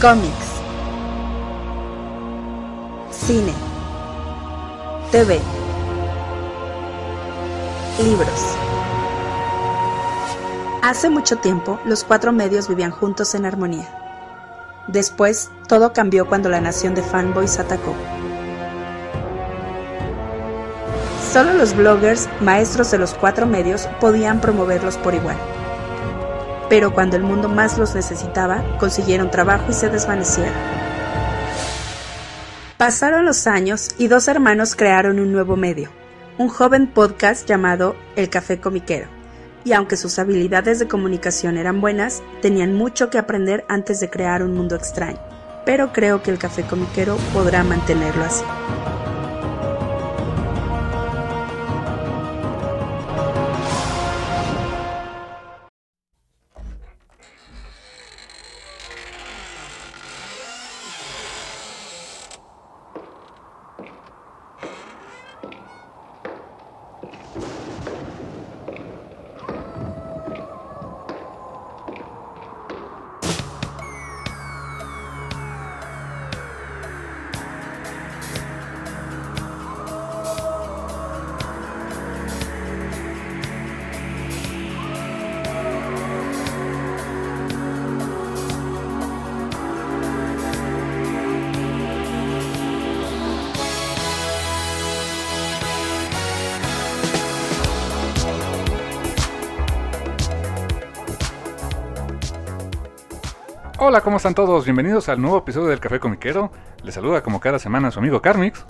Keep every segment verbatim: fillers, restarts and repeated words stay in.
Cómics, cine, T V, libros. Hace mucho tiempo, los cuatro medios vivían juntos en armonía. Después, todo cambió cuando la nación de fanboys atacó. Solo los bloggers, maestros de los cuatro medios, podían promoverlos por igual. Pero cuando el mundo más los necesitaba, consiguieron trabajo y se desvanecieron. Pasaron los años y dos hermanos crearon un nuevo medio, un joven podcast llamado El Café Comiquero. Y aunque sus habilidades de comunicación eran buenas, tenían mucho que aprender antes de crear un mundo extraño. Pero creo que El Café Comiquero podrá mantenerlo así. Hola, ¿cómo están todos? Bienvenidos al nuevo episodio del Café Comiquero. Les saluda como cada semana su amigo Carmix.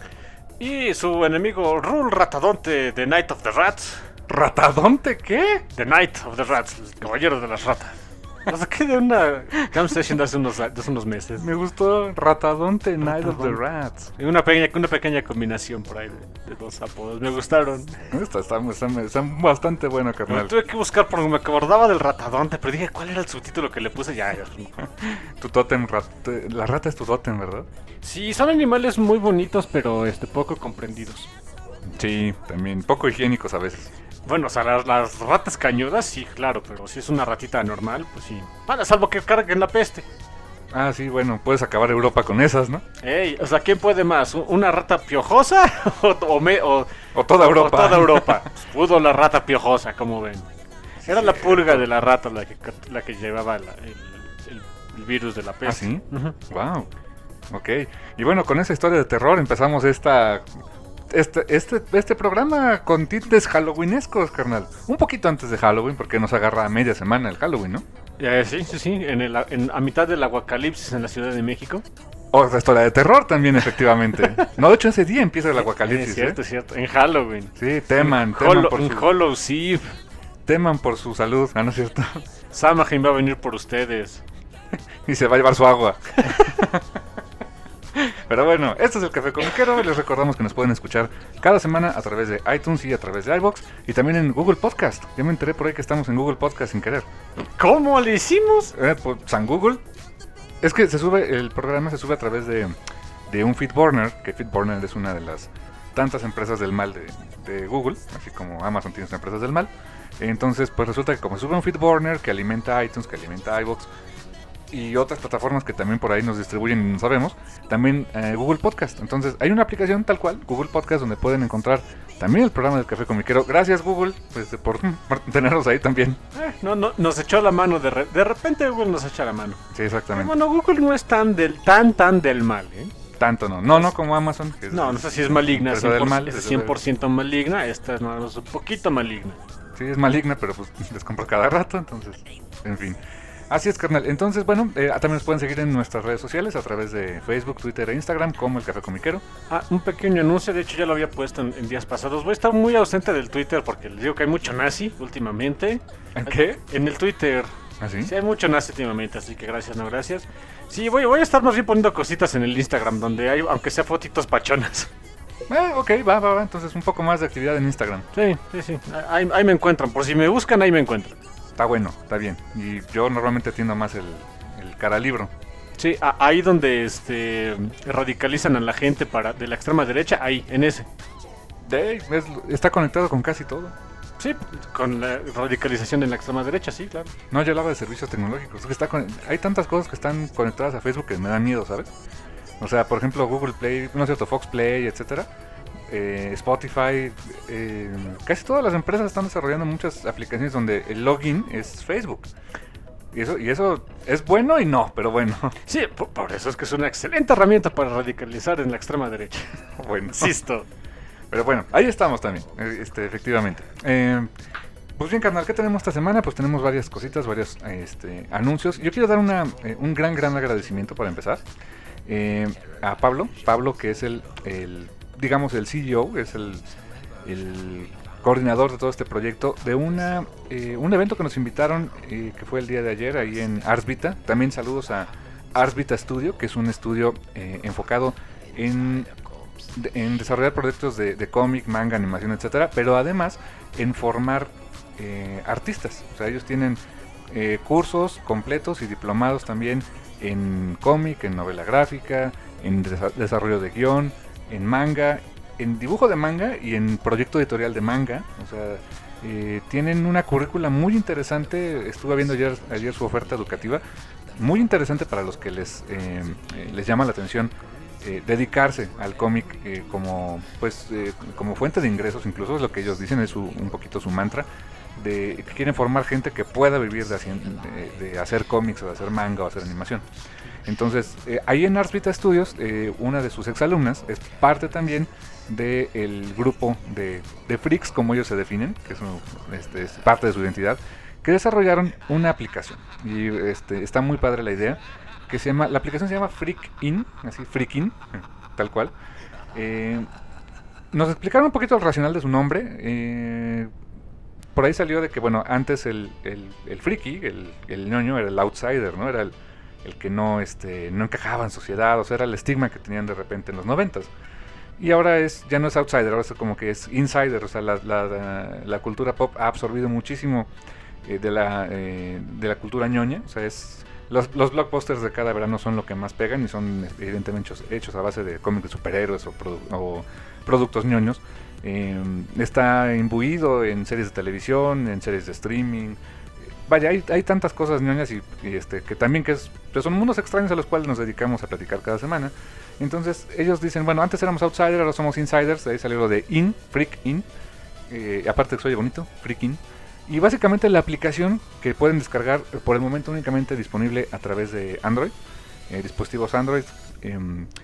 Y su enemigo Rule Ratadonte de Night of the Rats. ¿Ratadonte qué? The Night of the Rats, el caballero de las ratas. Lo saqué de una jam session de hace unos, de hace unos meses. Me gustó Ratadonte, Night of the Rats. Y una pequeña, una pequeña combinación por ahí de, de dos apodos. Me gustaron. Está, está, está, está bastante bueno, carnal. Me tuve que buscar porque me acordaba del Ratadonte, pero dije, ¿cuál era el subtítulo que le puse? Ya, ya. Tu tótem, rat... la rata es tu tótem, ¿verdad? Sí, son animales muy bonitos, pero este poco comprendidos. Sí, también poco higiénicos a veces. Bueno, o sea, las, las ratas cañudas, sí, claro, pero si es una ratita normal, pues sí. Bueno, salvo que carguen la peste. Ah, sí, bueno, puedes acabar Europa con esas, ¿no? Ey, o sea, ¿quién puede más? ¿Una rata piojosa o, o, me, o, o toda Europa? O toda Europa. Pues pudo la rata piojosa, como ven. Era la pulga de la rata la que, la que llevaba la, el, el, el virus de la peste. ¿Ah, sí? Uh-huh. Wow. Ok. Y bueno, con esa historia de terror empezamos esta... Este, este, este programa con tintes halloweenescos, carnal. Un poquito antes de Halloween, porque nos agarra a media semana el Halloween, ¿no? Eh, sí, sí, sí, en el, en, a mitad del aguacalipsis en la Ciudad de México. Otra historia de terror también, efectivamente. No, de hecho ese día empieza el aguacalipsis. Es cierto, ¿eh? es cierto, en Halloween. Sí, teman, en teman Holo, por en su... Hollow Eve. Teman por su salud, ah, ¿no es cierto? Samhain va a venir por ustedes. Y se va a llevar su agua. Pero bueno, este es el Café Comiquero y les recordamos que nos pueden escuchar cada semana a través de iTunes y a través de iVoox y también en Google Podcast. Ya me enteré por ahí que estamos en Google Podcast sin querer. ¿Cómo le hicimos? Eh, pues San Google. Es que se sube, el programa se sube a través de, de un Feedburner, que Feedburner es una de las tantas empresas del mal de, de Google, así como Amazon tiene sus empresas del mal. Entonces, pues resulta que como se sube un Feedburner que alimenta iTunes, que alimenta iVoox y otras plataformas que también por ahí nos distribuyen y no sabemos, también eh, Google Podcast. Entonces hay una aplicación tal cual, Google Podcast, donde pueden encontrar también el programa del Café Comiquero. Gracias Google, pues por, por tenernos ahí también. Eh, no, no, nos echó la mano, de, re, de repente Google nos echa la mano. Sí, exactamente. Pero bueno, Google no es tan del, tan, tan del mal, ¿eh? Tanto no, no, no como Amazon. Que es, no, no sé si es maligna, cien por ciento, del mal, es cien por ciento maligna, esta es un poquito maligna. Sí, es maligna, pero pues les compro cada rato, entonces, en fin. Así es, carnal. Entonces, bueno, eh, también nos pueden seguir en nuestras redes sociales a través de Facebook, Twitter e Instagram como El Café Comiquero. Ah, un pequeño anuncio, de hecho ya lo había puesto en, en días pasados. Voy a estar muy ausente del Twitter porque les digo que hay mucho nazi últimamente. ¿En qué? En el Twitter. ¿Ah, sí? Sí, hay mucho nazi últimamente, así que gracias, no gracias. Sí, voy, voy a estar más bien poniendo cositas en el Instagram donde hay, aunque sea fotitos pachonas. Eh, ok, va, va, va. Entonces un poco más de actividad en Instagram. Sí, sí, sí. Ahí, ahí me encuentran. Por si me buscan, ahí me encuentran. Está bueno, está bien. Y yo normalmente atiendo más el, el cara libro. Sí, a, ahí donde este radicalizan a la gente para de la extrema derecha, ahí, en ese. De, es, está conectado con casi todo. Sí, con la radicalización en la extrema derecha, sí, claro. No, yo hablaba de servicios tecnológicos. Es que está con... Hay tantas cosas que están conectadas a Facebook que me dan miedo, ¿sabes? O sea, por ejemplo, Google Play, no es cierto, Fox Play, etcétera. Eh, Spotify, eh, casi todas las empresas están desarrollando muchas aplicaciones donde el login es Facebook. Y eso, y eso es bueno y no, pero bueno. Sí, por, por eso es que es una excelente herramienta para radicalizar en la extrema derecha. Bueno, insisto. Pero bueno, ahí estamos también, este, efectivamente. Eh, pues bien, carnal, ¿qué tenemos esta semana? Pues tenemos varias cositas, varios este, anuncios. Yo quiero dar una, eh, un gran, gran agradecimiento para empezar eh, a Pablo. Pablo, que es el, el digamos, el C E O, es el, el coordinador de todo este proyecto, de una eh, un evento que nos invitaron, eh, que fue el día de ayer, ahí en Ars Vita. También saludos a Ars Vita Studio, que es un estudio eh, enfocado en... en desarrollar proyectos de, de cómic, manga, animación, etcétera, pero además en formar eh, artistas. O sea, ellos tienen eh, cursos completos y diplomados también en cómic, en novela gráfica, en desa- desarrollo de guión, en manga, en dibujo de manga y en proyecto editorial de manga. O sea, eh, tienen una currícula muy interesante. Estuve viendo ayer, ayer su oferta educativa, muy interesante para los que les, eh, eh, les llama la atención Eh, dedicarse al cómic eh, como pues eh, como fuente de ingresos. Incluso es lo que ellos dicen, es su, un poquito su mantra, de que quieren formar gente que pueda vivir de, de, de hacer cómics o de hacer manga o hacer animación. Entonces eh, ahí en Ars Vita Studios, eh, una de sus exalumnas es parte también del grupo de, de freaks, como ellos se definen, que es, un, este, es parte de su identidad, que desarrollaron una aplicación y este, está muy padre la idea, que se llama, la aplicación se llama Freakin, así Freakin, tal cual. Eh, nos explicaron un poquito el racional de su nombre. Eh, por ahí salió de que, bueno, antes el, el, el friki, el, el ñoño, era el outsider, ¿no? Era el, el que no, este, no encajaba en sociedad, o sea, era el estigma que tenían de repente en los noventas. Y ahora es, ya no es outsider, ahora es como que es insider, o sea, la, la, la, la cultura pop ha absorbido muchísimo eh, de, la, eh, de la cultura ñoña, o sea, es... Los, los blockbusters de cada verano son lo que más pegan y son evidentemente hechos, hechos a base de cómics de superhéroes o, produ o productos ñoños. Eh, está imbuido en series de televisión, en series de streaming. Vaya, hay, hay tantas cosas ñoñas y, y este que también que, es, que son mundos extraños a los cuales nos dedicamos a platicar cada semana. Entonces ellos dicen, bueno, antes éramos outsiders, ahora somos insiders. De ahí salió lo de in, freak in. Eh, aparte que soy bonito, freak in. Y básicamente la aplicación que pueden descargar por el momento únicamente disponible a través de Android, eh, dispositivos Android, eh,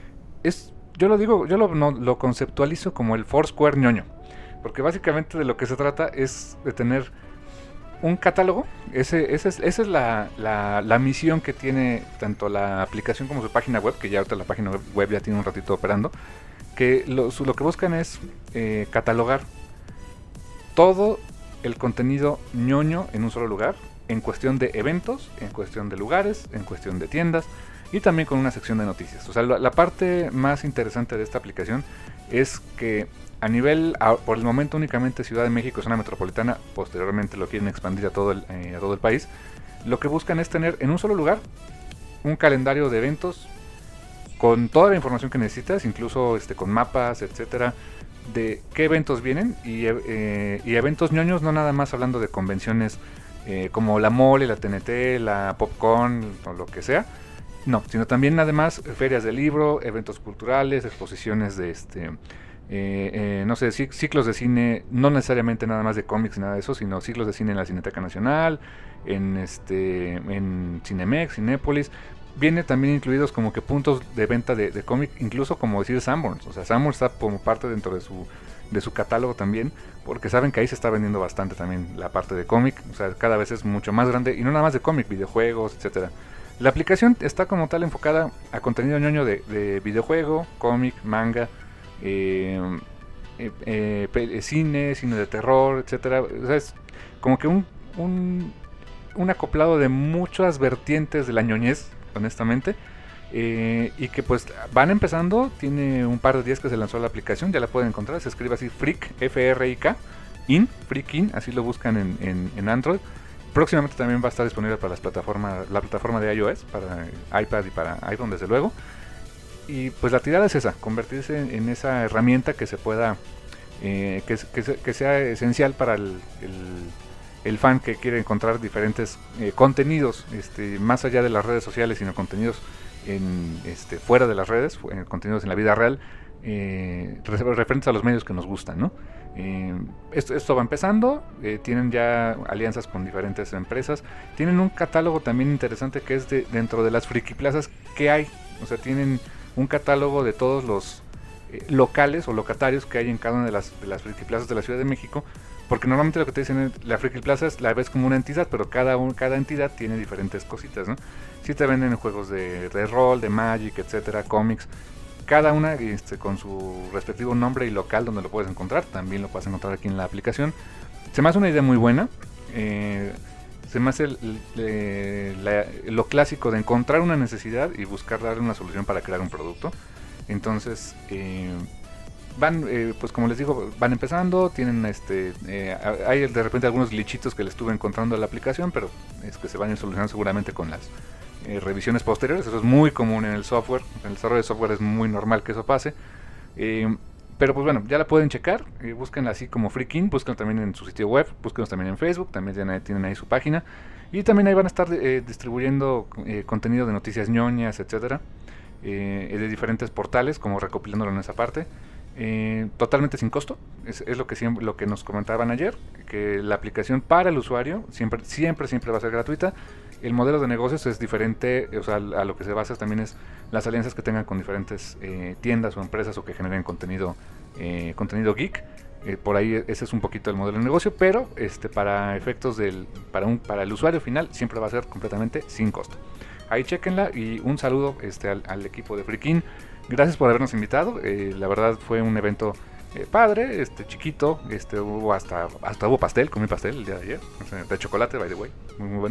es, yo lo digo, yo lo, no, lo conceptualizo como el Foursquare ñoño, porque básicamente de lo que se trata es de tener un catálogo. Ese, ese es, esa es la, la, la misión que tiene tanto la aplicación como su página web, que ya ahorita la página web ya tiene un ratito operando, que lo, su, lo que buscan es eh, catalogar todo el contenido ñoño en un solo lugar, en cuestión de eventos, en cuestión de lugares, en cuestión de tiendas y también con una sección de noticias. O sea, la, la parte más interesante de esta aplicación es que a nivel, a, por el momento únicamente Ciudad de México, zona metropolitana, posteriormente lo quieren expandir a todo el, eh, a todo el país. Lo que buscan es tener en un solo lugar un calendario de eventos con toda la información que necesitas, incluso este, con mapas, etcétera, de qué eventos vienen y, eh, y eventos ñoños, no nada más hablando de convenciones eh, como la Mole, la T N T, la Popcorn o lo que sea, no, sino también además ferias de libro, eventos culturales, exposiciones de este eh, eh, no sé, ciclos de cine, no necesariamente nada más de cómics y nada de eso, sino ciclos de cine en la Cineteca Nacional, en este en Cinemex, Cinépolis. Viene también incluidos como que puntos de venta de, de cómic, incluso como decir Sanborns. O sea, Sanborns está como parte dentro de su de su catálogo también, porque saben que ahí se está vendiendo bastante también la parte de cómic. O sea, cada vez es mucho más grande, y no nada más de cómic, videojuegos, etcétera. La aplicación está como tal enfocada a contenido ñoño de, de videojuego, cómic, manga, eh, eh, eh, cine, cine de terror, etcétera. O sea, es como que un, un, un acoplado de muchas vertientes de la ñoñez, honestamente, eh, y que pues van empezando. Tiene un par de días que se lanzó la aplicación, ya la pueden encontrar, se escribe así Freak, F R I K, in, Freakin, así lo buscan en, en, en Android. Próximamente también va a estar disponible para las plataformas, la plataforma de iOS, para iPad y para iPhone desde luego. Y pues la tirada es esa, convertirse en, en esa herramienta que se pueda eh, que, que, que sea esencial para el, el, el fan que quiere encontrar diferentes eh, contenidos, este, más allá de las redes sociales, sino contenidos en, este, fuera de las redes, eh, contenidos en la vida real, eh, referentes a los medios que nos gustan, ¿no? Eh, esto, esto va empezando, eh, tienen ya alianzas con diferentes empresas, tienen un catálogo también interesante que es de, dentro de las friki plazas que hay, o sea, tienen un catálogo de todos los eh, locales o locatarios que hay en cada una de las, de las friki plazas de la Ciudad de México, porque normalmente lo que te dicen es, la friki plaza es, la ves como una entidad, pero cada, un, cada entidad tiene diferentes cositas, ¿no? Si te venden juegos de, de rol, de Magic, etcétera, cómics, cada una este, con su respectivo nombre y local donde lo puedes encontrar, también lo puedes encontrar aquí en la aplicación. Se me hace una idea muy buena, eh, se me hace el, el, la, lo clásico de encontrar una necesidad y buscar darle una solución para crear un producto. Entonces, eh, van, eh, pues como les digo, van empezando, tienen este, eh, hay de repente algunos glitchitos que le estuve encontrando en la aplicación, pero es que se van a ir solucionando seguramente con las Eh, revisiones posteriores. Eso es muy común en el software, en el desarrollo de software es muy normal que eso pase, eh, pero pues bueno, ya la pueden checar, eh, búsquenla así como Freakin, búsquenla también en su sitio web, búsquenlos también en Facebook, también tienen, tienen ahí su página, y también ahí van a estar eh, distribuyendo eh, contenido de noticias ñoñas, etcétera, eh, de diferentes portales, como recopilándolo en esa parte, eh, totalmente sin costo, es, es lo que siempre, lo que nos comentaban ayer, que la aplicación para el usuario siempre, siempre, siempre va a ser gratuita. El modelo de negocios es diferente, o sea, a lo que se basa también es las alianzas que tengan con diferentes eh, tiendas o empresas o que generen contenido eh, contenido geek. Eh, por ahí ese es un poquito el modelo de negocio, pero este para efectos del para un para el usuario final siempre va a ser completamente sin costo. Ahí chequenla y un saludo este al, al equipo de Freakin. Gracias por habernos invitado. Eh, la verdad fue un evento eh, padre, este chiquito, este hubo hasta hasta hubo pastel, comí pastel el día de ayer, o sea, de chocolate, by the way, muy muy bueno.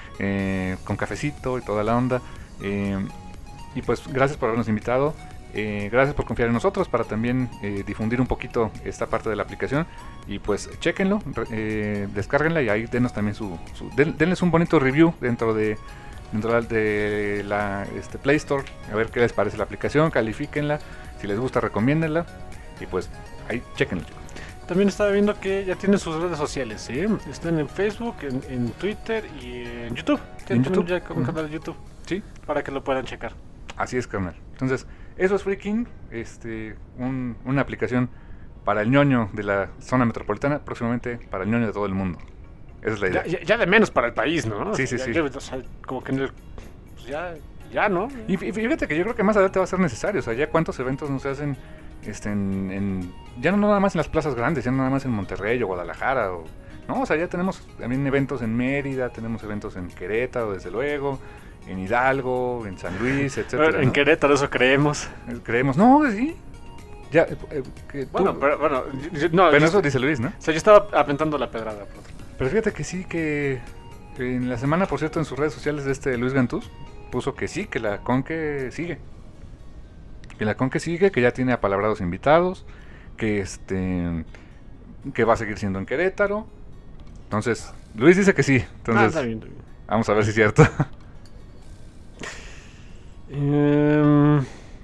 Eh, con cafecito y toda la onda, eh, y pues gracias por habernos invitado, eh, gracias por confiar en nosotros para también eh, difundir un poquito esta parte de la aplicación, y pues chequenlo, eh, descárguenla y ahí denos también su, su den, denles un bonito review dentro de dentro de la este, Play Store, a ver qué les parece la aplicación, califíquenla, si les gusta recomiéndenla, y pues ahí chequenlo. También estaba viendo que ya tienen sus redes sociales, ¿sí? Están en Facebook, en, en Twitter y en YouTube. ¿En YouTube? Ya un uh-huh. canal de YouTube. Sí. Para que lo puedan checar. Así es, carnal. Entonces, eso es Freakin, este, un, una aplicación para el ñoño de la zona metropolitana, próximamente para el ñoño de todo el mundo. Esa es la idea. Ya, ya, ya de menos para el país, ¿no? Sí, o sea, sí, ya, sí. Ya, o sea, como que en el, pues ya, ya, ¿no? Y fíjate que yo creo que más adelante va a ser necesario. O sea, ya cuántos eventos no se hacen este, en, en, ya no nada más en las plazas grandes, ya no nada más en Monterrey o Guadalajara. O, no, o sea, ya tenemos también eventos en Mérida, tenemos eventos en Querétaro, desde luego, en Hidalgo, en San Luis, etcétera. En ¿no? Querétaro eso creemos. Creemos, no, sí. Ya, eh, eh, que bueno, tú, pero bueno, yo, no, pero yo, eso dice Luis, ¿no? O sea, yo estaba aventando la pedrada. Pero, pero fíjate que sí, que en la semana, por cierto, en sus redes sociales de este Luis Gantús, puso que sí, que la Conque sigue. Que la Conque sigue, que ya tiene apalabrados invitados, que este que va a seguir siendo en Querétaro. Entonces, Luis dice que sí. Entonces, ah, está bien, está bien. Vamos a ver si es cierto. um,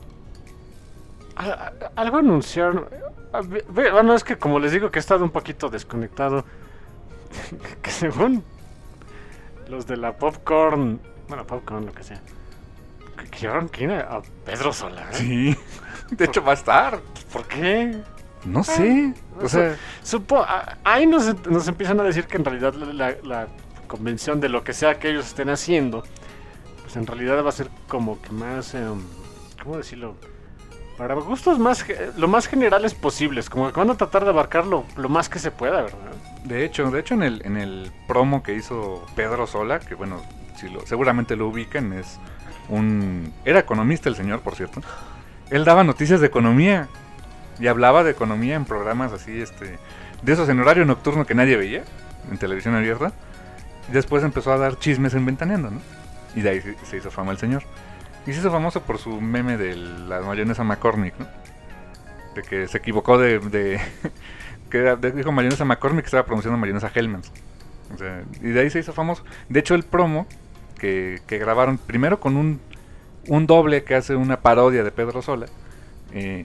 algo anunciaron. Bueno, es que como les digo que he estado un poquito desconectado. Que según los de la Popcorn, bueno, Popcorn, lo que sea, que llevaron que ir a Pedro Sola, ¿eh? Sí, de hecho va a estar. ¿Por qué? No sé, o sea, supo, ahí nos, nos empiezan a decir que en realidad la, la convención de lo que sea que ellos estén haciendo, pues en realidad va a ser como que más, eh, ¿cómo decirlo? Para gustos más, lo más generales posibles, como que van a tratar de abarcar lo, lo más que se pueda, ¿verdad? De hecho, de hecho en el en el promo que hizo Pedro Sola, que bueno, si lo, seguramente lo ubican, es un era economista el señor, por cierto. Él daba noticias de economía y hablaba de economía en programas así, este, de esos en horario nocturno que nadie veía, en televisión abierta. Y después empezó a dar chismes en Ventaneando, ¿no? Y de ahí se, se hizo fama el señor. Y se hizo famoso por su meme de la mayonesa McCormick, ¿no? De que se equivocó de... de que era, de, dijo mayonesa McCormick, que estaba pronunciando mayonesa Hellmann's. O sea, y de ahí se hizo famoso. De hecho, el promo que, que grabaron primero con un, un doble que hace una parodia de Pedro Sola, eh,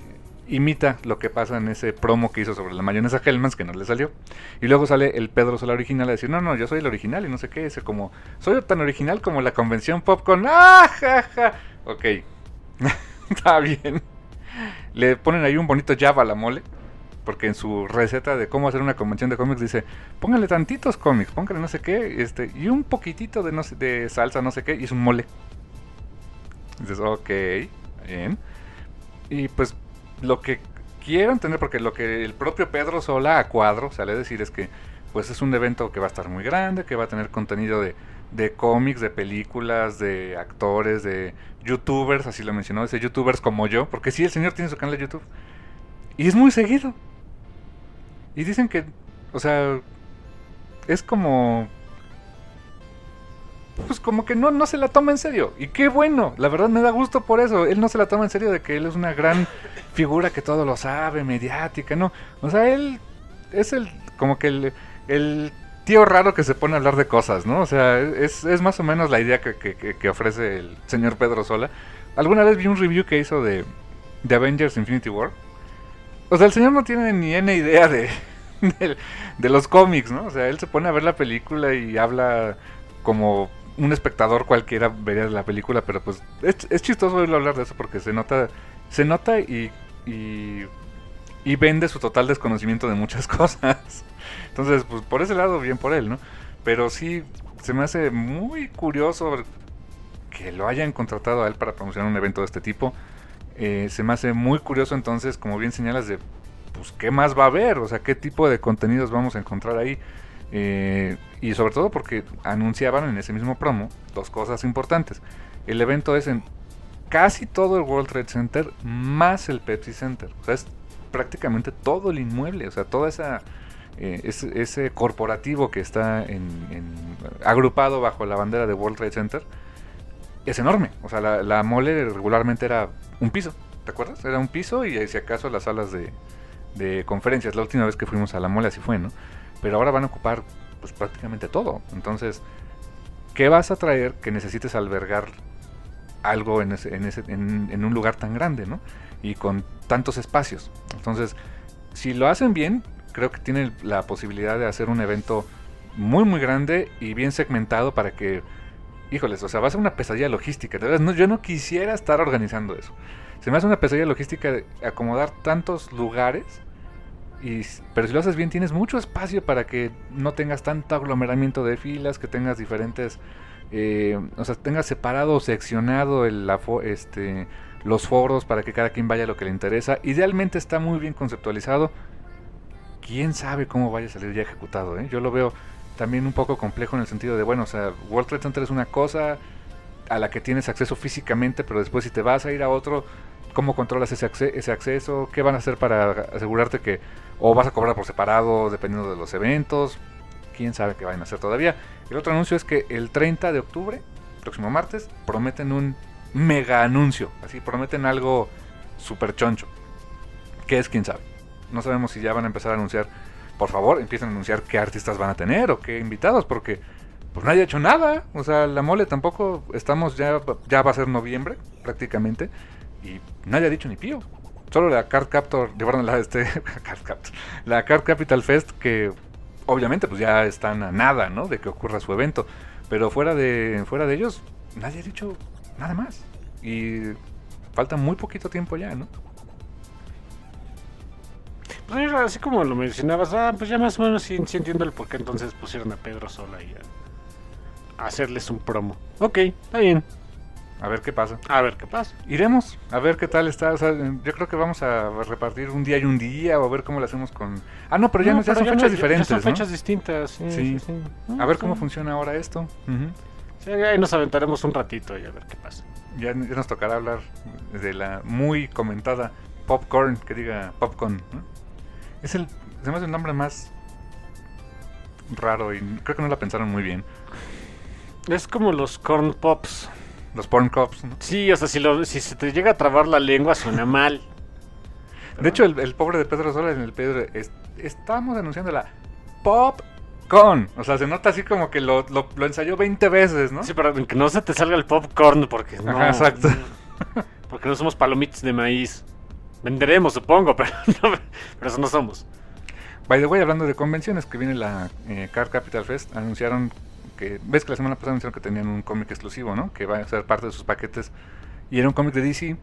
imita lo que pasa en ese promo que hizo sobre la mayonesa Hellmann's, que no le salió. Y luego sale el Pedro Sola original a decir, no, no, yo soy el original y no sé qué. Ese como, soy tan original como la convención Popcorn. ¡Ah, ja, ja! Ok, está bien. Le ponen ahí un bonito jab a la mole, porque en su receta de cómo hacer una convención de cómics dice, póngale tantitos cómics, póngale no sé qué, este, y un poquitito de, no sé, de salsa, no sé qué, y es un mole. Dices, ok, bien. Y pues lo que quiero entender, porque lo que el propio Pedro Sola a cuadro sale a decir es que pues es un evento que va a estar muy grande, que va a tener contenido de, de cómics, de películas, de actores, de youtubers, así lo mencionó, dice youtubers como yo, porque sí, el señor tiene su canal de YouTube, y es muy seguido. Y dicen que, o sea, es como... pues como que no, no se la toma en serio. Y qué bueno, la verdad me da gusto por eso. Él no se la toma en serio de que él es una gran figura que todo lo sabe, mediática, ¿no? O sea, él es el como que el, el tío raro que se pone a hablar de cosas, ¿no? O sea, es, es más o menos la idea que, que, que ofrece el señor Pedro Sola. Alguna vez vi un review que hizo de, de Avengers Infinity War. O sea, el señor no tiene ni N idea de, de, de los cómics, ¿no? O sea, él se pone a ver la película y habla como un espectador cualquiera vería la película, pero pues es, es chistoso oírlo hablar de eso porque se nota se nota y, y y vende su total desconocimiento de muchas cosas. Entonces, pues por ese lado bien por él, ¿no? Pero sí se me hace muy curioso que lo hayan contratado a él para promocionar un evento de este tipo. Eh, se me hace muy curioso entonces, como bien señalas, de pues qué más va a haber, o sea, qué tipo de contenidos vamos a encontrar ahí. Eh, y sobre todo porque anunciaban en ese mismo promo dos cosas importantes. El evento es en casi todo el World Trade Center más el Pepsi Center. O sea, es prácticamente todo el inmueble. O sea, toda esa eh, ese, ese corporativo que está en, en, agrupado bajo la bandera de World Trade Center es enorme. O sea, la, la mole regularmente era un piso, ¿te acuerdas? Era un piso y si acaso las salas de, de conferencias. La última vez que fuimos a la mole así fue, ¿no? Pero ahora van a ocupar pues prácticamente todo. Entonces, ¿qué vas a traer que necesites albergar algo en, ese, en, ese, en, en un lugar tan grande, ¿no? Y con tantos espacios. Entonces, si lo hacen bien, creo que tienen la posibilidad de hacer un evento muy muy grande y bien segmentado para que, híjoles, o sea, va a ser una pesadilla logística. De verdad, no, yo no quisiera estar organizando eso. Se me hace una pesadilla logística de acomodar tantos lugares. Y, pero si lo haces bien tienes mucho espacio para que no tengas tanto aglomeramiento de filas, que tengas diferentes, eh, o sea, tengas separado, seccionado el, la, este, los foros para que cada quien vaya a lo que le interesa. Idealmente está muy bien conceptualizado. Quién sabe cómo vaya a salir ya ejecutado, ¿eh? Yo lo veo también un poco complejo en el sentido de, bueno, o sea, World Trade Center es una cosa a la que tienes acceso físicamente, pero después si te vas a ir a otro, ¿cómo controlas ese, acce- ese acceso? ¿Qué van a hacer para asegurarte que o vas a cobrar por separado dependiendo de los eventos? Quién sabe qué van a hacer todavía. El otro anuncio es que el treinta de octubre, próximo martes, prometen un mega anuncio. Así, prometen algo súper choncho. ¿Qué es? Quién sabe. No sabemos si ya van a empezar a anunciar. Por favor, empiecen a anunciar qué artistas van a tener o qué invitados, porque pues nadie ha hecho nada. O sea, la mole tampoco. Estamos ya, ya va a ser noviembre prácticamente y nadie ha dicho ni pío. Solo la Card Captor, llevaron la este Card Captor, la Card Capital Fest, que obviamente pues ya están a nada, ¿no? De que ocurra su evento, pero fuera de fuera de ellos nadie ha dicho nada más y falta muy poquito tiempo ya, ¿no? Pues así como lo mencionabas, ah, pues ya más o menos sí, sí entiendo el por qué entonces pusieron a Pedro Sola y a, a hacerles un promo. Ok, está bien. A ver qué pasa. A ver qué pasa. Iremos a ver qué tal está. O sea, yo creo que vamos a repartir un día y un día o a ver cómo lo hacemos con... Ah, no, pero ya, no, no, ya pero son ya fechas no, diferentes, ya son fechas ¿no? distintas. Sí, sí. sí, sí. No, a ver sí. cómo funciona ahora esto. Uh-huh. Sí, ahí nos aventaremos un ratito y a ver qué pasa. Ya, ya nos tocará hablar de la muy comentada Popcorn, que diga Popcorn, ¿no? Es el... Se me hace el nombre más raro y creo que no la pensaron muy bien. Es como los Corn Pops. Los Porn Cops, ¿no? Sí, o sea, si, lo, si se te llega a trabar la lengua suena mal. De hecho, el, el pobre de Pedro Sola en el Pedro... Es, estamos anunciando la Popcorn. O sea, se nota así como que lo, lo, lo ensayó veinte veces, ¿no? Sí, pero que no se te salga el popcorn porque no... Ajá, exacto. Porque no somos palomitas de maíz. Venderemos, supongo, pero, no, pero eso no somos. By the way, hablando de convenciones, que viene la eh, Card Capital Fest, anunciaron que, ves que la semana pasada anunciaron que tenían un cómic exclusivo, ¿no? Que va a ser parte de sus paquetes. Y era un cómic de D C,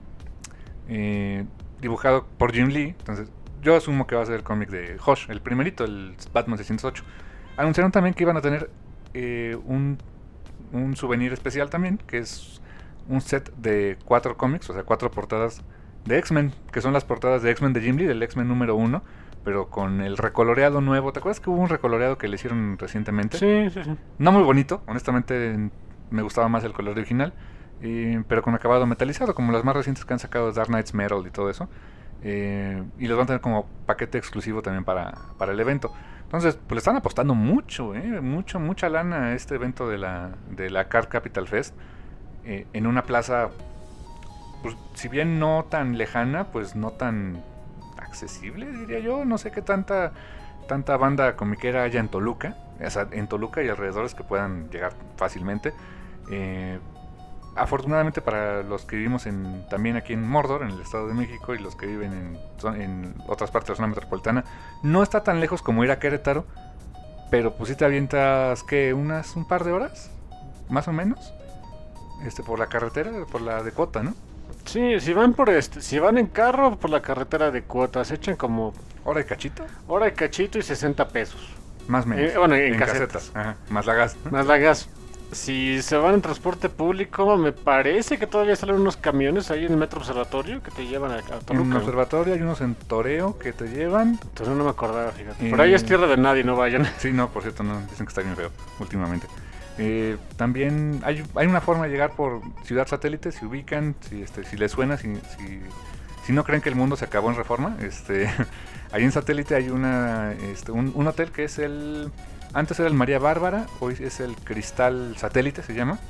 eh, dibujado por Jim Lee. Entonces, yo asumo que va a ser el cómic de Hush, el primerito, el Batman seiscientos ocho. Anunciaron también que iban a tener eh, un, un souvenir especial también, que es un set de cuatro cómics, o sea, cuatro portadas de X-Men, que son las portadas de X-Men de Jim Lee, del X-Men número uno, pero con el recoloreado nuevo. ¿Te acuerdas que hubo un recoloreado que le hicieron recientemente? Sí, sí, sí. No muy bonito, honestamente me gustaba más el color original, eh, pero con acabado metalizado, como las más recientes que han sacado, Dark Knights Metal y todo eso. Eh, y los van a tener como paquete exclusivo también para, para el evento. Entonces, pues le están apostando mucho, eh, mucho, mucha lana a este evento de la, de la Card Capital Fest, eh, en una plaza, pues, si bien no tan lejana, pues no tan accesible, diría yo. No sé qué tanta tanta banda comiquera haya en Toluca, o sea, en Toluca y alrededores que puedan llegar fácilmente. Eh, afortunadamente para los que vivimos en, también aquí en Mordor, en el Estado de México, y los que viven en, en otras partes de la zona metropolitana, no está tan lejos como ir a Querétaro, pero pues si te avientas, ¿qué? Unas, un par de horas, más o menos, este por la carretera, por la de Cota, ¿no? Sí, si van por este, si van en carro por la carretera de Cuotas, echan como ¿Hora y cachito? hora y cachito y sesenta pesos. Más o menos. Eh, bueno, en, en casetas. casetas. Ajá, más la gas, ¿no? Más la gas. Si se van en transporte público, me parece que todavía salen unos camiones ahí en el Metro Observatorio que te llevan a, a Toluca. En el observatorio hay unos en Toreo que te llevan. Entonces no me acordaba, fíjate. Eh, Por ahí es tierra de nadie, no vayan. Sí, no, por cierto, no, dicen que está bien feo últimamente. Eh, también hay, hay una forma de llegar por Ciudad Satélite, si ubican, si este, si les suena, si, si, si no creen que el mundo se acabó en Reforma, este, ahí en Satélite hay una, este, un, un hotel que es el, antes era el María Bárbara, hoy es el Cristal Satélite, se llama,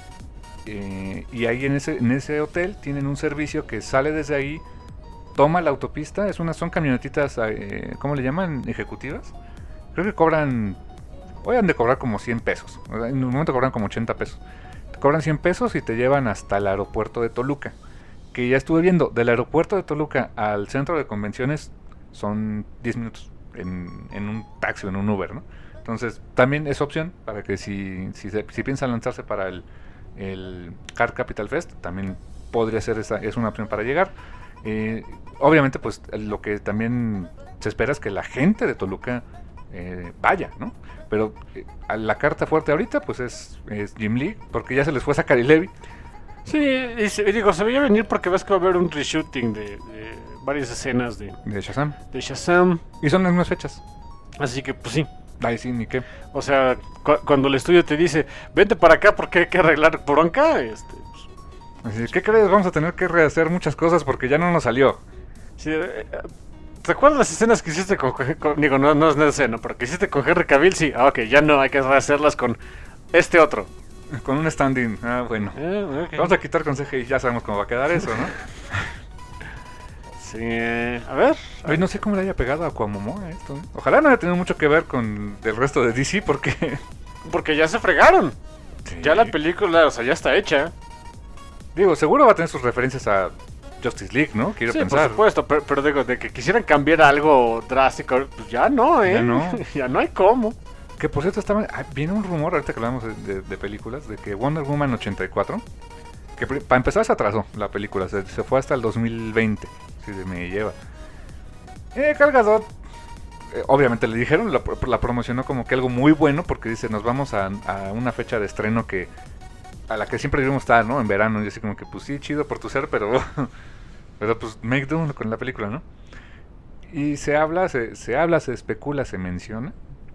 eh, y ahí en ese, en ese hotel tienen un servicio que sale desde ahí, toma la autopista, es una, son camionetitas, eh, ¿cómo le llaman? Ejecutivas, creo que cobran... Hoy han de cobrar como cien pesos. En un momento cobran como ochenta pesos. Te cobran cien pesos y te llevan hasta el aeropuerto de Toluca. Que ya estuve viendo, del aeropuerto de Toluca al centro de convenciones son diez minutos en, en un taxi o en un Uber, ¿no? Entonces también es opción para que si, si, se, si piensan lanzarse para el, el Card Capital Fest, también podría ser esa, es una opción para llegar. Eh, obviamente pues lo que también se espera es que la gente de Toluca eh, vaya, ¿no? Pero eh, la carta fuerte ahorita pues es, es Jim Lee, porque ya se les fue Zachary Levi. Sí, y, se, y digo, se veía venir porque ves que va a haber un reshooting de, de varias escenas de, De Shazam. de Shazam. Y son las mismas fechas. Así que pues sí. Ay, sí, ni qué. O sea, cu cuando el estudio te dice, vente para acá porque hay que arreglar bronca, este, pues, Así, ¿qué crees? Vamos a tener que rehacer muchas cosas porque ya no nos salió. sí, eh, ¿te acuerdas las escenas que hiciste con, con digo, no, no es una escena, pero que hiciste con Henry Cavill? Sí, ah, ok, ya no, hay que rehacerlas con este otro. Con un standing. Ah, bueno. Eh, okay. Vamos a quitar con C G I, ya sabemos cómo va a quedar eso, ¿no? Sí, eh, a ver. Hoy no sé cómo le haya pegado a Aquamomoa esto. ¿eh? Ojalá no haya tenido mucho que ver con el resto de D C porque... Porque ya se fregaron. Sí. Ya la película, o sea, ya está hecha. Digo, seguro va a tener sus referencias a Justice League, ¿no? Quiero Sí, pensar. por supuesto, pero, pero digo, de que quisieran cambiar algo drástico, pues ya no, ¿eh? Ya no. Ya no hay cómo. Que por cierto, estaba, ah, viene un rumor, ahorita que hablamos de, de, de películas, de que Wonder Woman ochenta y cuatro, que para empezar se atrasó la película, se, se fue hasta el dos mil veinte, si se me lleva. Eh, Gal Gadot, eh, obviamente le dijeron, la, la promocionó como que algo muy bueno, porque dice, nos vamos a, a una fecha de estreno que a la que siempre debemos estar, ¿no? En verano, y así como que, pues sí, chido por tu ser, pero, pero pues make do con la película, ¿no? Y se habla, se, se habla, se especula, se menciona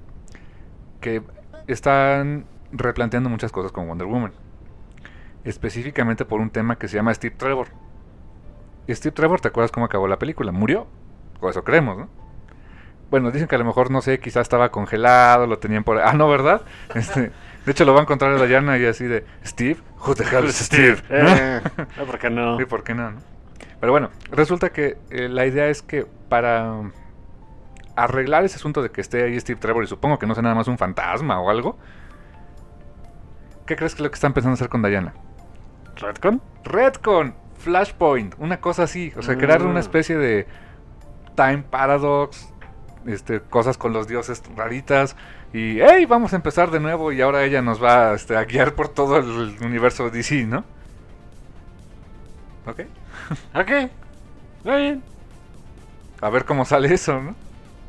que están replanteando muchas cosas con Wonder Woman, específicamente por un tema que se llama Steve Trevor. Y Steve Trevor, ¿te acuerdas cómo acabó la película? Murió, o eso creemos, ¿no? Bueno, dicen que a lo mejor, no sé, quizás estaba congelado, lo tenían por... Ah, no, ¿verdad? Este, de hecho, lo va a encontrar a Diana y así de... Steve, who the hell is Steve? ¿No? Eh, no, ¿por qué no? Sí, ¿por qué no? no? Pero bueno, resulta que eh, la idea es que para arreglar ese asunto de que esté ahí Steve Trevor, y supongo que no sea nada más un fantasma o algo, ¿qué crees que es lo que están pensando hacer con Diana? ¿Redcon? Redcon. Flashpoint, una cosa así. O sea, mm. crear una especie de time paradox, este, cosas con los dioses raritas. Y, hey, vamos a empezar de nuevo y ahora ella nos va este, a guiar por todo el universo D C, ¿no? ¿Ok? Ok, muy bien. A ver cómo sale eso, ¿no?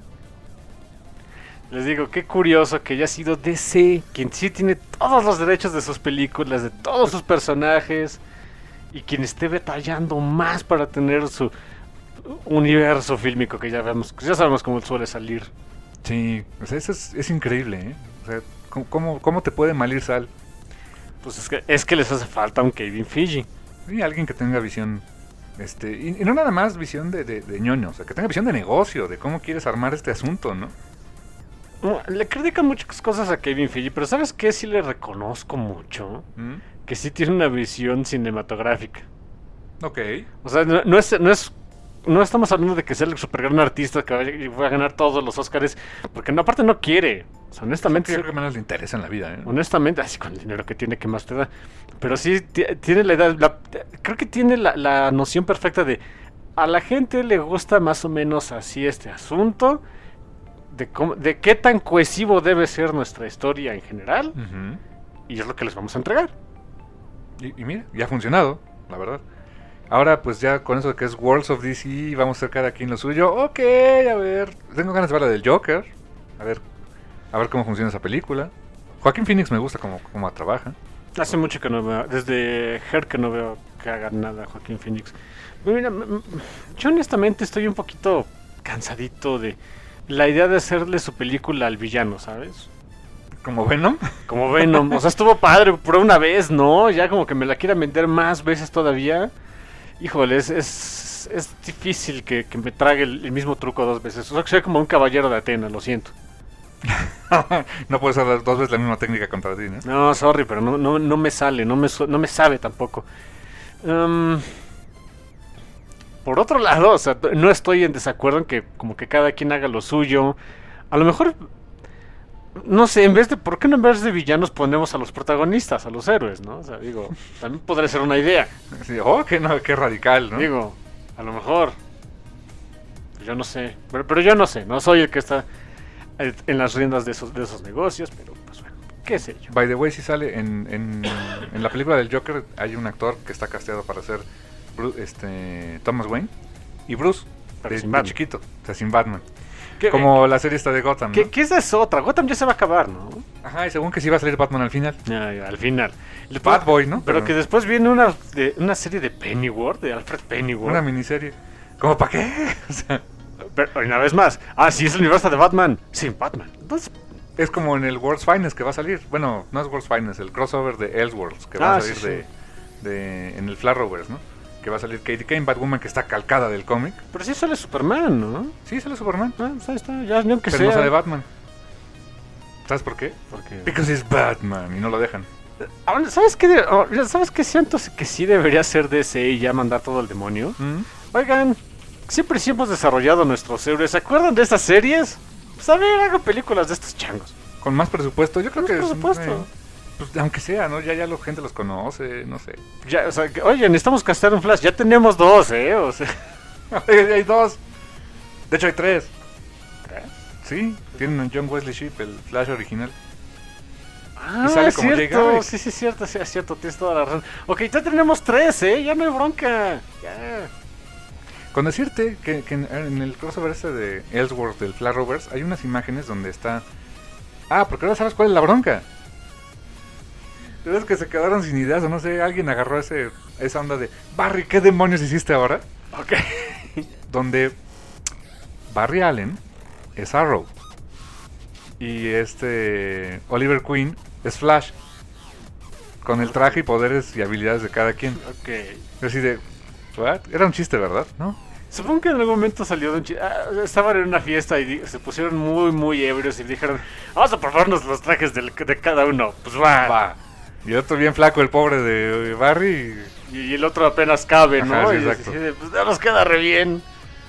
Les digo, qué curioso que haya sido D C quien sí tiene todos los derechos de sus películas, de todos sus personajes, y quien esté batallando más para tener su universo fílmico que ya vemos, ya sabemos cómo suele salir. Sí, o sea, eso es, es increíble, ¿eh? O sea, ¿cómo, cómo te puede mal ir Sal? Pues es que, es que les hace falta un Kevin Feige. Sí, alguien que tenga visión, este, y, y no nada más visión de, de, de ñoño, o sea, que tenga visión de negocio, de cómo quieres armar este asunto, ¿no? No, le critican muchas cosas a Kevin Feige, pero ¿sabes qué? Sí le reconozco mucho. ¿Mm? Que sí tiene una visión cinematográfica. Ok. O sea, no, no es... No es No estamos hablando de que sea el super gran artista que va a ganar todos los Oscars, porque no, aparte no quiere. O sea, honestamente, creo que menos le interesa en la vida, ¿eh? Honestamente, así con el dinero que tiene, que más te da. Pero sí t- tiene la edad, la, creo que tiene la, la noción perfecta de a la gente le gusta más o menos así este asunto, de cómo, de qué tan cohesivo debe ser nuestra historia en general, uh-huh. Y es lo que les vamos a entregar. Y, y mira, ya ha funcionado, la verdad. Ahora pues ya con eso de que es Worlds of D C, vamos a hacer cada quien lo suyo. Ok, a ver, tengo ganas de ver la del Joker. A ver, a ver cómo funciona esa película. Joaquín Phoenix me gusta cómo, cómo trabaja. Hace mucho que no veo, desde Her que no veo que haga nada Joaquín Phoenix. Mira, yo honestamente estoy un poquito cansadito de la idea de hacerle su película al villano, ¿sabes? ¿Como Venom? Como Venom, o sea, estuvo padre por una vez, ¿no? Ya como que me la quieran vender más veces todavía. Híjole, es, es, es difícil que, que me trague el, el mismo truco dos veces. O sea, que soy como un caballero de Atena, lo siento. No puedes hacer dos veces la misma técnica contra ti, ¿no? No, sorry, pero no, no, no me sale, no me, no me sabe tampoco. Um, por otro lado, o sea, no estoy en desacuerdo en que como que cada quien haga lo suyo. A lo mejor, no sé, en vez de, ¿por qué no en vez de villanos ponemos a los protagonistas, a los héroes, ¿no? O sea, digo, también podría ser una idea. Sí, oh, qué, no, qué radical, ¿no? Digo, a lo mejor, yo no sé, pero, pero yo no sé, no soy el que está en las riendas de esos, de esos negocios, pero pues bueno, qué sé yo. By the way, si sale en, en, en la película del Joker, hay un actor que está casteado para ser Bruce, este, Thomas Wayne y Bruce, de, de chiquito, o sea, sin Batman. ¿Qué, como eh, la serie esta de Gotham, ¿no? ¿Qué, ¿Qué es esa otra? Gotham ya se va a acabar, ¿no? Ajá, y según que sí va a salir Batman al final. Ya, ya, al final. El Bad Boy, ¿no? Pero, pero que después viene una, de, una serie de Pennyworth, de Alfred Pennyworth. Una miniserie. ¿Cómo para qué? O sea... Pero una vez más, ah, sí, es el universo de Batman. Sí, Batman. Entonces... Es como en el World's Finest que va a salir. Bueno, no es World's Finest, el crossover de Elseworlds que va ah, a salir sí, de, sí. de en el Flashroverse, ¿no? Que va a salir Katie Kane, Batwoman, que está calcada del cómic. Pero sí sale Superman, ¿no? Sí, sale Superman. Ah, pues ahí está, ya ni aunque Pero sea. no sale Batman. ¿Sabes por qué? Porque Because it's Batman y no lo dejan. Ahora, ¿sabes qué? ¿Sabes qué siento que sí debería ser D C y ya mandar todo el demonio? ¿Mm? Oigan, siempre sí hemos desarrollado nuestros héroes. ¿Se acuerdan de estas series? Pues a ver, hagan películas de estos changos. Con más presupuesto, yo creo ¿Más que presupuesto? es... Eh, pues, aunque sea, ¿no? Ya, ya la gente los conoce, no sé. Ya, o sea, que, oye, necesitamos castar un Flash. Ya tenemos dos, ¿eh? O sea... hay dos. De hecho, hay tres. ¿Tres? Sí, tienen a John Wesley Shipp, el Flash original. Ah, y sale como cierto. Sí, sí, es cierto, sí, es cierto. Tienes toda la razón. Ok, ya tenemos tres, ¿eh? Ya no hay bronca. Ya. Con decirte que, que en, en el crossover este de Elseworlds del Flashroverse hay unas imágenes donde está... Ah, porque ahora sabes cuál es la bronca. ¿Sabes que se quedaron sin ideas o no sé? Alguien agarró ese esa onda de Barry, ¿qué demonios hiciste ahora? Ok. Donde Barry Allen es Arrow y este Oliver Queen es Flash, con el traje y poderes y habilidades de cada quien. Ok. Así de, ¿what? Era un chiste, ¿verdad? ¿No? Supongo que en algún momento salió de un chiste. Ah, estaban en una fiesta y di- se pusieron muy, muy ebrios y dijeron, vamos a probarnos los trajes del, de cada uno. Pues va. Va. Y el otro bien flaco, el pobre de Barry. Y, y el otro apenas cabe, ¿no? Ajá, sí, y exacto. dice, pues no nos queda re bien.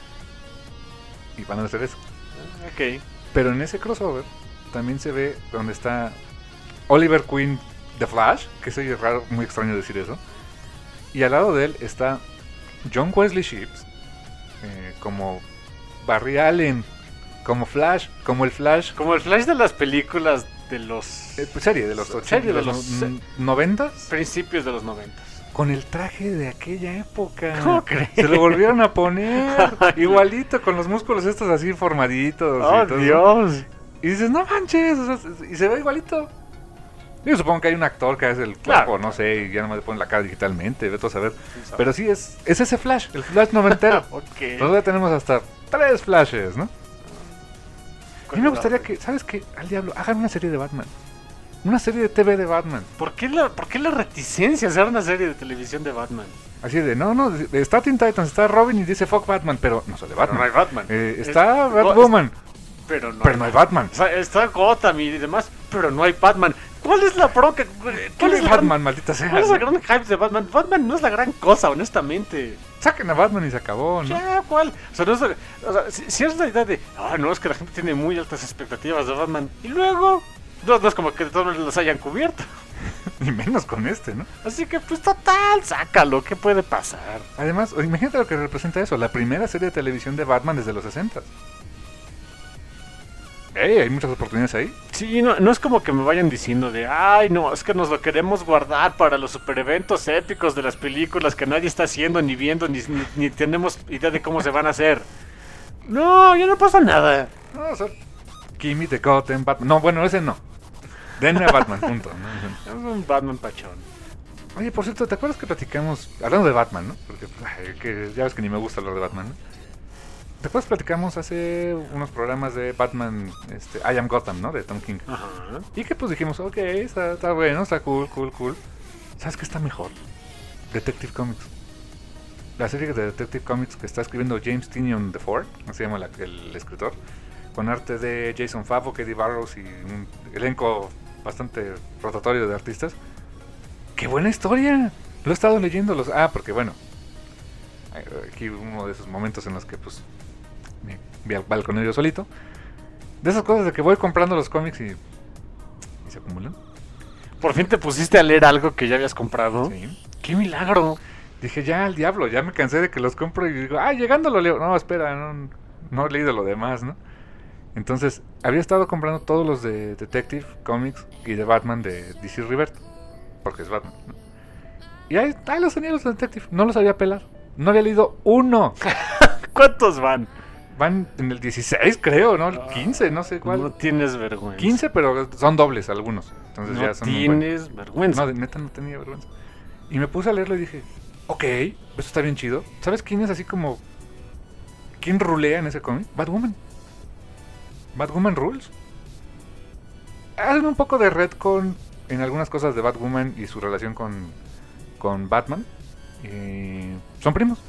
Y van a hacer eso. Ok. Pero en ese crossover también se ve donde está Oliver Queen de Flash, que soy raro, muy extraño decir eso. Y al lado de él está John Wesley Shields, eh, como Barry Allen, como Flash, como el Flash. Como el Flash de las películas de los... Eh, pues serie de los ochenta, serie de de los los no- noventas. principios de los noventas. Con el traje de aquella época. ¿Cómo crees? Se lo volvieron a poner igualito, con los músculos estos así formaditos. ¡Oh, y todo. Dios! Y dices, no manches, o sea, y se ve igualito. Yo supongo que hay un actor que hace el cuerpo, Claro. no sé, y ya nomás le ponen la cara digitalmente, vete a saber. Sí, Pero sí, es, es ese Flash, el Flash noventero. Ok. Todavía tenemos hasta tres Flashes, ¿no? A mí me gustaría que, ¿sabes qué? Al diablo, hagan una serie de Batman. Una serie de T V de Batman. ¿Por qué la, por qué la reticencia a hacer una serie de televisión de Batman? Así de, no, no, de- está Teen Titans, está Robin y dice fuck Batman, pero no soy de Batman. Pero no hay Batman. Eh, está Es- Batwoman, Pero no, pero no hay Batman. O sea, está Gotham y demás, pero no hay Batman. ¿Cuál es la bronca? ¿Cuál ¿Quién es es la Batman, gran, maldita sea? ¿Cuál es la gran hype de Batman? Batman no es la gran cosa, honestamente. Saquen a Batman y se acabó, ¿no? Ya, ¿cuál? O sea, no es, o sea, si, si es la idea de, ah, no, es que la gente tiene muy altas expectativas de Batman. Y luego, no, no es como que de todos las hayan cubierto. Ni menos con este, ¿no? Así que, pues, total, sácalo, ¿qué puede pasar? Además, imagínate lo que representa eso, la primera serie de televisión de Batman desde los sesenta. Ey, hay muchas oportunidades ahí. Sí, no, no es como que me vayan diciendo de, ay, no, es que nos lo queremos guardar para los super eventos épicos de las películas que nadie está haciendo, ni viendo, ni, ni, ni tenemos idea de cómo se van a hacer. No, ya no pasa nada. No, o sea, Kimmy de Gotham, Batman. No, bueno, ese no. Denme a Batman, punto. ¿no? Es un Batman pachón. Oye, por cierto, ¿te acuerdas que platicamos, hablando de Batman, ¿no? Porque ay, que ya ves que ni me gusta hablar de Batman, ¿no? ¿Te acuerdas que platicamos hace unos programas de Batman, este, I Am Gotham, ¿no? De Tom King. Ajá. Y que pues dijimos, ok, está, está bueno, está cool, cool, cool. ¿Sabes qué está mejor? Detective Comics. La serie de Detective Comics que está escribiendo James Tynion the Fourth, así se llama la- el escritor, con arte de Jason Favok, Eddie Barrows y un elenco bastante rotatorio de artistas. ¡Qué buena historia! Lo he estado leyendo los... Ah, porque bueno, aquí uno de esos momentos en los que pues me vi al balcón yo solito. De esas cosas de que voy comprando los cómics y, y se acumulan. Por fin te pusiste a leer algo que ya habías comprado. Sí. ¡Qué milagro! Dije, ya al diablo, ya me cansé de que los compro y digo, ah, llegando lo leo. No, espera, no, no he leído lo demás, ¿no? Entonces, había estado comprando todos los de Detective Comics y de Batman de D C Rebirth, porque es Batman, ¿no? Y ahí, ahí los tenía los de Detective, no los había pelado. No había leído uno. ¿Cuántos van? Van en el dieciséis, creo, ¿no? El quince, no sé cuál. No tienes vergüenza. quince, pero son dobles algunos. Entonces No ya son un buen- tienes vergüenza. No, de neta no tenía vergüenza. Y me puse a leerlo y dije, ok, esto está bien chido. ¿Sabes quién es así como... ¿Quién rulea en ese cómic? Batwoman. Batwoman rules. Hacen un poco de retcon en algunas cosas de Batwoman y su relación con, con Batman. Y son primos.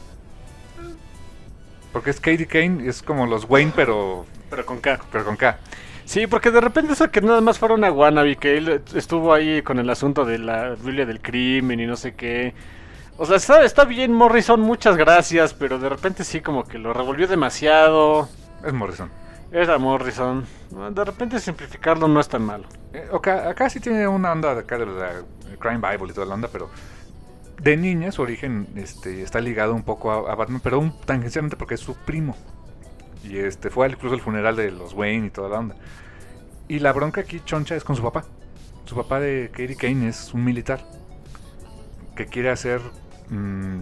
Porque es Katie Kane, es como los Wayne, pero, Pero con K. pero con K. Sí, porque de repente eso que nada más fuera una wannabe, que él estuvo ahí con el asunto de la Biblia del crimen y no sé qué. O sea, está, está bien Morrison, muchas gracias, pero de repente sí como que lo revolvió demasiado. Es Morrison. Era Morrison. De repente simplificarlo no es tan malo. Eh, acá, acá sí tiene una onda de acá de la Crime Bible y toda la onda, pero de niña su origen este, está ligado un poco a, a Batman, pero un, tangencialmente porque es su primo. Y este fue incluso el funeral de los Wayne y toda la onda. Y la bronca aquí choncha es con su papá. Su papá de Katie Kane es un militar que quiere hacer mmm,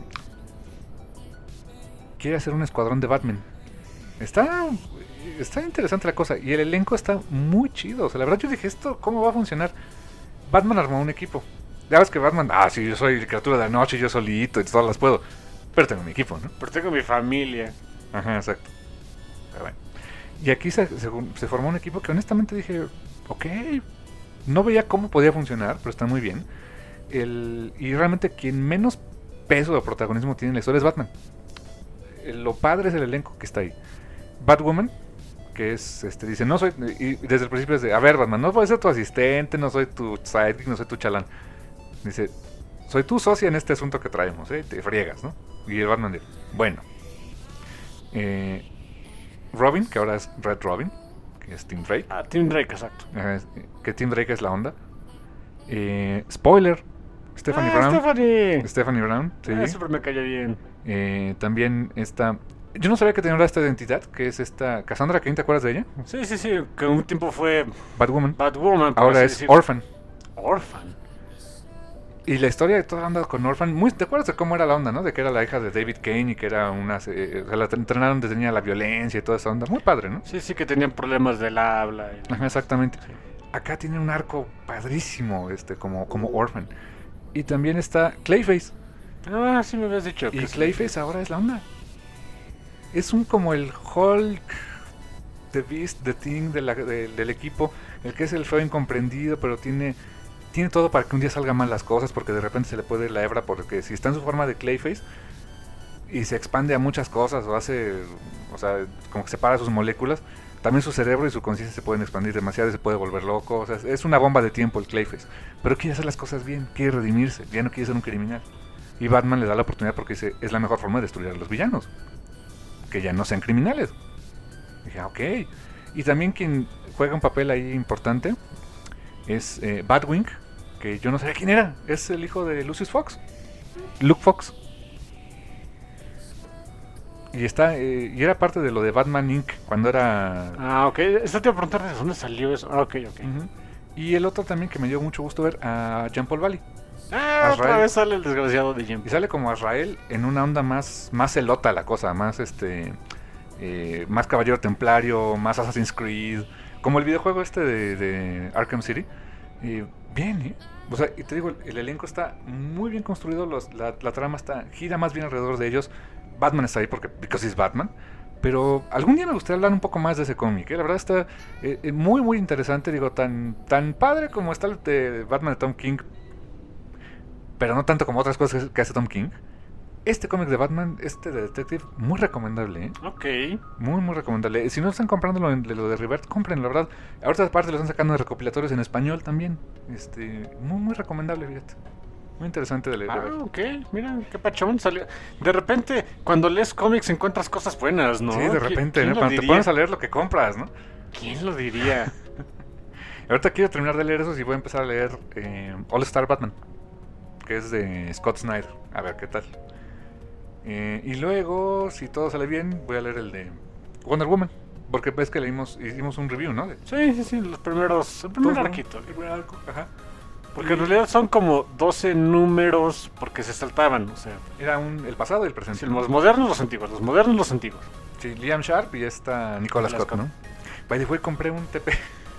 quiere hacer un escuadrón de Batman. Está está interesante la cosa y el elenco está muy chido. O sea, la verdad yo dije, esto cómo va a funcionar. Batman armó un equipo. Ya ves que Batman, ah, sí, yo soy criatura de la noche, yo solito y todas las puedo. Pero tengo mi equipo, ¿no? Pero tengo mi familia. Ajá, exacto. Pero bueno. Y aquí se, se, se formó un equipo que honestamente dije, ok, no veía cómo podía funcionar, pero está muy bien. El, y realmente quien menos peso o protagonismo tiene en la historia es Batman. El, lo padre es el elenco que está ahí. Batwoman, que es, este, dice, no soy, y desde el principio es de, a ver Batman, no voy a ser tu asistente, no soy tu sidekick, no soy tu chalán. Dice, soy tu socia en este asunto que traemos, ¿eh? Te friegas, ¿no? Y el Batman dice, bueno. Eh, Robin, que ahora es Red Robin, que es Tim Drake. Ah, Tim Drake, exacto. Eh, que Tim Drake es la onda. Eh, spoiler, Stephanie ah, Brown. Stephanie. Stephanie Brown, sí. Ah, siempre me cayó bien. Eh, también esta... Yo no sabía que tenía esta identidad, que es esta Cassandra Cain, ¿te acuerdas de ella? Sí, sí, sí, que un tiempo fue Batwoman. Batwoman. por Ahora así es decirlo. Orphan. Orphan. Y la historia de toda onda con Orphan, muy, ¿te acuerdas de cómo era la onda, no? De que era la hija de David Kane y que era una... Eh, o sea, la entrenaron desde niña la violencia y toda esa onda. Muy padre, ¿no? Sí, sí, que tenían problemas del habla. Y... Ajá, exactamente. Sí. Acá tiene un arco padrísimo, este, como, como Orphan. Y también está Clayface. Ah, sí me habías dicho. Y que sí. Clayface ahora es la onda. Es un como el Hulk, The Beast, The Thing de la, de, del equipo, el que es el feo incomprendido, pero tiene tiene todo para que un día salgan mal las cosas, porque de repente se le puede ir la hebra, porque si está en su forma de Clayface y se expande a muchas cosas o hace, o sea, como que separa sus moléculas, también su cerebro y su conciencia se pueden expandir demasiado y se puede volver loco. O sea, es una bomba de tiempo el Clayface, pero quiere hacer las cosas bien, quiere redimirse, ya no quiere ser un criminal. Y Batman le da la oportunidad porque dice, es la mejor forma de destruir a los villanos, que ya no sean criminales. Y dije, ok. Y también quien juega un papel ahí importante es eh, Batwing, que yo no sabía quién era. Es el hijo de Lucius Fox, Luke Fox. Y está eh, y era parte de lo de Batman incorporated cuando era... Ah, ok. Esto te iba a preguntar de dónde salió eso. Ah, ok, ok. Uh-huh. Y el otro también que me dio mucho gusto ver, a Jean-Paul Valley. Ah, Azrael. otra vez sale el desgraciado de Jim. Y sale como Azrael en una onda más más celota la cosa, más este eh, más Caballero Templario, más Assassin's Creed, como el videojuego este de, de Arkham City. Y bien, ¿eh? O sea, y te digo, el, el elenco está muy bien construido, los, la, la trama está gira más bien alrededor de ellos. Batman está ahí porque because he's Batman. Pero algún día me gustaría hablar un poco más de ese cómic, ¿eh? La verdad está eh, muy muy interesante, digo, tan tan padre como está el de Batman de Tom King, pero no tanto como otras cosas que hace Tom King. Este cómic de Batman, este de Detective, muy recomendable, ¿eh? Ok. Muy, muy recomendable. Si no están comprando lo de, lo de Rivert, compren, la verdad. Ahorita aparte lo están sacando de recopilatorios en español también. Este, muy, muy recomendable, fíjate. Muy interesante de leer. Ah, ok. Mira, qué pachón salió. De repente, cuando lees cómics encuentras cosas buenas, ¿no? Sí, de repente, ¿Quién ¿no? lo Cuando te diría? pones a leer lo que compras, ¿no? ¿Quién lo diría? Ahorita quiero terminar de leer esos y voy a empezar a leer eh, All Star Batman, que es de Scott Snyder. A ver qué tal. Eh, y luego, si todo sale bien, voy a leer el de Wonder Woman, porque ves que leímos, hicimos un review, ¿no? De Sí, sí, sí, los primeros. El primer todo, arquito. el primer arco, ajá. Porque en realidad son como doce números porque se saltaban, o sea. Era un, el pasado y el presente. Sí, los modernos, los antiguos, los modernos, los antiguos. Sí, Liam Sharp y esta Nicola Scott, Scott. ¿no? By the way, compré un T P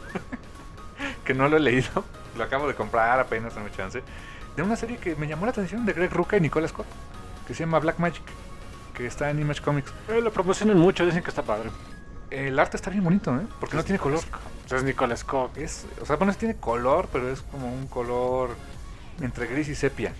que no lo he leído, lo acabo de comprar apenas, no me chance, de una serie que me llamó la atención de Greg Rucka y Nicola Scott, que se llama Black Magic, que está en Image Comics. Eh, lo promocionan mucho, dicen que está padre. El arte está bien bonito, ¿eh? Porque no tiene color. Es Nicolas Scott. Es, o sea, bueno, sí tiene color, pero es como un color entre gris y sepia.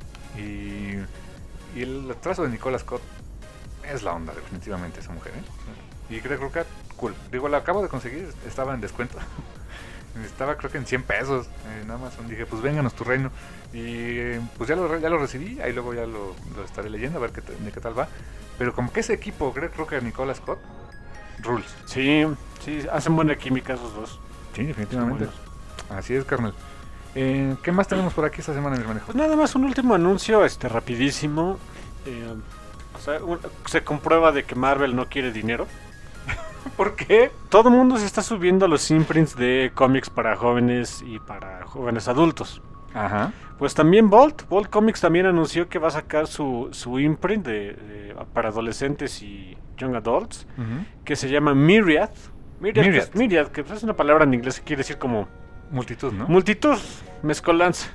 Y, y el trazo de Nicola Scott es la onda, definitivamente, esa mujer, ¿eh? Y Greg Rucka, cool. Digo, la acabo de conseguir, estaba en descuento. Estaba creo que en cien pesos eh, en Amazon. Dije, pues vénganos tu reino. Y eh, pues ya lo, ya lo recibí, ahí luego ya lo, lo estaré leyendo a ver qué, de qué tal va. Pero como que ese equipo, Greg Rucka y Nicola Scott, rules. Sí, sí, hacen buena química esos dos. Sí, definitivamente. Son Así es, carnal. Eh, ¿Qué más tenemos por aquí esta semana, mi hermano? Pues nada más un último anuncio, este, rapidísimo. Eh, o sea, un- se comprueba de que Marvel no quiere dinero. ¿Por qué? Todo el mundo se está subiendo a los imprints de cómics para jóvenes y para jóvenes adultos. Ajá. Pues también Bolt, Bolt Comics también anunció que va a sacar su, su imprint de, de- para adolescentes y young adults, Uh-huh. que se llama Myriad. Myriad, Myriad. Que, es, Myriad, que es una palabra en inglés que quiere decir como Multitud, ¿no? multitud, mezcolanza.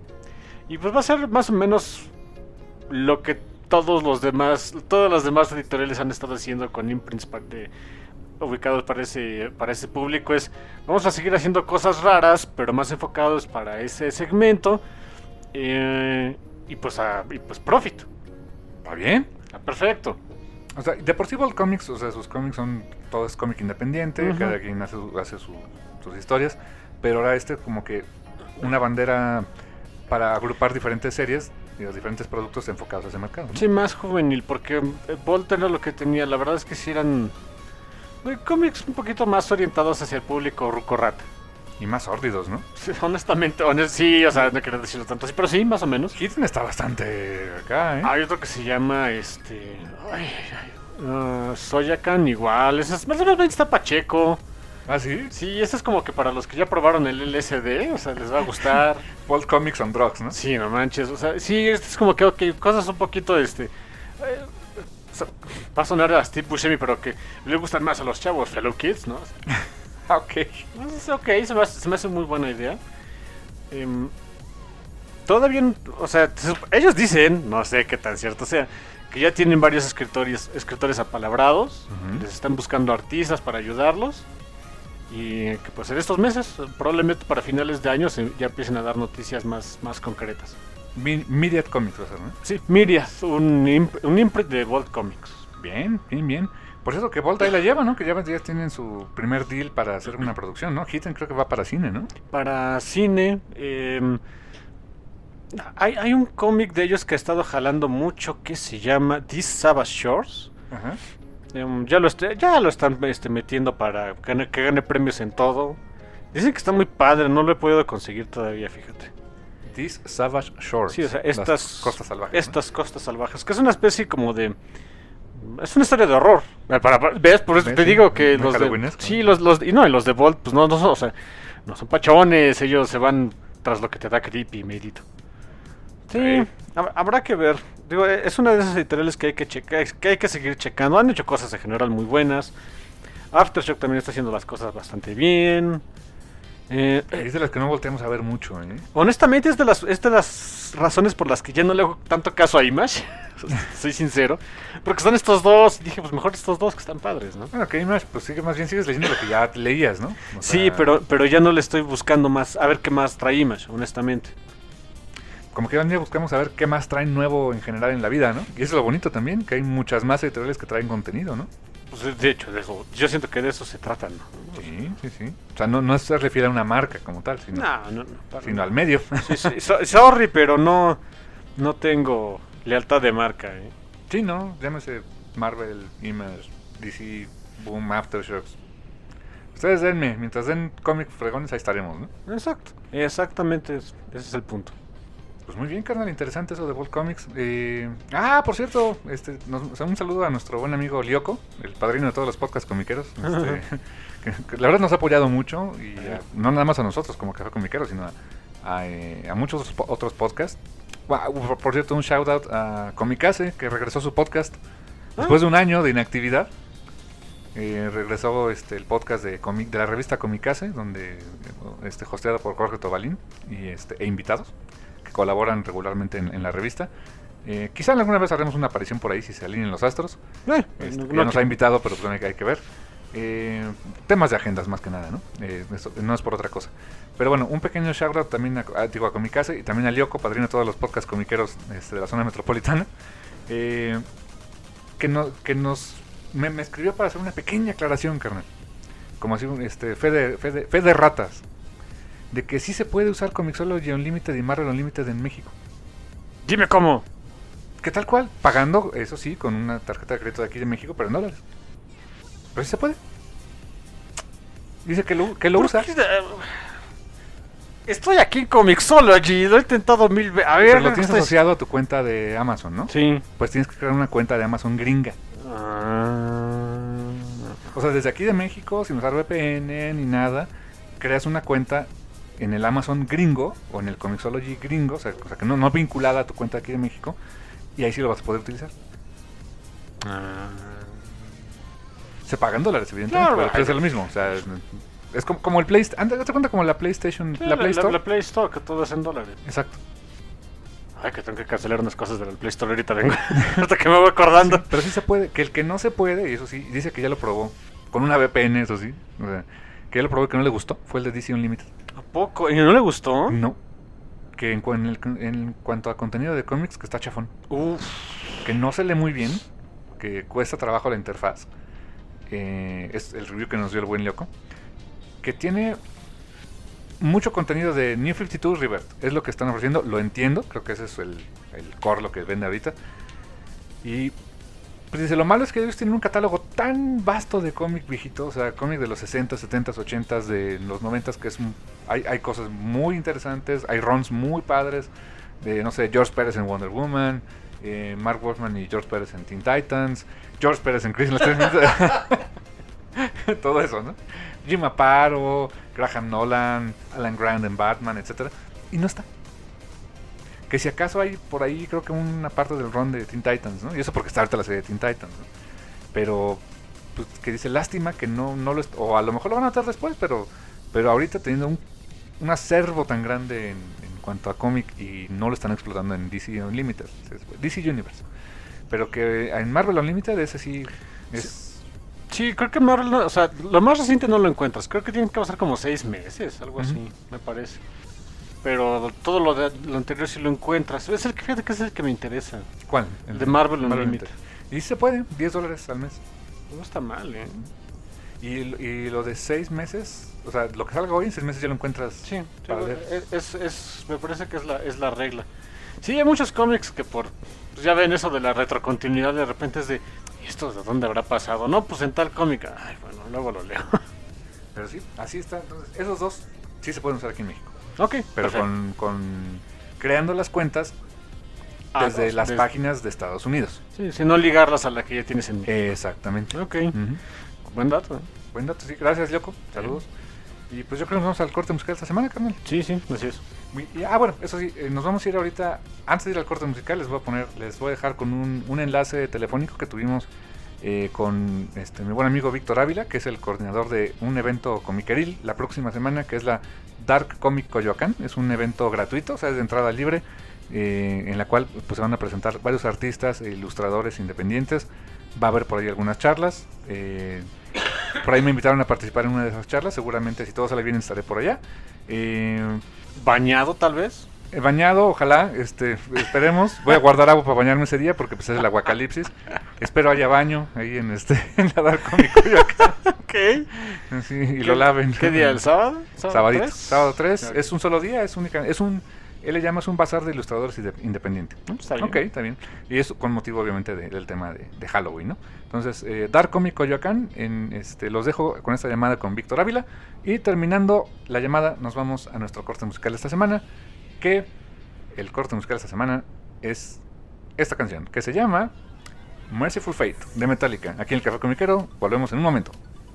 Y pues va a ser más o menos lo que todos los demás, todas las demás editoriales han estado haciendo con imprints pa- de, ubicados para ese, para ese público. Es, vamos a seguir haciendo cosas raras, pero más enfocados para ese segmento. eh, y pues a, y pues profit. ¿Está bien? Ah, perfecto. O sea, de por sí Bolt Comics, o sea, sus cómics son, todo es cómic independiente, Ujú. cada quien hace, su- hace su- sus historias, pero ahora este como que una bandera para agrupar diferentes series y los diferentes productos enfocados a ese mercado, ¿no? Sí, más juvenil, porque eh, Bolt era lo que tenía. La verdad es que sí eran eh, cómics un poquito más orientados hacia el público ruco rata. Y más sórdidos, ¿no? Sí, honestamente, honest, sí, o sea, no quiero decirlo tanto así, pero sí, más o menos. Hidden está bastante acá, ¿eh? Hay otro que se llama, este... Ay, ay, uh, Soyacan igual, ese es, más o menos está pacheco. ¿Ah, sí? Sí, este es como que para los que ya probaron el L S D, o sea, les va a gustar. Vault Comics on Drugs, ¿no? Sí, no manches, o sea, sí, este es como que, ok, cosas un poquito, este... Eh, o sea, va a sonar a Steve Buscemi, pero que le gustan más a los chavos, fellow kids, ¿no? Ok. Entonces, ok, se me, hace, se me hace muy buena idea. Eh, todavía, o sea, ellos dicen, no sé qué tan cierto sea, que ya tienen varios escritores, escritores apalabrados, uh-huh. Les están buscando artistas para ayudarlos. Y que pues en estos meses, probablemente para finales de año, se, ya empiecen a dar noticias más, más concretas. Mi, Myriad Comics va a ser, ¿no? Sí, Myriad, un, imp, un imprint de Vault Comics. Bien, bien, bien. Por eso que Vault ahí la lleva, ¿no? Que ya, ya tienen su primer deal para hacer una producción, ¿no? Hidden creo que va para cine, ¿no? Para cine. Eh, hay, hay un cómic de ellos que ha estado jalando mucho que se llama These Savage Shores. Ajá. Um, ya, lo est- ya lo están este, metiendo para que gane, que gane premios en todo. Dicen que está muy padre, no lo he podido conseguir todavía, fíjate. These Savage Shores. Sí, o sea, estas Las costas salvajes. Estas ¿no? costas salvajes, que es una especie como de... Es una historia de horror. Para, para, ¿Ves? Por eso ¿ves? Te digo que los de... Sí, los, los... Y no, y los de Vault, pues no, no son, o sea, no son pachones, ellos se van tras lo que te da creepy, medito. Sí, okay. Habrá que ver. Digo, es una de esas editoriales que hay que checar, que hay que seguir checando. Han hecho cosas en general muy buenas. Aftershock también está haciendo las cosas bastante bien. Eh, es de las que no volteamos a ver mucho, ¿eh? Honestamente es de las es de las razones por las que ya no le hago tanto caso a Image. Soy sincero. Porque están estos dos. Y dije, pues mejor estos dos que están padres, ¿no? Bueno, que Image, pues sigue más bien sigues leyendo lo que ya leías, ¿no? O sea... Sí, pero, pero ya no le estoy buscando más. A ver qué más trae Image, honestamente. Como que hoy en día buscamos a ver qué más traen nuevo en general en la vida, ¿no? Y eso es lo bonito también, que hay muchas más editoriales que traen contenido, ¿no? Pues de hecho, de eso, yo siento que de eso se trata, ¿no? Sí, sí, sí. O sea, no, no se refiere a una marca como tal, sino, no, no, no, sino al medio. Sí, sí, so, sorry, pero no, no tengo lealtad de marca, ¿eh? Sí, no, llámese Marvel, Image, D C, Boom, Aftershocks. Ustedes denme, mientras den cómics fregones, ahí estaremos, ¿no? Exacto, exactamente, ese es el punto. Pues muy bien, carnal, interesante eso de Vault Comics. Eh, ah, por cierto, este, nos, o sea, un saludo a nuestro buen amigo Lyoko, el padrino de todos los podcasts comiqueros. Este, que, que la verdad nos ha apoyado mucho, y a, no nada más a nosotros como Café Comiquero, sino a, a, eh, a muchos otros podcasts. Wow, por, por cierto, un shout out a Comicase, que regresó a su podcast después de un año de inactividad. Eh, regresó este el podcast de, comi- de la revista Comicase, donde este hosteado por Jorge Tobalín y este e invitados que colaboran regularmente en, en la revista. Eh, quizá alguna vez haremos una aparición por ahí si se alinean los astros. Eh, este, no, no ya nos que... ha invitado, pero pues hay que, hay que ver. Eh, temas de agendas más que nada, ¿no? Eh, esto, no es por otra cosa. Pero bueno, un pequeño shout out también a, a, digo, a Comicase y también a Lyoko, padrino de todos los podcasts comiqueros este, de la zona metropolitana. Eh, que, no, que nos me, me escribió para hacer una pequeña aclaración, carnal. Como así, este, fe de, fe de, fe de ratas. De que sí se puede usar Comixology Unlimited y Marvel Unlimited en México. Dime cómo. Que tal cual, pagando, eso sí, con una tarjeta de crédito de aquí de México, pero en dólares. Pero sí se puede. Dice que lo, que lo usa. Qué? Estoy aquí en Comixology, lo he intentado mil veces. A ver, pero lo tienes estoy... asociado a tu cuenta de Amazon, ¿no? Sí. Pues tienes que crear una cuenta de Amazon gringa. Ah. O sea, desde aquí de México, sin usar V P N ni nada, creas una cuenta en el Amazon gringo o en el Comixology gringo, o sea, o sea que no, no vinculada a tu cuenta aquí de México, y ahí sí lo vas a poder utilizar. Ah. Se pagan dólares, evidentemente, claro, pero es lo mismo, o sea, es, es como, como el PlayStation, ¿te cuenta como la PlayStation, sí, la, la Play Store? La, la Play Store, que todo es en dólares. Exacto. Ay, que tengo que cancelar unas cosas del Play Store ahorita, vengo, hasta que me voy acordando. Sí, pero sí se puede, que el que no se puede, y eso sí, dice que ya lo probó, con una V P N, eso sí, o sea, que ya lo probó y que no le gustó, fue el de D C Unlimited. ¿A poco? ¿Y no le gustó? No. Que en, en, el, en cuanto a contenido de cómics, que está chafón. Uf. Que no se lee muy bien, que cuesta trabajo la interfaz. Eh, es el review que nos dio el buen Lyoko. Que tiene mucho contenido de New cincuenta y dos Rebirth. Es lo que están ofreciendo, lo entiendo. Creo que ese es el, el core, lo que vende ahorita. Y Pues dice, lo malo es que ellos tienen un catálogo tan vasto de cómic viejito, o sea, cómic de los sesenta, setenta, ochenta, de los noventa, que es hay, hay cosas muy interesantes, hay runs muy padres, de, no sé, George Pérez en Wonder Woman, eh, Mark Wolfman y George Pérez en Teen Titans, George Pérez en Chris todo eso, ¿no? Jim Aparo, Graham Nolan, Alan Grant en Batman, etcétera, y no está. Que si acaso hay por ahí, creo que una parte del run de Teen Titans, ¿no? Y eso porque está ahorita la serie de Teen Titans, ¿no? Pero, pues, que dice, lástima que no, no lo... Est- o a lo mejor lo van a notar después, pero pero ahorita teniendo un, un acervo tan grande en, en cuanto a cómic y no lo están explotando en D C Unlimited, D C Universe. Pero que en Marvel Unlimited ese sí es... Sí, sí, creo que Marvel, no, o sea, lo más reciente no lo encuentras. Creo que tienen que pasar como seis meses, algo uh-huh. así, me parece. Pero todo lo de lo anterior sí lo encuentras. Es el que, fíjate que es el que me interesa. ¿Cuál? El de Marvel Unlimited. Y se puede, diez dólares al mes. No está mal, ¿eh? Y, y lo de seis meses, o sea, lo que salga hoy en seis meses ya lo encuentras. Sí, para sí, ver. Es, es, me parece que es la, es la regla. Sí, hay muchos cómics que por... Pues ya ven eso de la retrocontinuidad, de repente es de... ¿Y esto de dónde habrá pasado? No, pues en tal cómic. Ay, bueno, luego lo leo. Pero sí, así está. Entonces, esos dos sí se pueden usar aquí en México. Ok, pero con, con creando las cuentas ah, desde dos, las desde... páginas de Estados Unidos. Sí, si no ligarlas a la que ya tienes en México. Exactamente. Ok, uh-huh. Buen dato. ¿eh? Buen dato, sí. Gracias, Yoko. Saludos. Sí. Y pues yo creo que nos vamos al corte musical esta semana, carnal. Sí, sí, así es. Y, ah, bueno, eso sí, eh, nos vamos a ir ahorita, antes de ir al corte musical, les voy a poner, les voy a dejar con un, un enlace telefónico que tuvimos eh, con este, mi buen amigo Víctor Ávila, que es el coordinador de un evento comiqueril la próxima semana, que es la Dark Comic Coyoacán. Es un evento gratuito, o sea, es de entrada libre, eh, en la cual pues, se van a presentar varios artistas e ilustradores independientes. Va a haber por ahí algunas charlas. Eh, por ahí me invitaron a participar en una de esas charlas. Seguramente, si todo sale bien, estaré por allá. Eh, ¿Bañado, tal vez? Eh, bañado, ojalá. este Esperemos. Voy a guardar agua para bañarme ese día porque pues, es el aguacalipsis. Espero haya baño ahí en este en la Dark Comic Coyoacán. ¿Qué? Sí, y lo laven. ¿Qué día? ¿El sábado? Sabadito. Sábado tres. Okay. Es un solo día. Es única. Es un. Él le llama es un bazar de ilustradores independiente. ¿No? Está bien. Ok, está bien. Y eso con motivo, obviamente, de, del tema de, de Halloween, ¿no? Entonces, eh, Dark Comic Coyoacán. En, este, los dejo con esta llamada con Víctor Ávila. Y terminando la llamada, nos vamos a nuestro corte musical de esta semana. Que el corte musical de esta semana es esta canción, que se llama Merciful Fate, de Metallica. Aquí en el Café Comiquero. Volvemos en un momento.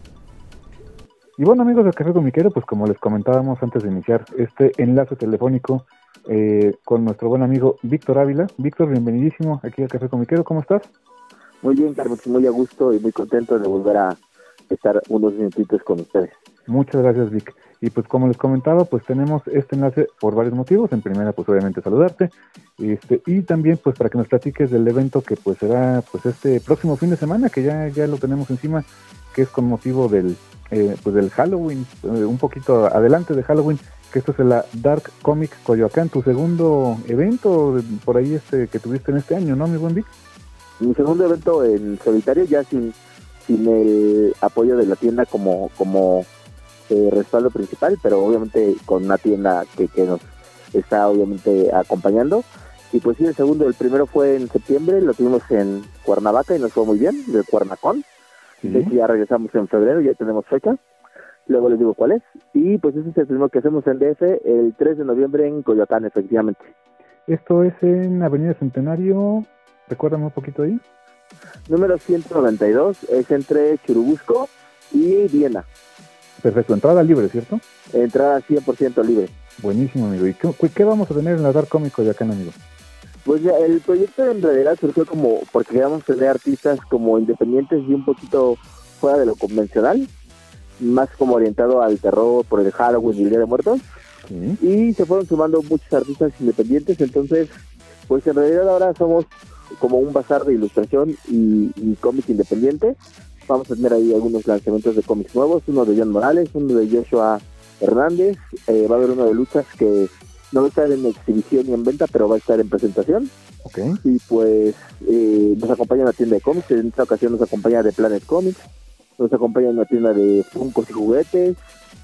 Y bueno, amigos del Café Comiquero, pues como les comentábamos antes de iniciar este enlace telefónico eh, con nuestro buen amigo Víctor Ávila. Víctor, bienvenidísimo aquí al Café Comiquero, ¿cómo estás? Muy bien, Carlos, muy a gusto y muy contento de volver a estar unos minutitos con ustedes. Muchas gracias, Vic. Y pues como les comentaba, pues tenemos este enlace por varios motivos. En primera, pues obviamente saludarte, este y también pues para que nos platiques del evento que pues será pues este próximo fin de semana, que ya ya lo tenemos encima, que es con motivo del eh, pues del Halloween, eh, un poquito adelante de Halloween, que esto es la Dark Comic Coyoacán, tu segundo evento por ahí este que tuviste en este año, ¿no, mi buen Vic? Mi segundo evento en solitario, ya sin sin el apoyo de la tienda como como Eh, respaldo principal, pero obviamente con una tienda que, que nos está obviamente acompañando. Y pues sí, el segundo, el primero fue en septiembre, lo tuvimos en Cuernavaca y nos fue muy bien, del Cuernacón. ¿Sí? De hecho ya regresamos en febrero, ya tenemos fecha, luego les digo cuál es. Y pues ese es el primero que hacemos en D F, el tres de noviembre en Coyoacán, efectivamente. Esto es en Avenida Centenario, recuérdame un poquito ahí. Número ciento noventa y dos, es entre Churubusco y Viena. Perfecto, entrada libre, ¿cierto? Entrada cien por ciento libre. Buenísimo, amigo. ¿Y qué, qué vamos a tener en la Dark Comic Coyoacán, amigo? Pues ya, el proyecto en realidad surgió como porque queríamos tener artistas como independientes y un poquito fuera de lo convencional, más como orientado al terror por el Halloween y el Día de Muertos. ¿Sí? Y se fueron sumando muchos artistas independientes, entonces pues en realidad ahora somos como un bazar de ilustración y, y cómic independiente. Vamos a tener ahí algunos lanzamientos de cómics nuevos, uno de John Morales, uno de Joshua Hernández, eh, va a haber uno de luchas que no va a estar en exhibición ni en venta, pero va a estar en presentación. Okay. Y pues eh, nos acompaña una tienda de cómics, en esta ocasión nos acompaña de Planet Comics, nos acompaña una tienda de Funkos y juguetes,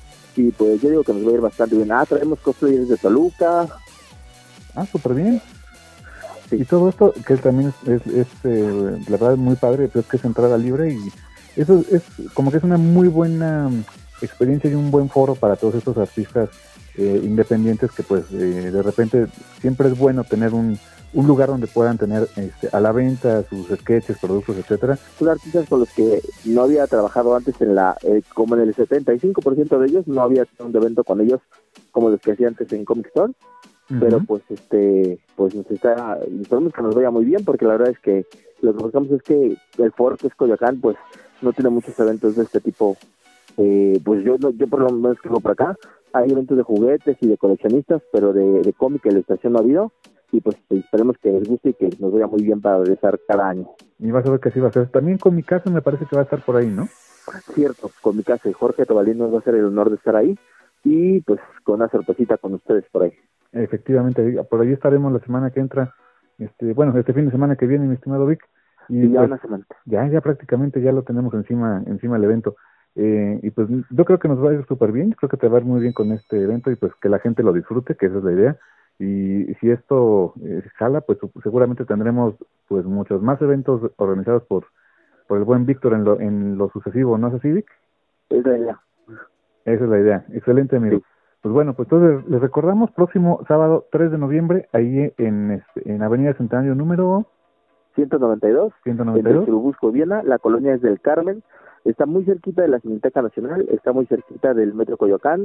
y pues yo digo que nos va a ir bastante bien. Ah, traemos cosplayers de Toluca. Ah, súper bien. Sí. Y todo esto, que también es, es, es eh, la verdad, muy padre, pero es que es entrada libre y eso es como que es una muy buena experiencia y un buen foro para todos estos artistas eh, independientes que pues eh, de repente siempre es bueno tener un, un lugar donde puedan tener este, a la venta sus sketches, productos, etcétera. Son artistas con los que no había trabajado antes en la, eh, como en el setenta y cinco por ciento de ellos no había tenido un evento con ellos como los que hacía antes en Comic Store. Pero pues este pues nos está esperamos que nos vaya muy bien, porque la verdad es que lo que buscamos es que el foro que es Coyoacán pues no tiene muchos eventos de este tipo. Eh, pues yo yo por lo menos que vengo por acá hay eventos de juguetes y de coleccionistas, pero de, de cómic en la estación no ha habido, y pues esperemos que les guste y que nos vaya muy bien para regresar cada año. Y vas a ver que sí va a ser. También con mi casa me parece que va a estar por ahí, ¿no? Cierto, con mi casa Jorge Tobalín nos va a hacer el honor de estar ahí, y pues con una sorpresita con ustedes por ahí. Efectivamente, por ahí estaremos la semana que entra, este, bueno, este fin de semana que viene, mi estimado Vic. Y, y ya pues, una semana. Ya, ya prácticamente ya lo tenemos encima, encima del evento. Eh, y pues yo creo que nos va a ir súper bien, creo que te va a ir muy bien con este evento y pues que la gente lo disfrute, que esa es la idea. Y si esto eh, jala, pues seguramente tendremos pues muchos más eventos organizados por por el buen Víctor en lo, en lo sucesivo, ¿no es así, Vic? Es la idea. Esa es la idea, excelente, amigo. Sí. Pues bueno, pues entonces les recordamos, próximo sábado tres de noviembre, ahí en este, en Avenida Centenario número ciento noventa y dos, ciento noventa y dos. En Churubusco, Viena. La colonia es del Carmen, está muy cerquita de la Cineteca Nacional, está muy cerquita del Metro Coyoacán,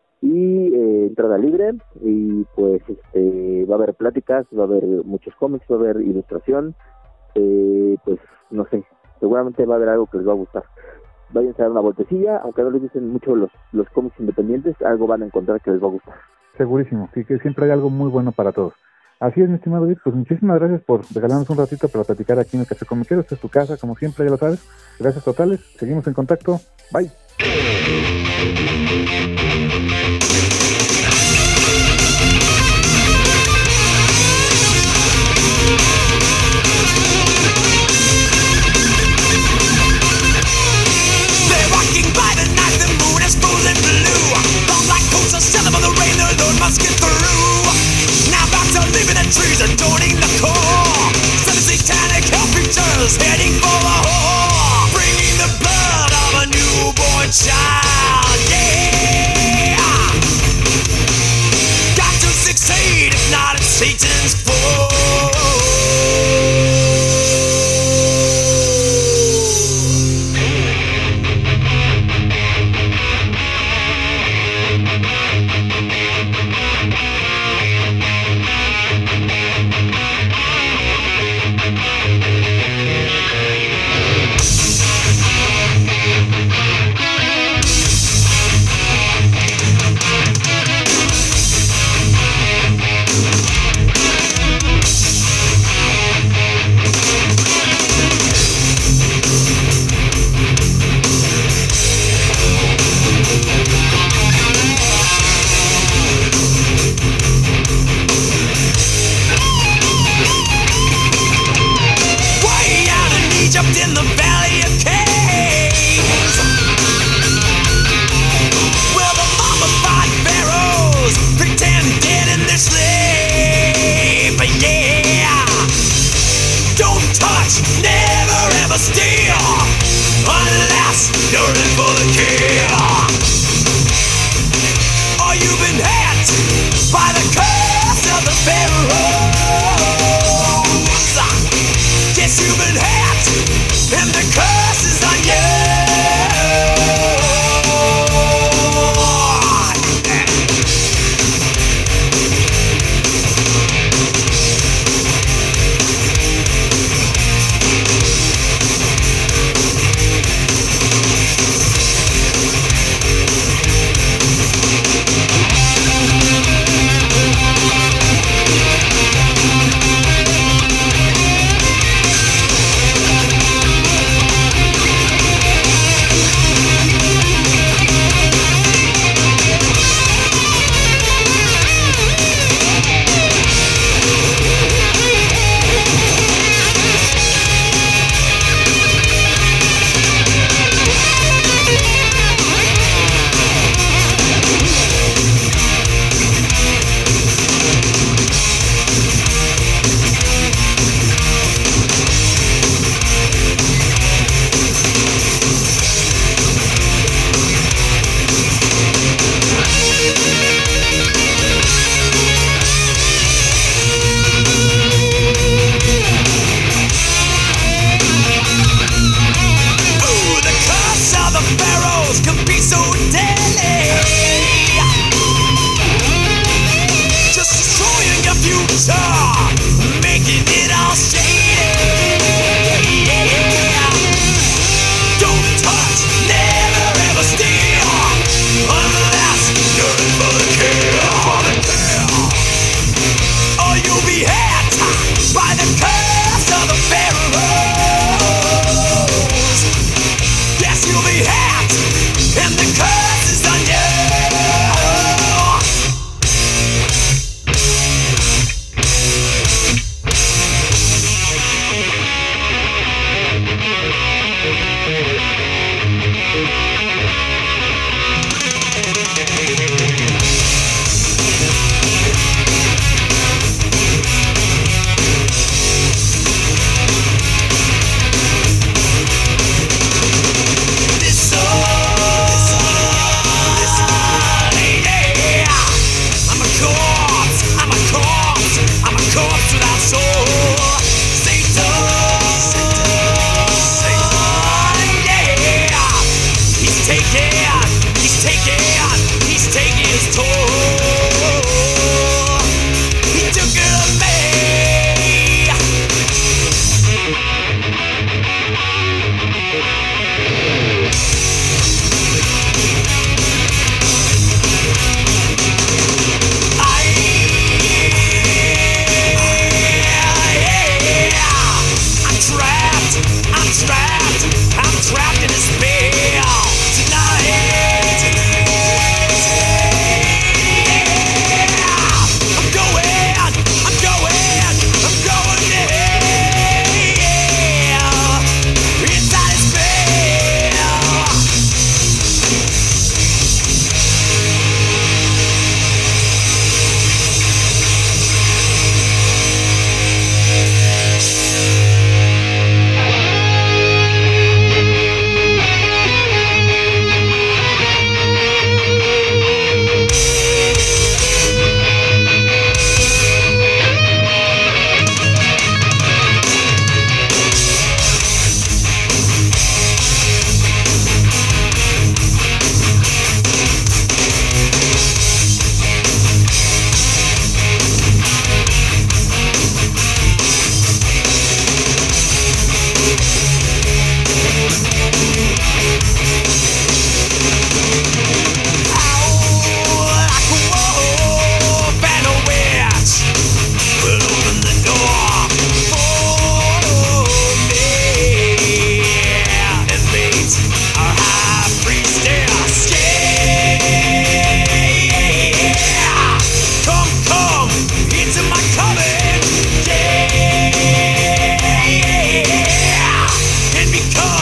y eh, entrada libre, y pues este va a haber pláticas, va a haber muchos cómics, va a haber ilustración, eh, pues no sé, seguramente va a haber algo que les va a gustar. Vayan a dar una vueltecilla, aunque no les gusten mucho los, los cómics independientes, algo van a encontrar que les va a gustar. Segurísimo, sí, que siempre hay algo muy bueno para todos. Así es, mi estimado Luis, pues muchísimas gracias por regalarnos un ratito para platicar aquí en el Café Comiquero. Esta es tu casa, como siempre, ya lo sabes. Gracias totales, seguimos en contacto. Bye. Trees adorning the core, seven satanic hell creatures heading for the whore, bringing the blood of a newborn child, yeah.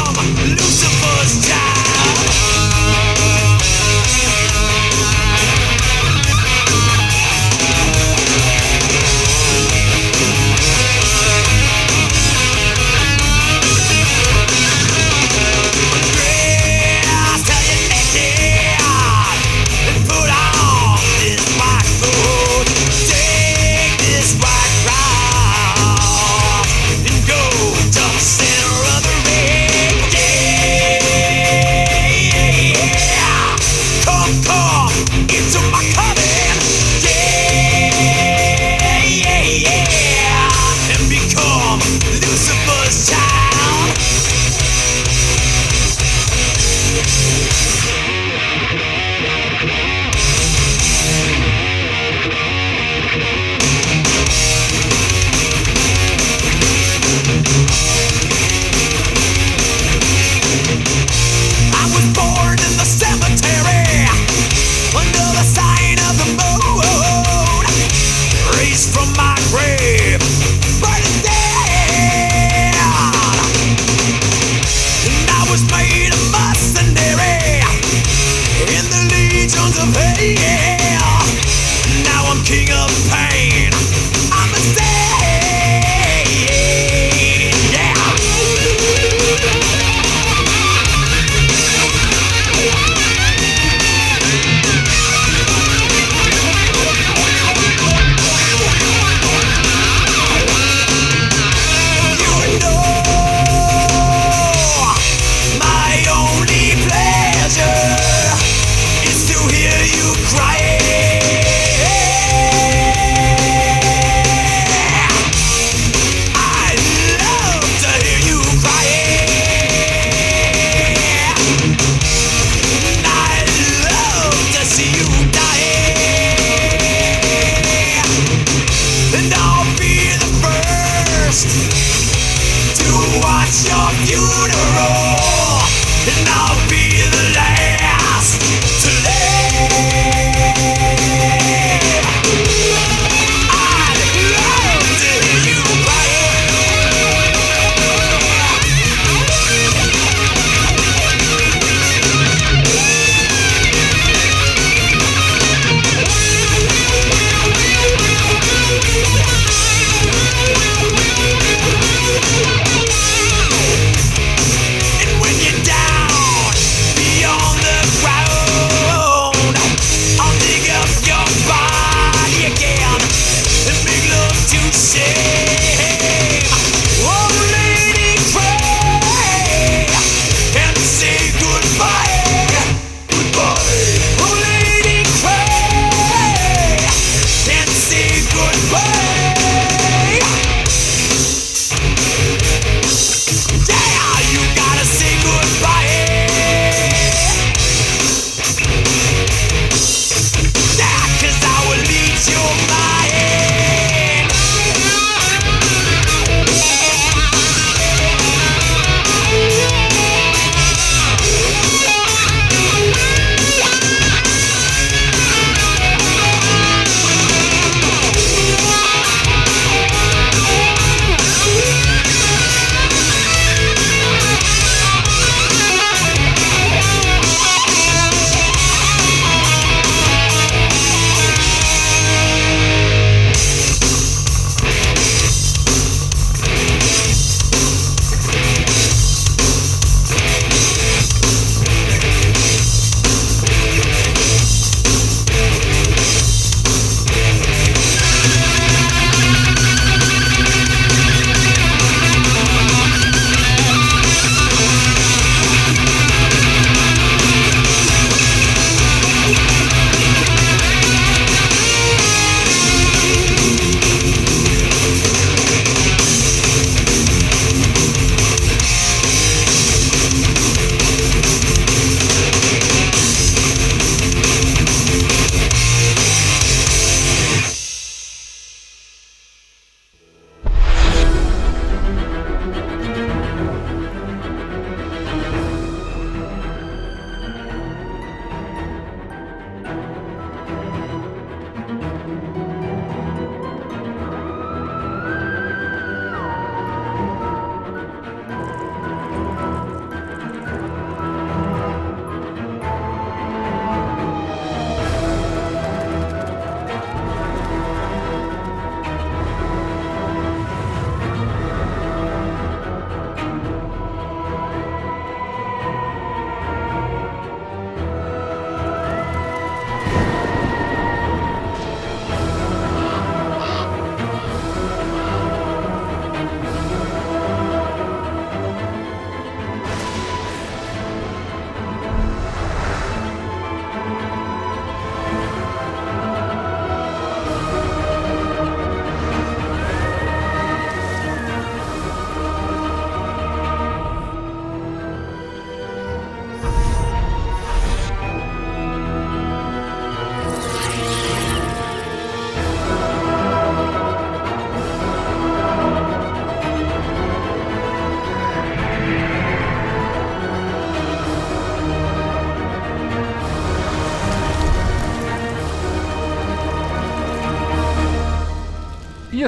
And when you're down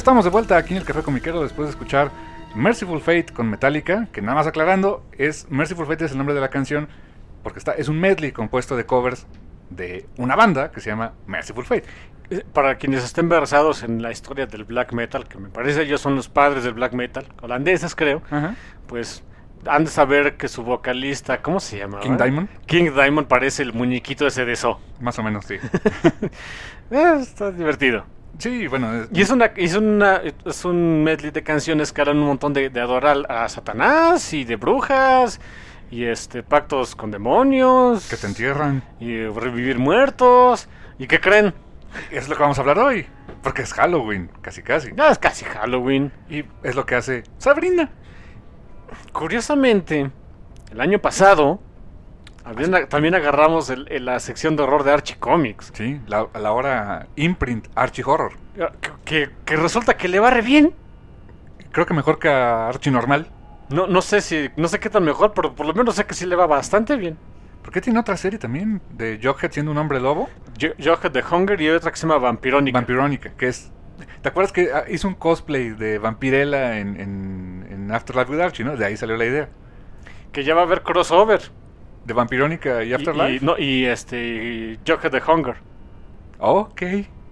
estamos de vuelta aquí en el Café Comiquero después de escuchar Merciful Fate con Metallica, que nada más aclarando, es Merciful Fate es el nombre de la canción porque está es un medley compuesto de covers de una banda que se llama Merciful Fate. Para quienes estén versados en la historia del black metal, que me parece ellos son los padres del black metal, holandeses creo, Ajá. pues han de saber que su vocalista, ¿cómo se llama? King Diamond. King Diamond parece el muñequito ese de eso. Más o menos, sí. Eh, está divertido. Sí, bueno. Es, Y es una, es una es un medley de canciones que hablan un montón de, de adorar a Satanás y de brujas y este pactos con demonios que te entierran. y revivir muertos. ¿Y qué creen? Es lo que vamos a hablar hoy, porque es Halloween, casi casi. Ya es casi Halloween. Y es lo que hace Sabrina. Curiosamente, el año pasado habían- también agarramos el- el- la sección de horror de Archie Comics. Sí, la, a la hora imprint Archie Horror. Que, que- que resulta que le va re bien. Creo que mejor que a Archie normal. No, no sé si, no sé qué tan mejor, pero por lo menos sé que sí le va bastante bien. Porque tiene otra serie también de Jughead siendo un hombre lobo. Jo- Jughead the Hunger y otra que se llama Vampirónica. Vampirónica, que es... ¿Te acuerdas que ah, hizo un cosplay de Vampirella en, en, en Afterlife with Archie, no? De ahí salió la idea. Que ya va a haber crossover. De Vampirónica y Y, Afterlife. y, no, y este y Jughead the Hunger. Ok.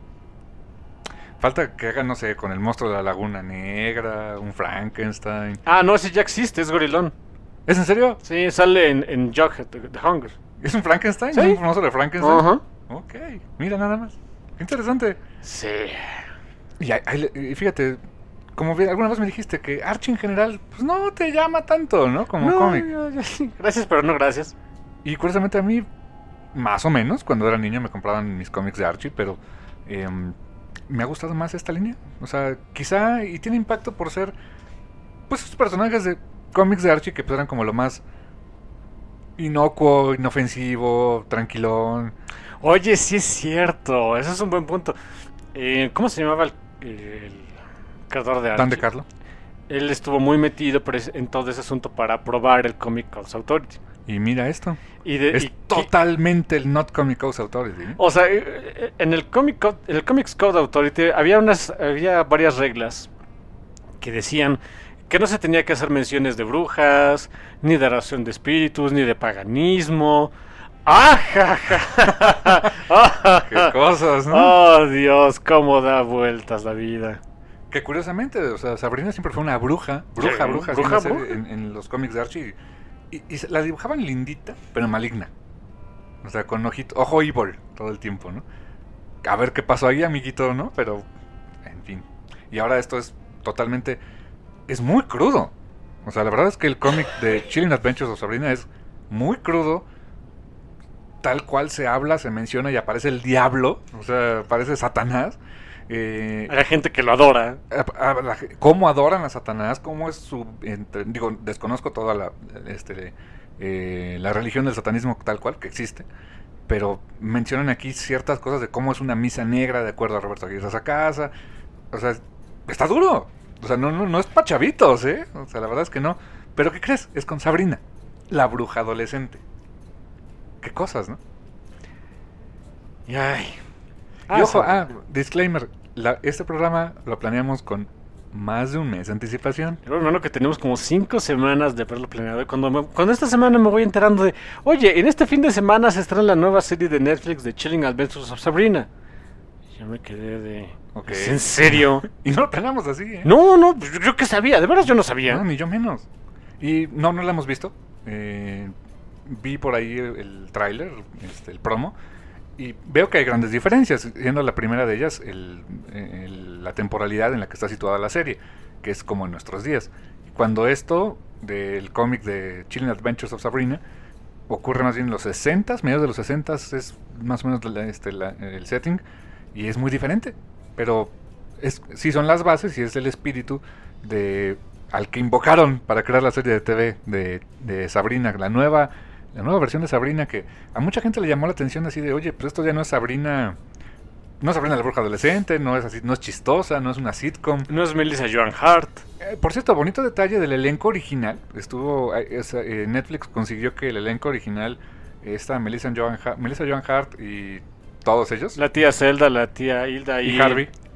Falta que hagan, no sé, con el monstruo de la Laguna Negra, un Frankenstein. Ah, no, ese ya existe, es gorilón. ¿Es en serio? Sí, sale en, en Jughead the, the Hunger. ¿Es un Frankenstein? Sí. ¿Es un monstruo de Frankenstein? Ajá. Ok, mira nada más. Qué interesante. Sí. Y, ahí- ahí le- y fíjate, como bien- alguna vez me dijiste que Archie en general, pues no te llama tanto, ¿no? Como No, cómic. yo- yo- gracias, pero no gracias. Y curiosamente a mí, más o menos, cuando era niño me compraban mis cómics de Archie, pero em, me ha gustado más esta línea. O sea, quizá, y tiene impacto por ser, pues, esos personajes de cómics de Archie que pues, eran como lo más inocuo, inofensivo, tranquilón. Oye, sí es cierto, eso es un buen punto. Eh, ¿Cómo se llamaba el, el creador de Archie? Dan de Carlo. Él estuvo muy metido pres- en todo ese asunto para aprobar el Comic Cause Authority. Y mira esto. Y de, Es y- totalmente el Not Comic Cause Authority. ¿eh? O sea, eh, eh, en el Comic Co- en el Comics Code Authority había unas había varias reglas que decían que no se tenía que hacer menciones de brujas, ni de oración de espíritus, ni de paganismo. ¡Ah, ja, ja! ¡Ah, Qué ja! cosas, ¿no? ¡Oh, Dios! ¿Cómo da vueltas la vida? Que curiosamente, o sea, Sabrina siempre fue una bruja, bruja, Sí, bruja, así bruja, en la serie- bruja. En, en los cómics de Archie. Y, y se- la dibujaban lindita, pero maligna. O sea, con ojito, ojo evil todo el tiempo, ¿no? A ver qué pasó ahí, amiguito, ¿no? Pero, en fin. Y ahora esto es totalmente... Es muy crudo. O sea, la verdad es que el cómic de Chilling Adventures of Sabrina es muy crudo. Tal cual se habla, se menciona y aparece el diablo. O sea, aparece Satanás. Eh, Hay gente que lo adora. a- a la ge- cómo adoran a Satanás, cómo es su entre- digo, desconozco toda la este eh, la religión del satanismo tal cual que existe, pero mencionan aquí ciertas cosas de cómo es una misa negra de acuerdo a Roberto Aguirre Sacasa. O sea, está duro. O sea, no no no es pa' chavitos, ¿eh? O sea, la verdad es que no. Pero ¿qué crees? Es con Sabrina, la bruja adolescente. Qué cosas, ¿no? Y ay. Y ojo, Sabrina. ah, disclaimer, la- este programa lo planeamos con más de un mes de anticipación. Pero hermano, que tenemos como cinco semanas de haberlo planeado. Y Cuando, me- cuando esta semana me voy enterando de, oye, en este fin de semana se estrena la nueva serie de Netflix de Chilling Adventures of Sabrina. Y yo me quedé de, Ok. ¿es en serio? Y no lo planeamos así, ¿eh? No, no, pues yo, yo qué sabía, de veras yo no sabía. No, ni yo menos. Y no, no la hemos visto. Eh, vi por ahí el, el tráiler, este, el promo, y veo que hay grandes diferencias. Siendo la primera de ellas, el, el- la temporalidad en la que está situada la serie, que es como en nuestros días. Cuando esto del cómic de Chilling Adventures of Sabrina ocurre más bien en los sesentas, mediados de los sesentas es más o menos la- este, la- el setting, y es muy diferente. Pero es, sí son las bases y es el espíritu de al que invocaron para crear la serie de T V de, de Sabrina, la nueva la nueva versión de Sabrina, que a mucha gente le llamó la atención así de, oye, pero esto ya no es Sabrina, no es Sabrina la bruja adolescente, no es así, no es chistosa, no es una sitcom. No es Melissa Joan Hart. Eh, por cierto, bonito detalle del elenco original, estuvo eh, es, eh, Netflix consiguió que el elenco original, esta Melissa Joan, Ha- Melissa Joan Hart y todos ellos, La tía Zelda, la tía Hilda y, y Harvey,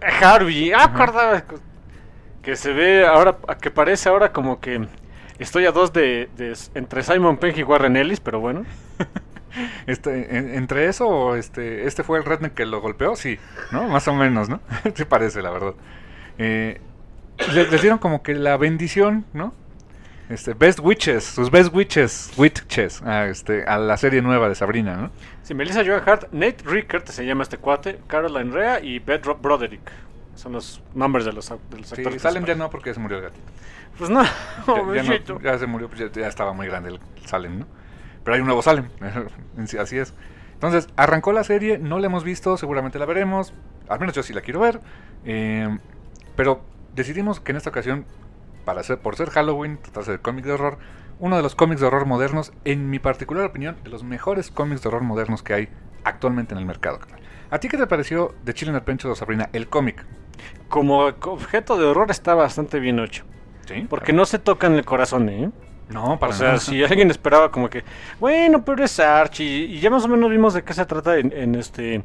Harvey, ah, acordaba que se ve ahora, que parece ahora como que estoy a dos de, de entre Simon Pegg y Warren Ellis, pero bueno. Este, en, entre eso o este, este fue el redneck que lo golpeó, sí, ¿no? Más o menos, ¿no? Sí parece, la verdad. Eh, les, les dieron como que la bendición, ¿no? Este, Best Witches, sus Best Witches, Witches, a, este, a la serie nueva de Sabrina, ¿no? Sí, Melissa Joan Hart, Nate Rickert se llama este cuate, Caroline Rhea y Bedrock Broderick. Son los nombres de los, de los Sí, actores. Salem ya no porque ya se murió el gatito. Pues no, Ya, ya, bichito. no, ya se murió, pues ya, ya estaba muy grande el Salem, ¿no? Pero hay un nuevo Salem, así es. Entonces, arrancó la serie, no la hemos visto, seguramente la veremos. Al menos yo sí la quiero ver. Eh, pero decidimos que en esta ocasión, para ser, por ser Halloween, tratarse de cómic de horror, uno de los cómics de horror modernos, en mi particular opinión, de los mejores cómics de horror modernos que hay actualmente en el mercado. ¿A ti qué te pareció de Chilling Adventures of Sabrina, el cómic? Como objeto de horror está bastante bien hecho. Sí. Porque no se toca en el corazón, ¿eh? No, para O sea, nada. si alguien esperaba como que, bueno, pero es Archie, y ya más o menos vimos de qué se trata en, en este,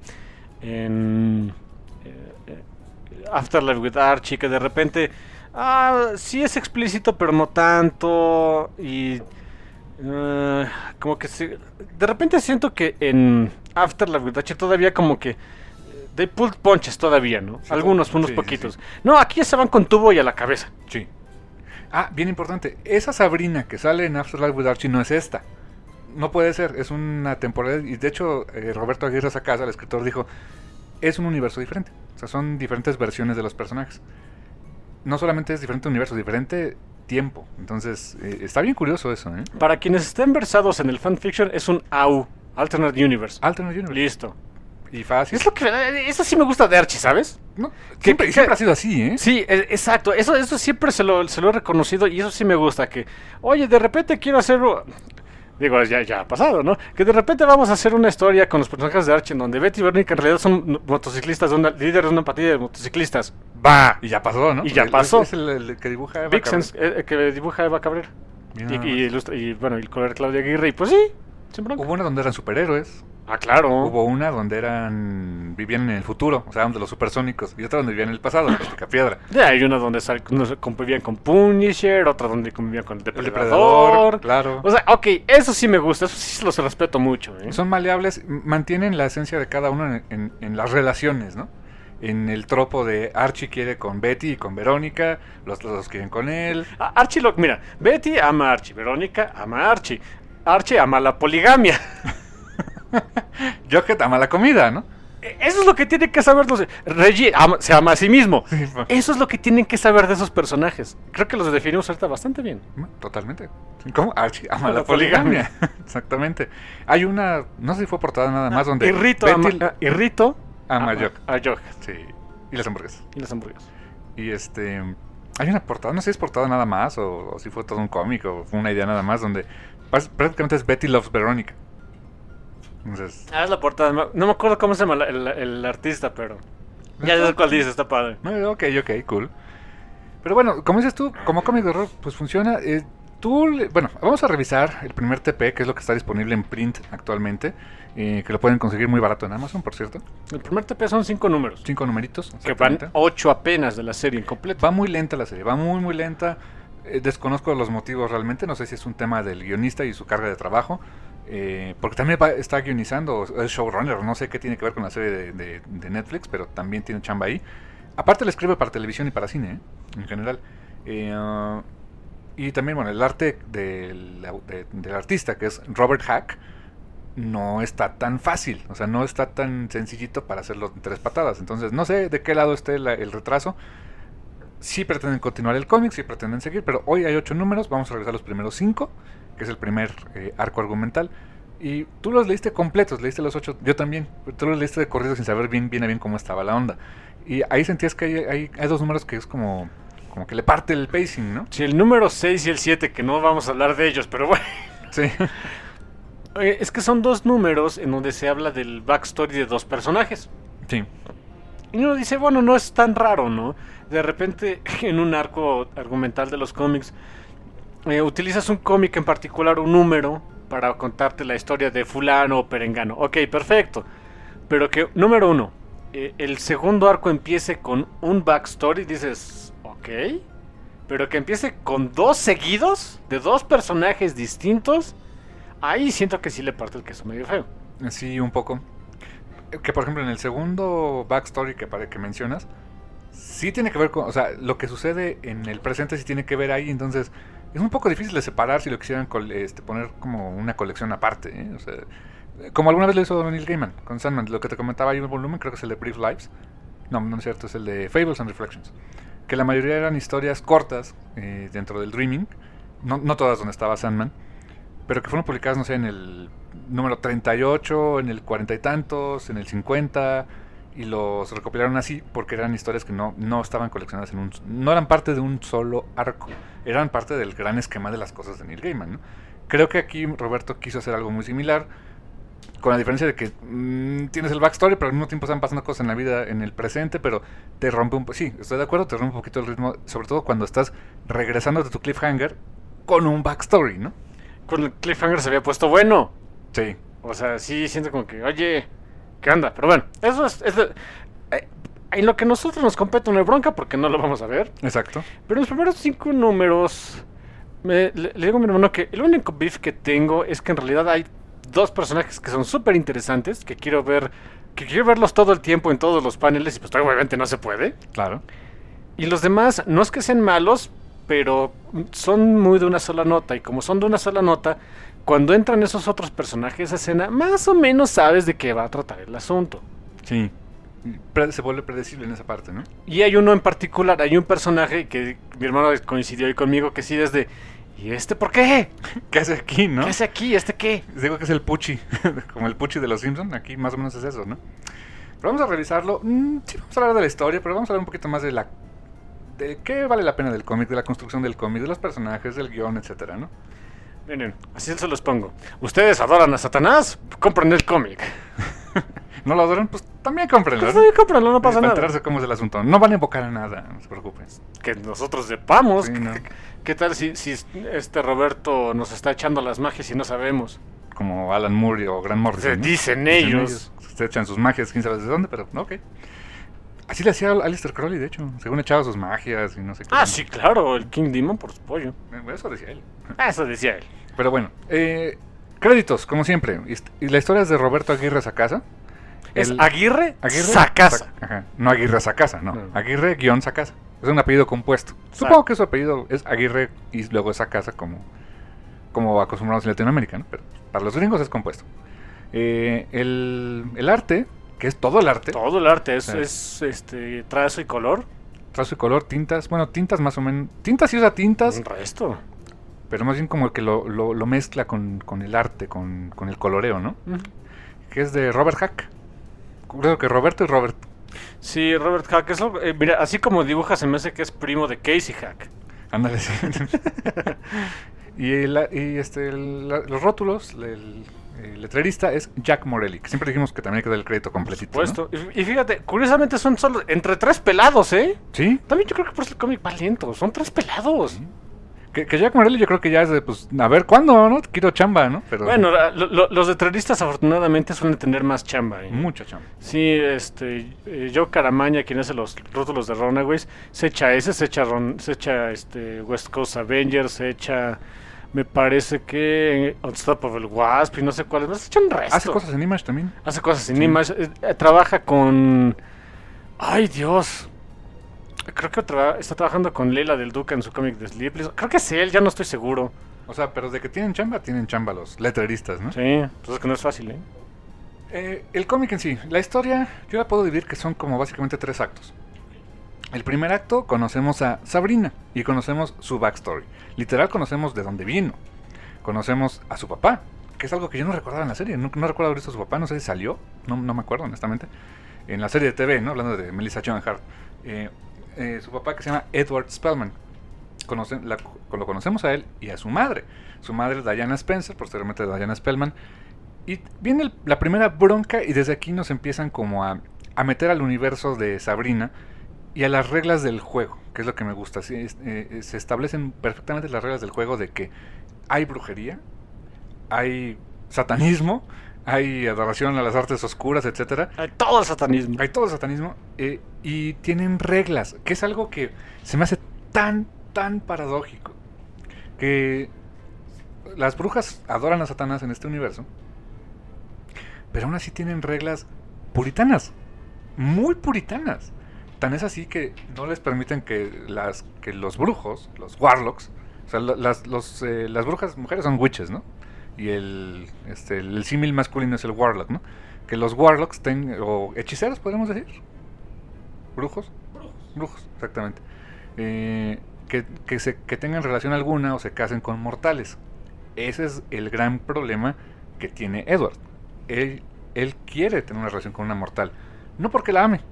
en eh, eh, Afterlife with Archie, que de repente, ah, sí es explícito, pero no tanto, y uh, como que se, de repente siento que en Afterlife with Archie todavía como que they pulled punches todavía, ¿no? Sí, Algunos, sí, unos sí, poquitos. sí. No, aquí ya se van con tubo y a la cabeza. Sí. Ah, bien importante. Esa Sabrina que sale en Afterlife with Archie no es esta. No puede ser. Es una temporada. Y de hecho, eh, Roberto Aguirre Sacasa, el escritor, dijo: es un universo diferente. O sea, son diferentes versiones de los personajes. No solamente es diferente universo, diferente tiempo. Entonces, eh, está bien curioso eso, ¿eh? Para quienes estén versados en el fanfiction, es un A U, Alternate Universe. Alternate Universe. Listo. Y fácil. Es lo que, eso sí me gusta de Archie, ¿sabes? No, que- siempre, que- siempre ha sido así, ¿eh? Sí, e- exacto. Eso, eso siempre se lo, se lo he reconocido y eso sí me gusta. Que, oye, de repente quiero hacerlo. Digo, ya, ya ha pasado, ¿no? Que de repente vamos a hacer una historia con los personajes de Archie en donde Betty y Verónica en realidad son motociclistas, de una, líderes de una partida de motociclistas. Va. Y ya pasó, ¿no? Y ya El- pasó. Es el, el que dibuja Eva Vixens, Cabrera. eh, eh, que dibuja Eva Cabrera. Mira Y, nada y, más. ilustra- y, bueno, y el color Claudia Aguirre. Y pues sí, sin bronca. Hubo una donde eran superhéroes. Ah, claro. Hubo una donde eran vivían en el futuro, o sea, de los supersónicos, y otra donde vivían en el pasado, los Picapiedra. Ya, hay una donde sal- unos convivían con Punisher, otra donde convivían con El Depredador. depredador, claro. O sea, ok, eso sí me gusta, eso sí los respeto mucho. ¿eh? Son maleables, m- mantienen la esencia de cada uno en, en- en las relaciones, ¿no? En el tropo de Archie quiere con Betty y con Verónica, los dos quieren con él. A- Archie, lo, mira, Betty ama a Archie, Verónica ama a Archie, Archie ama la poligamia. Jughead ama la comida, ¿no? E- Eso es lo que tienen que saber los... Reggie ama- se ama a sí mismo. Sí, pues. Eso es lo que tienen que saber de esos personajes. Creo que los definimos ahorita bastante bien. Totalmente. ¿Cómo? Archie ama La la poligamia. Exactamente. Hay una, no sé si fue portada nada más, donde Y Rito Betty ama, ah, y Rito ama a ama Jughead. a Jughead. Sí. Y las hamburguesas. Y las hamburguesas. Y este... Hay una portada, no sé si es portada nada más o, o si fue todo un cómic o fue una idea nada más, donde pas- prácticamente es Betty Loves Verónica. Entonces, Ah, es la portada. No no me acuerdo cómo se llama la- el, el artista, pero... Ya sabes cuál dice, está padre. no, ok, ok, cool. Pero bueno, como dices tú, como cómic de horror, pues funciona. Eh, tú, le- bueno, vamos a revisar el primer T P, que es lo que está disponible en print actualmente, eh, que lo pueden conseguir muy barato en Amazon, por cierto. El primer T P son cinco números. Cinco numeritos. Que van exactamente. ocho apenas de la serie incompleta. Va muy lenta la serie, va muy muy lenta. Eh, desconozco los motivos realmente, no sé si es un tema del guionista y su carga de trabajo, eh, porque también va- está guionizando, es showrunner, no sé qué tiene que ver con la serie de, de- de Netflix, pero también tiene chamba ahí. Aparte le escribe para televisión y para cine, ¿eh? En general. Eh, ah, y también, bueno, el arte del, de- del artista, que es Robert Hack, no está tan fácil, o sea, no está tan sencillito para hacerlo en tres patadas. Entonces, no sé de qué lado esté la- el retraso. Sí pretenden continuar el cómic, sí pretenden seguir, pero hoy hay ocho números, vamos a revisar los primeros cinco, que es el primer eh, arco argumental. Y tú los leíste completos, leíste los ocho, yo también, tú los leíste de corrido sin saber bien, bien a bien cómo estaba la onda. Y ahí sentías que hay, hay, hay dos números que es como, como que le parte el pacing, ¿no? Sí, el número seis y el siete, que no vamos a hablar de ellos, pero bueno. Sí. Eh, Es que son dos números en donde se habla del backstory de dos personajes. Sí. Y uno dice, bueno, no es tan raro, ¿no? De repente, en un arco argumental de los cómics, eh, utilizas un cómic en particular, un número, para contarte la historia de fulano o perengano. Ok, perfecto. Pero que, número uno, eh, el segundo arco empiece con un backstory, dices, ok, pero que empiece con dos seguidos de dos personajes distintos, ahí siento que sí le parte el queso medio feo. Sí, un poco. Que por ejemplo en el segundo backstory que, para, que mencionas, sí tiene que ver con, o sea, lo que sucede en el presente sí tiene que ver ahí, entonces es un poco difícil de separar si lo quisieran col- este, poner como una colección aparte, ¿eh? O sea, como alguna vez lo hizo Neil Gaiman con Sandman, lo que te comentaba ahí en el volumen, creo que es el de Brief Lives, no, no es cierto, es el de Fables and Reflections, que la mayoría eran historias cortas eh, dentro del Dreaming, no, no todas donde estaba Sandman, pero que fueron publicadas, no sé, en el número treinta y ocho, en el cuarenta y tantos, en el cincuenta, y los recopilaron así porque eran historias que no, no estaban coleccionadas en un... no eran parte de un solo arco, eran parte del gran esquema de las cosas de Neil Gaiman, ¿no? Creo que aquí Roberto quiso hacer algo muy similar, con la diferencia de que mmm, tienes el backstory, pero al mismo tiempo están pasando cosas en la vida, en el presente, pero te rompe un poco... sí, estoy de acuerdo, te rompe un poquito el ritmo, sobre todo cuando estás regresando de tu cliffhanger con un backstory, ¿no? Con el cliffhanger se había puesto bueno. Sí. O sea, sí siento como que, oye, ¿qué onda? Pero bueno, eso es... es de, eh, en lo que a nosotros nos compete no hay bronca porque no lo vamos a ver. Exacto. Pero en los primeros cinco números, me, le, le digo a mi hermano que el único beef que tengo es que en realidad hay dos personajes que son súper interesantes, que quiero ver, que quiero verlos todo el tiempo en todos los paneles y pues obviamente no se puede. Claro. Y los demás, no es que sean malos, pero son muy de una sola nota. Y como son de una sola nota, cuando entran esos otros personajes a escena, más o menos sabes de qué va a tratar el asunto. Sí. Pre- se vuelve predecible en esa parte, ¿no? Y hay uno en particular, hay un personaje que mi hermano coincidió ahí conmigo, que sí desde... ¿Y este por qué? ¿Qué hace aquí, no? ¿Qué hace aquí? ¿Este qué? Digo que es el Pucci, como el Pucci de los Simpsons, aquí más o menos es eso, ¿no? Pero vamos a revisarlo. Mm, sí, vamos a hablar de la historia, pero vamos a hablar un poquito más de la... de qué vale la pena del cómic, de la construcción del cómic, de los personajes, del guión, etcétera, ¿no? Miren, así se los pongo. ¿Ustedes adoran a Satanás? Compren el cómic. ¿No lo adoran? Pues también cómprenlo, Pues ¿no? sí, cómprenlo, no pasa Para nada. enterarse cómo es el asunto. No van a invocar a nada, no se preocupen. Que nosotros sepamos. Sí, no. ¿Qué, qué tal si, si este Roberto nos está echando las magias y no sabemos? Como Alan Moore o Grant Morrison, Se ¿no? dicen Dicen ellos. Se echan sus magias, quién sabe desde dónde, pero no, ok. Así le hacía a Aleister Crowley, de hecho. Según echaba sus magias y no sé qué. Ah, sí, claro, el King Demon por su pollo. Eh, Eso decía él. Ah, eso decía él. Pero bueno, eh, créditos, como siempre. Y, y la historia es de Roberto Aguirre Sacasa. Es El- Aguirre, Aguirre Sacasa. Sac- Ajá. No Aguirre Sacasa, no. No. Aguirre guión Sacasa. Es un apellido compuesto. Supongo que su apellido es Aguirre y luego Sacasa como, como acostumbramos en Latinoamérica, ¿no? Pero para los gringos es compuesto. Eh, el, el arte, que es todo el arte, Todo el arte es, Sí. es este trazo y color. trazo y color, tintas, bueno, tintas más o menos. Tintas sí usa tintas, Un resto. pero más bien como el que lo, lo, lo mezcla con, con el arte, con, con el coloreo, ¿no? Que es de Robert Hack. Creo que Roberto y Robert. Sí, Robert Hack. Es lo- eh, mira, así como dibuja, se me hace que es primo de Casey Hack. Ándale, sí. y el, y este, el- la- los rótulos, el, el letrerista es Jack Morelli, que siempre dijimos que también hay que dar el crédito completito, Por supuesto. Y, y fíjate, curiosamente son solo entre tres pelados, ¿eh? ¿no? Sí. También yo creo que por eso el cómic va lento. Son tres pelados. Sí. Que, que Jack Morelli yo creo que ya es de, pues, a ver, ¿cuándo, no? Quiero chamba, ¿no? Pero Bueno, la- lo- lo- los letreristas afortunadamente suelen tener más chamba. ¿eh? mucha chamba. Sí, este, eh, Joe Caramaña, quien hace los rótulos de Runaways, se echa ese, se echa, Ron- se echa este, West Coast Avengers, se echa, me parece que Unstoppable Wasp y no sé cuáles más, se echa un resto. Hace cosas en Image también. Hace cosas en Sí. Image, eh, eh, trabaja con... ¡Ay, Dios! Creo que tra- está trabajando con Leila del Duca en su cómic de Sleepless. Creo que es él, ya no estoy seguro. O sea, pero de que tienen chamba, tienen chamba los letreristas, ¿no? Sí, pues es que no es fácil, ¿eh? Eh, el cómic en sí, la historia, yo la puedo dividir que son como básicamente tres actos. El primer acto conocemos a Sabrina y conocemos su backstory. Literal conocemos de dónde vino. Conocemos a su papá, que es algo que yo no recordaba en la serie. No, no recuerdo haber visto a su papá, no sé si salió, no, no me acuerdo honestamente. En la serie de T V, ¿no? Hablando de Melissa Joan Hart. Eh, eh, su papá que se llama Edward Spellman. Conoce- la- lo conocemos a él y a su madre. Su madre Diana Spencer, posteriormente Diana Spellman. Y viene el- la primera bronca y desde aquí nos empiezan como a, a meter al universo de Sabrina y a las reglas del juego, que es lo que me gusta. Sí, es- eh, se establecen perfectamente las reglas del juego de que hay brujería, hay satanismo, hay adoración a las artes oscuras, etcétera. Hay todo el satanismo. Hay todo el satanismo eh, y tienen reglas, que es algo que se me hace tan, tan paradójico. Que las brujas adoran a Satanás en este universo, pero aún así tienen reglas puritanas, muy puritanas. Tan es así que no les permiten que las que los brujos, los warlocks, o sea, las, los, eh, las brujas mujeres son witches, ¿no? Y el, este, el símil masculino es el warlock, ¿no? Que los warlocks tengan, o hechiceros, podemos decir. ¿Brujos? Brujos. Brujos, exactamente. Eh, que, que, se, que tengan relación alguna o se casen con mortales. Ese es el gran problema que tiene Edward. Él, él quiere tener una relación con una mortal. No porque la ame.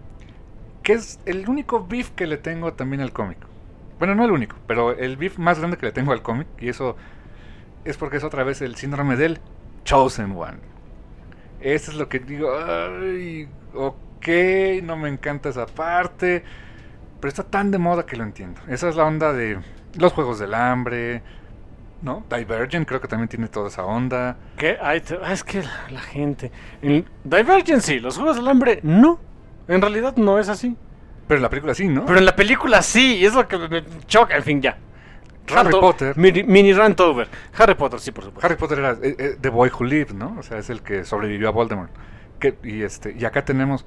Que es el único beef que le tengo también al cómic. Bueno, no el único, pero el beef más grande que le tengo al cómic. Y eso es porque es otra vez el síndrome del Chosen One. Eso es lo que digo. Ay, ok, no me encanta esa parte, pero está tan de moda que lo entiendo. Esa es la onda de los Juegos del Hambre, ¿no? Divergent creo que también tiene toda esa onda. ¿Qué? Ay, te- ah, es que la, la gente... En Divergent sí, los Juegos del Hambre no. En realidad no es así. Pero en la película sí, ¿no? Pero en la película sí, y es lo que me choca. En fin, ya. Harry Rant o- Potter. Mini, mini rant over. Harry Potter, sí, por supuesto. Harry Potter era eh, eh, The Boy Who Lived, ¿no? O sea, es el que sobrevivió a Voldemort. Que, y, este, y acá tenemos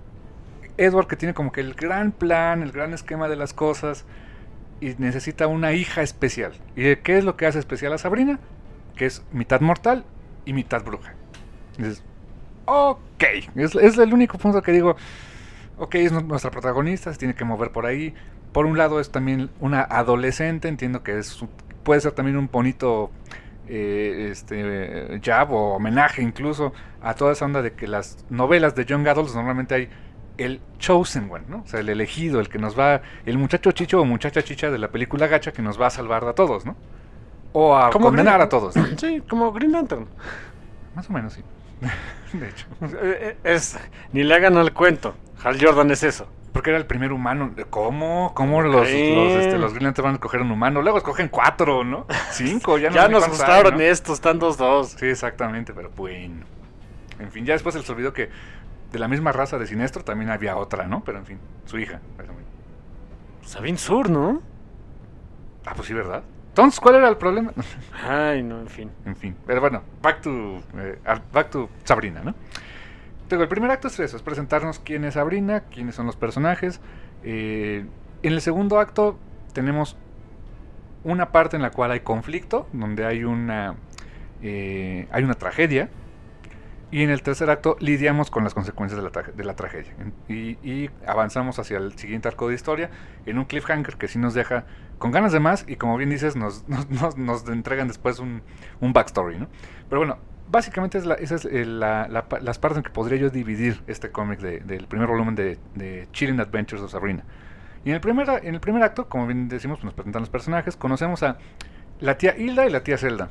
Edward, que tiene como que el gran plan, el gran esquema de las cosas, y necesita una hija especial. ¿Y qué es lo que hace especial a Sabrina? Que es mitad mortal y mitad bruja. Y dices, ok, es, es el único punto que digo, ok, es nu- nuestra protagonista, se tiene que mover por ahí. Por un lado es también una adolescente, entiendo que es un- puede ser también un bonito eh, este jab o homenaje incluso a toda esa onda de que las novelas de young adults normalmente hay el chosen one, ¿no? O sea, el elegido, el que nos va, el muchacho chicho o muchacha chicha de la película gacha que nos va a salvar a todos, ¿no? O a Como condenar Green- a todos, ¿no? Sí, como Green Lantern. Más o menos, sí. De hecho. Eh, eh, Es, ni le hagan al cuento. Hal Jordan es eso. Porque era el primer humano. ¿Cómo? ¿Cómo los, Sí. los, este, los Green Lantern van a escoger un humano? Luego escogen cuatro, ¿no? Cinco, ya no Ya sé nos cuántos hay, gustaron ¿no? estos, están dos dos. Sí, exactamente, pero bueno. En fin, ya después se les olvidó que de la misma raza de Sinestro también había otra, ¿no? Pero en fin, su hija. Sabine Sur, ¿no? Ah, pues sí, ¿verdad? Entonces, ¿cuál era el problema? Ay, no, en fin. En fin, pero bueno, back to, eh, back to Sabrina, ¿no? Luego, el primer acto es eso, es presentarnos quién es Sabrina, quiénes son los personajes. Eh, en el segundo acto tenemos una parte en la cual hay conflicto, donde hay una, eh, hay una tragedia. Y en el tercer acto lidiamos con las consecuencias de la, tra- de la tragedia. Y, y avanzamos hacia el siguiente arco de historia en un cliffhanger que sí nos deja con ganas de más y como bien dices, nos, nos, nos, nos entregan después un, un backstory, ¿no? Pero bueno, básicamente es la, esas es el- la, la pa- las partes en que podría yo dividir este cómic de, del primer volumen de, de Chilling Adventures of Sabrina. Y en el, primer, en el primer acto, como bien decimos, pues nos presentan los personajes, conocemos a la tía Hilda y la tía Zelda.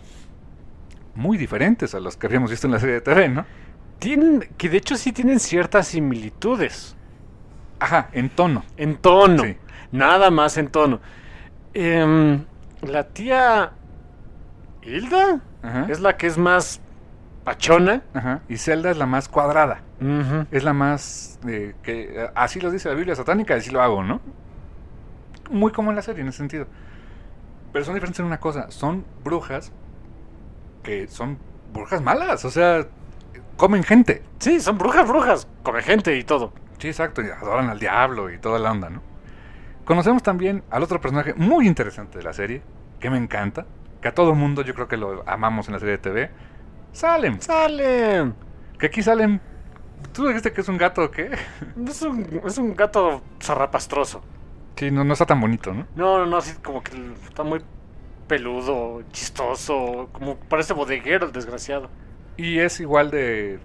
Muy diferentes a los que habíamos visto en la serie de T V, ¿no? Tienen, que de hecho sí tienen ciertas similitudes. Ajá, en tono. En tono. Sí. Nada más en tono. Em, la tía Hilda Ajá. es la que es más pachona. Ajá. Y Zelda es la más cuadrada. Ujú. Es la más... eh, que eh, así lo dice la Biblia satánica, así lo hago, ¿no? Muy como en la serie, en ese sentido. Pero son diferentes en una cosa. Son brujas que son brujas malas. O sea, comen gente. Sí, son brujas, brujas. Come gente y todo. Sí, exacto. Y adoran al diablo y toda la onda, ¿no? Conocemos también al otro personaje muy interesante de la serie, que me encanta, que a todo mundo yo creo que lo amamos en la serie de T V. Salem. ¡Sale! Que aquí Salem... ¿Tú dijiste que es un gato o qué? Es un, es un gato zarrapastroso. Sí, no, no está tan bonito, ¿no? No, no, no, así como que está muy peludo, chistoso, como parece bodeguero el desgraciado. Y es igual de...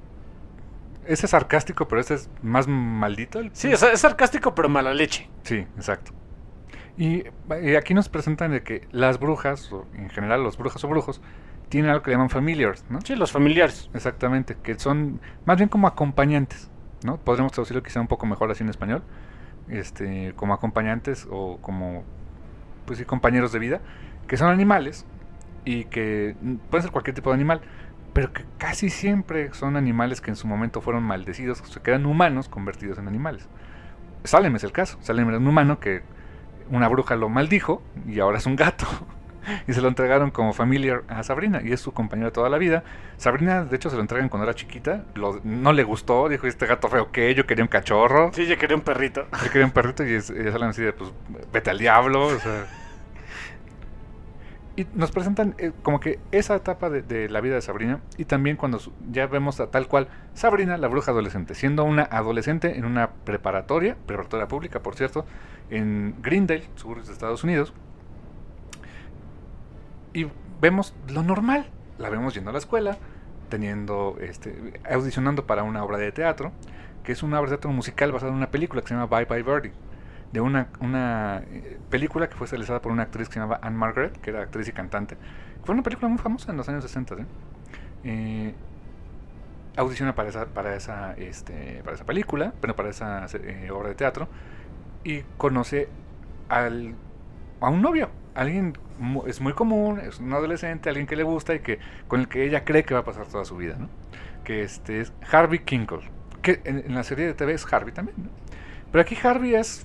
Ese es sarcástico, pero este es más maldito. el- Sí, o sea, es sarcástico pero mala leche. Sí, exacto. Y, y aquí nos presentan de que las brujas, o en general los brujas o brujos, tienen algo que llaman familiars, ¿no? Sí, los familiares. Exactamente, que son más bien como acompañantes, ¿no? Podríamos traducirlo quizá un poco mejor así en español. Este, como acompañantes o como, pues sí, compañeros de vida, que son animales y que mm, pueden ser cualquier tipo de animal, pero que casi siempre son animales que en su momento fueron maldecidos, se quedan humanos convertidos en animales. Salem es el caso. Salem era un humano que una bruja lo maldijo y ahora es un gato. Y se lo entregaron como familiar a Sabrina y es su compañera toda la vida. Sabrina, de hecho, se lo entregan cuando era chiquita. Lo, no le gustó, dijo, este gato feo, ¿qué? Yo quería un cachorro. Sí, yo quería un perrito. Yo quería un perrito y ella salen así de, pues, vete al diablo. O sea. Y nos presentan eh, como que esa etapa de, de la vida de Sabrina. Y también cuando su, ya vemos a tal cual Sabrina, la bruja adolescente, siendo una adolescente en una preparatoria, preparatoria pública, por cierto, en Greendale, suburbios de Estados Unidos. Y vemos lo normal, la vemos yendo a la escuela, teniendo, este, audicionando para una obra de teatro, que es una obra de teatro musical basada en una película que se llama Bye Bye Birdie, de una, una eh, película que fue realizada por una actriz que se llamaba Anne Margaret, que era actriz y cantante. Fue una película muy famosa en los años sesenta, ¿eh? Eh, audiciona para esa, para esa, este, para esa película, pero para esa eh, obra de teatro, y conoce al, a un novio. Alguien es muy común, es un adolescente, alguien que le gusta y que con el que ella cree que va a pasar toda su vida, ¿no? Que este es Harvey Kinkle, que en, en la serie de T V es Harvey también, ¿no? Pero aquí Harvey es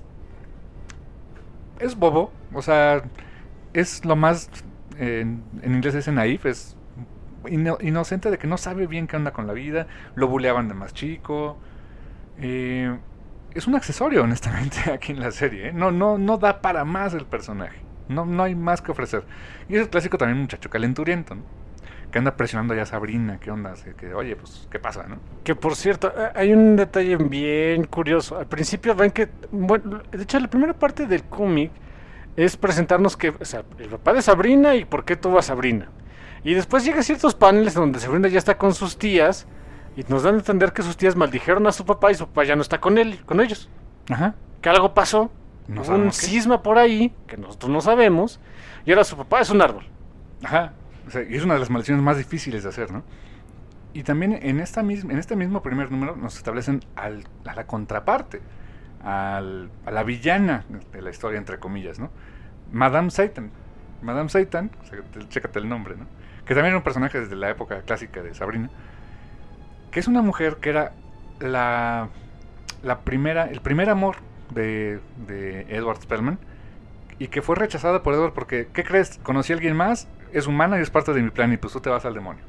es bobo, o sea, es lo más eh, en, en inglés es naif, es ino, inocente de que no sabe bien qué onda con la vida, lo buleaban de más chico, eh, es un accesorio, honestamente, aquí en la serie, ¿eh? no no no da para más el personaje. No, no hay más que ofrecer. Y es el clásico también muchacho calenturiento, ¿no? Que anda presionando ya a Sabrina, ¿qué onda? Que, oye, pues, ¿qué pasa, no? Que por cierto, hay un detalle bien curioso. Al principio ven que, bueno, de hecho la primera parte del cómic es presentarnos que, o sea, el papá de Sabrina y por qué tuvo a Sabrina. Y después llegan ciertos paneles donde Sabrina ya está con sus tías y nos dan a entender que sus tías maldijeron a su papá y su papá ya no está con él, con ellos. Ajá. Que algo pasó. No Hubo un cisma por ahí que nosotros no sabemos y ahora su papá es un árbol. Ajá, o sea, y es una de las maldiciones más difíciles de hacer, ¿no? Y también en esta misma, en este mismo primer número nos establecen al, a la contraparte, al, a la villana de la historia, entre comillas, ¿no? Madame Satan. Madame Satan, o sea, chécate el nombre, ¿no? Que también era un personaje desde la época clásica de Sabrina, que es una mujer que era la, la primera, el primer amor De, de Edward Spellman y que fue rechazada por Edward porque, ¿qué crees? Conocí a alguien más, es humana y es parte de mi plan y pues tú te vas al demonio.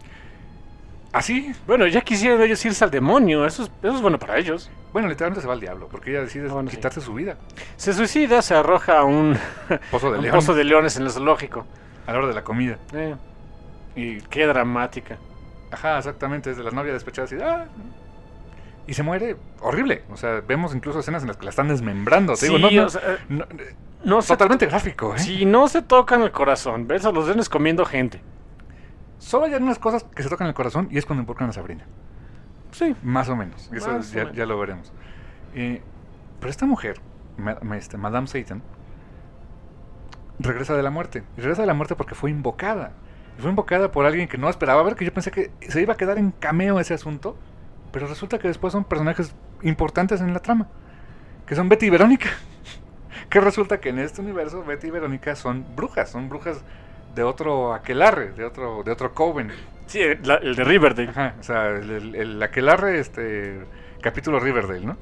Así. Bueno, ya quisieran ellos irse al demonio, eso es, eso es bueno para ellos. Bueno, literalmente se va al diablo porque ella decide bueno, quitarse sí. su vida. Se suicida, se arroja a un pozo de, un león. pozo de leones en el zoológico. A la hora de la comida. Eh. Y qué dramática. Ajá, exactamente, es de las novias despechadas y ¡ah! Y se muere horrible. O sea, vemos incluso escenas en las que la están desmembrando. Te Sí, digo, no, no, o sea, no, no se totalmente gráfico, ¿eh? Si no se tocan el corazón, ves a los leones comiendo gente. Solo hay unas cosas que se tocan el corazón y es cuando involucran a Sabrina. Sí. Más o menos. Eso Más es, o ya, menos. ya lo veremos. Eh, pero esta mujer, ma, ma, este, Madame Satan, regresa de la muerte. Y regresa de la muerte porque fue invocada. Y fue invocada por alguien que no esperaba ver, que yo pensé que se iba a quedar en cameo ese asunto. Pero resulta que después son personajes importantes en la trama. Que son Betty y Verónica. Que resulta que en este universo Betty y Verónica son brujas. Son brujas de otro aquelarre, de otro, de otro coven. Sí, la, el de Riverdale. Ajá, o sea, el, el, el aquelarre, este, capítulo Riverdale, ¿no?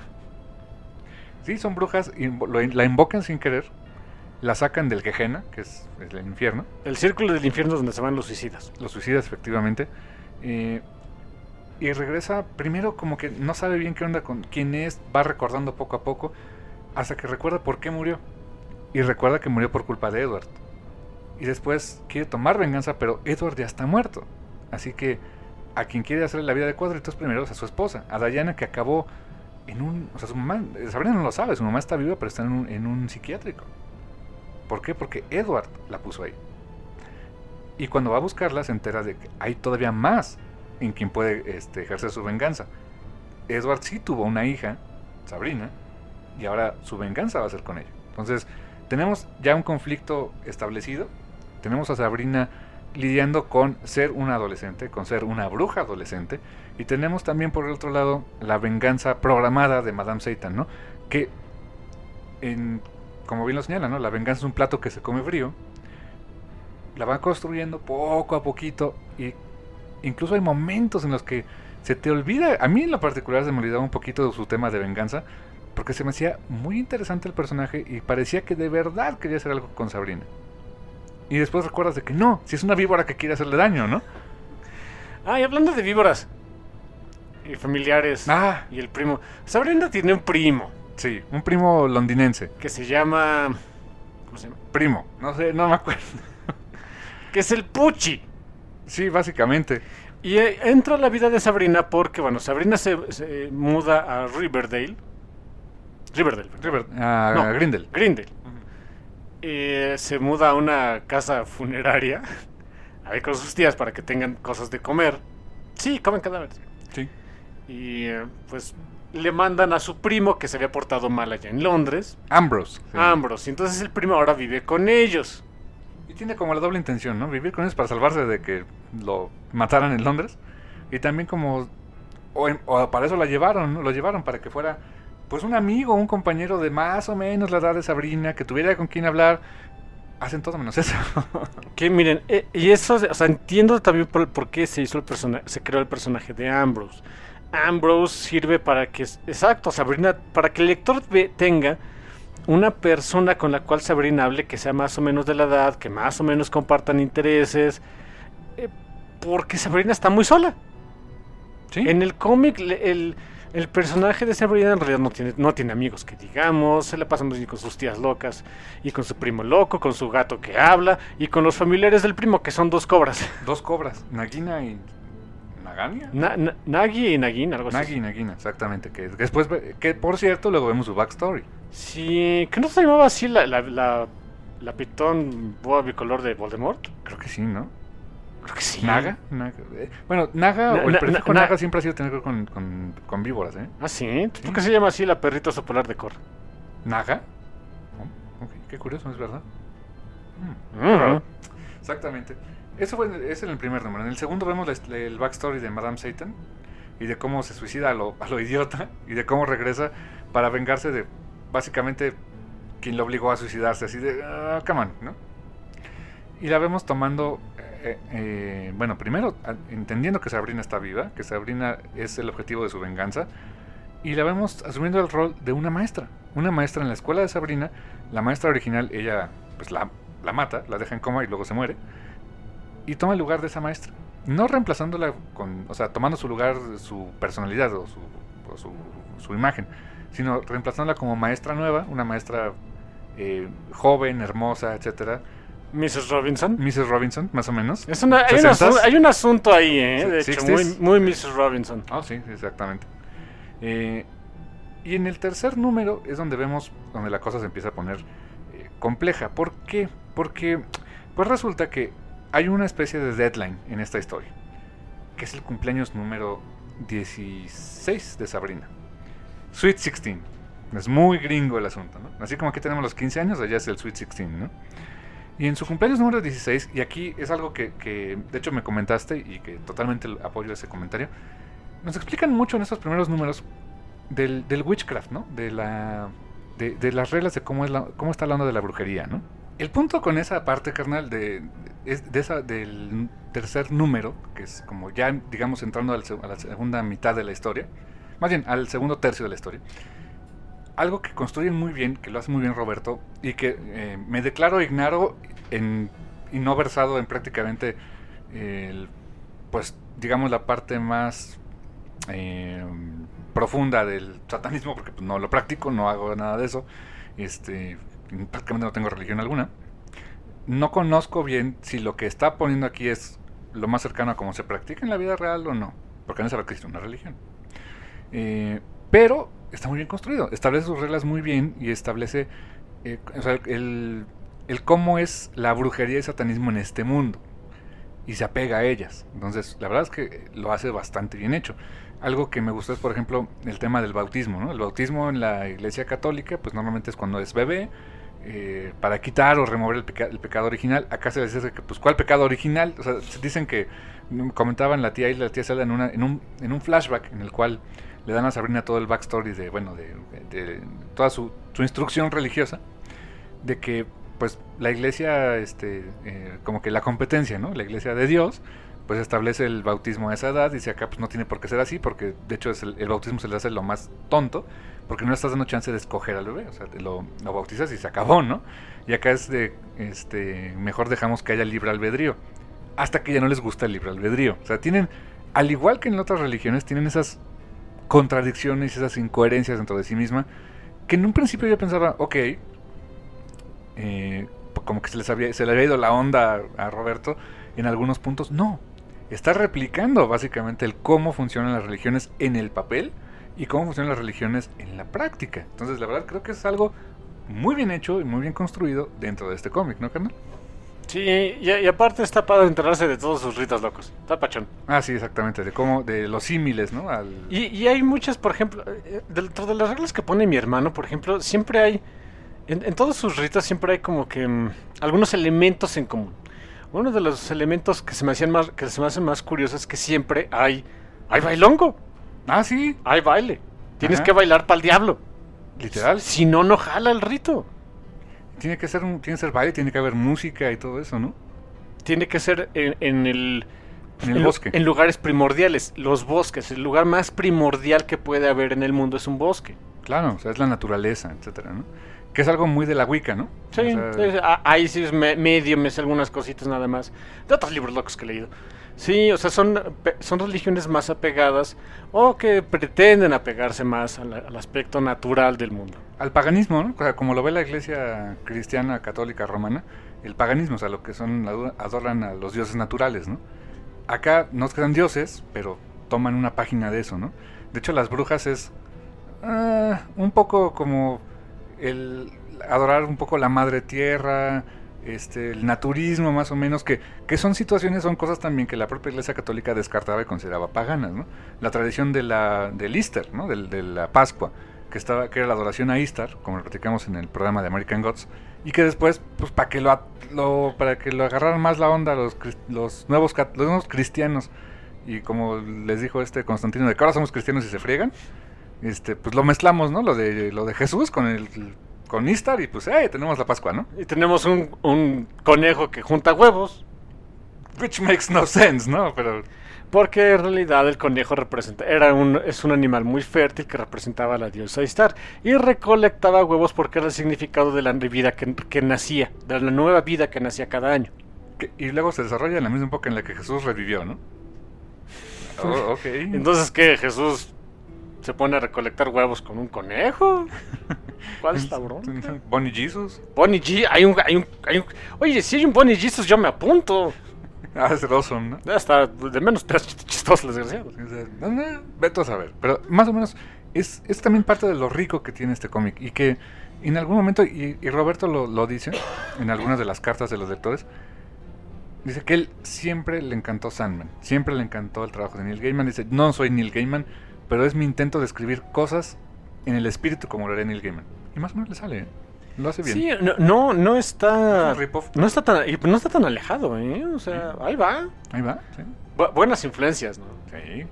Sí, son brujas, y lo, la invocan sin querer, la sacan del Gehenna, que es el infierno. El círculo del infierno donde se van los suicidas. Los suicidas, efectivamente. Eh, y regresa, primero como que no sabe bien qué onda con quién es, va recordando poco a poco, hasta que recuerda por qué murió. Y recuerda que murió por culpa de Edward. Y después quiere tomar venganza, pero Edward ya está muerto. Así que a quien quiere hacerle la vida de cuadritos primero es a su esposa, a Diana, que acabó en un... O sea, su mamá, Sabrina no lo sabe, su mamá está viva, pero está en un, en un psiquiátrico. ¿Por qué? Porque Edward la puso ahí. Y cuando va a buscarla se entera de que hay todavía más en quien puede este, ejercer su venganza. Edward sí tuvo una hija, Sabrina, y ahora su venganza va a ser con ella. Entonces, tenemos ya un conflicto establecido. Tenemos a Sabrina lidiando con ser una adolescente, con ser una bruja adolescente, y tenemos también por el otro lado la venganza programada de Madame Satan, ¿no? Que, en, como bien lo señala, ¿no? La venganza es un plato que se come frío, la va construyendo poco a poquito y incluso hay momentos en los que se te olvida, a mí en lo particular se me olvidaba un poquito de su tema de venganza, porque se me hacía muy interesante el personaje y parecía que de verdad quería hacer algo con Sabrina. Y después recuerdas de que no, si es una víbora que quiere hacerle daño, ¿no? Ah, y hablando de víboras y familiares Ah, y el primo, Sabrina tiene un primo sí, un primo londinense. que se llama... ¿Cómo se llama? Primo, no sé, no me acuerdo. Que es el Pucci. Sí, básicamente. Y eh, entra a la vida de Sabrina porque, bueno, Sabrina se, se muda a Riverdale. Riverdale. perdón. River, a No, Grindel. Grindel. Eh, se muda a una casa funeraria. Ahí con sus tías para que tengan cosas de comer. Sí, comen cadáveres. Sí. Y eh, pues le mandan a su primo que se había portado mal allá en Londres, Ambrose. Sí. Ambrose. Y entonces el primo ahora vive con ellos. Y tiene como la doble intención, ¿no? Vivir con ellos para salvarse de que lo mataran en Londres. Y también como... O, en- o para eso la llevaron, ¿no? Lo llevaron para que fuera pues un amigo, un compañero de más o menos la edad de Sabrina, que tuviera con quien hablar. Hacen todo menos eso. Que miren, eh, y eso, o sea, entiendo también por, por qué se hizo el personaje, se creó el personaje de Ambrose. Ambrose sirve para que, exacto, Sabrina, para que el lector ve- tenga una persona con la cual Sabrina hable que sea más o menos de la edad, que más o menos compartan intereses, eh, porque Sabrina está muy sola. ¿Sí? En el cómic, le- el, el personaje de Sabrina en realidad no tiene, no tiene amigos que digamos, se la pasa muy bien con sus tías locas, y con su primo loco, con su gato que habla, y con los familiares del primo, que son dos cobras. Dos cobras, Nagina y... ¿Nagania? Na- na- Nagi y Nagin, algo Nagi así. y Nagina, exactamente. Que después, ve- que por cierto, luego vemos su backstory. Sí, que no se llamaba así la, la, la, la pitón boa bicolor de Voldemort. Creo que sí, ¿no? Creo que sí. Naga, Naga. eh, Bueno, Naga Na- o el na- prefijo na- Naga siempre ha sido tener que ver con, con, con víboras, ¿eh? Ah, sí. ¿Por qué se llama así la perrita sopolar de Cor? ¿Naga? Oh, ok, qué curioso, es verdad. Mm, Ujú. Exactamente. Eso fue es en el primer número. En el segundo vemos la- el backstory de Madame Satan y de cómo se suicida a lo, a lo idiota y de cómo regresa para vengarse de básicamente quien lo obligó a suicidarse, así de, ah, come on, ¿no? Y la vemos tomando, eh, eh, bueno, primero a- entendiendo que Sabrina está viva, que Sabrina es el objetivo de su venganza, y la vemos asumiendo el rol de una maestra, una maestra en la escuela de Sabrina. La maestra original, ella pues la, la mata, la deja en coma y luego se muere, y toma el lugar de esa maestra, no reemplazándola con, o sea, tomando su lugar, su personalidad o su, o su, su imagen, sino reemplazándola como maestra nueva, una maestra eh, joven, hermosa, etcétera. missus Robinson. missus Robinson, más o menos. Es una, hay, un sesentas. asu- hay un asunto ahí, ¿eh? De Sí, hecho, muy, sixties. muy missus Robinson. Ah, sí, exactamente. Eh, y en el tercer número es donde vemos, donde la cosa se empieza a poner eh, compleja. ¿Por qué? Porque pues resulta que hay una especie de deadline en esta historia, que es el cumpleaños número dieciséis de Sabrina. Sweet dieciséis. Es muy gringo el asunto, ¿no? Así como aquí tenemos los quince años, allá es el Sweet dieciséis, ¿no? Y en su cumpleaños número dieciséis, y aquí es algo que, que de hecho me comentaste y que totalmente apoyo ese comentario, nos explican mucho en estos primeros números del, del witchcraft, ¿no? De la de, de las reglas de cómo es la, cómo está hablando de la brujería, ¿no? El punto con esa parte, carnal, de, es de esa, del tercer número, que es como ya, digamos, entrando al, a la segunda mitad de la historia, más bien al segundo tercio de la historia, algo que construyen muy bien, que lo hace muy bien Roberto, y que eh, me declaro ignaro en, y no versado en prácticamente, el, pues, digamos, la parte más eh, profunda del satanismo, porque pues, no lo practico, no hago nada de eso, este, prácticamente no tengo religión alguna. No conozco bien si lo que está poniendo aquí es lo más cercano a cómo se practica en la vida real o no, porque no sabe que existe una religión. Eh, pero está muy bien construido, establece sus reglas muy bien y establece eh, o sea, el, el cómo es la brujería y el satanismo en este mundo y se apega a ellas. Entonces la verdad es que lo hace bastante bien hecho. Algo que me gustó es, por ejemplo, el tema del bautismo, ¿no? El bautismo en la iglesia católica pues normalmente es cuando es bebé, eh, para quitar o remover el, peca el pecado original. Acá se les dice que pues ¿cuál pecado original? O sea, dicen que, comentaban la tía y la tía Zelda en, una, en, un, en un flashback en el cual le dan a Sabrina todo el backstory de, bueno, de, de, de toda su, su instrucción religiosa, de que, pues, la iglesia, este, eh, como que la competencia, ¿no? La iglesia de Dios, pues establece el bautismo a esa edad. Dice acá pues no tiene por qué ser así, porque de hecho es el, el bautismo se le hace lo más tonto, porque no estás dando chance de escoger al bebé, o sea, lo, lo bautizas y se acabó, ¿no? Y acá es de, este, mejor dejamos que haya libre albedrío, hasta que ya no les gusta el libre albedrío. O sea, tienen, al igual que en otras religiones, tienen esas contradicciones, esas incoherencias dentro de sí misma, que en un principio yo pensaba, ok, eh, como que se, les había, se le había ido la onda a, a Roberto en algunos puntos. No, está replicando básicamente el cómo funcionan las religiones en el papel y cómo funcionan las religiones en la práctica. Entonces, la verdad, creo que es algo muy bien hecho y muy bien construido dentro de este cómic, ¿no, carnal? Sí, y, y aparte está padre enterarse de todos sus ritos locos. Está pachón. Ah, sí, exactamente, de cómo, de los símiles, ¿no? Al... Y, y hay muchas, por ejemplo, eh, dentro de las reglas que pone mi hermano, por ejemplo, siempre hay, en, en todos sus ritos siempre hay como que um, algunos elementos en común. Uno de los elementos que se me hacían más, que se me hacen más curiosos es que siempre hay, hay bailongo. Ah, sí. Hay baile. Tienes Ajá. que bailar para el diablo. Literal. Si no, no jala el rito. Tiene que ser un, tiene que ser baile, tiene que haber música y todo eso, ¿no? Tiene que ser en, en el... En el en, bosque. En lugares primordiales. Los bosques. El lugar más primordial que puede haber en el mundo es un bosque. Claro, o sea, es la naturaleza, etcétera, ¿no? Que es algo muy de la Wicca, ¿no? Sí, O sea, sí, a- ahí sí es me- medio, me sé algunas cositas nada más. De otros libros locos que he leído. Sí, o sea, son, pe- son religiones más apegadas o que pretenden apegarse más a la- al aspecto natural del mundo. al paganismo, ¿no? O sea, como lo ve la iglesia cristiana, católica, romana, el paganismo, o sea, lo que son, adu- adoran a los dioses naturales, ¿no? Acá no es que sean dioses, pero toman una página de eso, ¿no? De hecho, las brujas es ah, un poco como el adorar un poco la madre tierra, este, el naturismo más o menos, que, que son situaciones, son cosas también que la propia iglesia católica descartaba y consideraba paganas, ¿no? La tradición de la, del Easter, ¿no? Del, de la Pascua, que estaba que era la adoración a Istar, como lo platicamos en el programa de American Gods, y que después, pues para que lo, lo para que lo agarraran más la onda los, los nuevos los nuevos cristianos, y como les dijo este Constantino, de que ahora somos cristianos y se friegan, este, pues lo mezclamos, ¿no? Lo de lo de Jesús con el con Istar, y pues eh, tenemos la Pascua, ¿no? Y tenemos un, un conejo que junta huevos, Which makes no sense, ¿no? Pero porque en realidad el conejo representa era un es un animal muy fértil que representaba a la diosa Istar y recolectaba huevos porque era el significado de la vida que, que nacía, de la nueva vida que nacía cada año. que, y luego se desarrolla en la misma época en la que Jesús revivió, ¿no? Oh, ok. Entonces, ¿qué? ¿Jesús se pone a recolectar huevos con un conejo? ¿Cuál es la bronca? Bonnie Jesus. Bonnie G, hay un, hay un, hay un... Oye, si hay un Bonnie Jesus yo me apunto. Ah, es awesome, ¿no? Ya está, de menos tres chistosos, desgraciados. O sea, no, no, vete a saber. Pero más o menos es, es también parte de lo rico que tiene este cómic. Y que en algún momento, y, y Roberto lo, lo dice en algunas de las cartas de los lectores, dice que él siempre le encantó Sandman. Siempre le encantó el trabajo de Neil Gaiman. Dice, no soy Neil Gaiman, pero es mi intento de escribir cosas en el espíritu como lo haría Neil Gaiman. Y más o menos le sale, ¿eh? Lo hace bien. Sí, no, no, no está... Es un rip-off. No está tan, y no está tan alejado, ¿eh? O sea, ahí va. Ahí va, sí. Bu- buenas influencias, ¿no? Sí.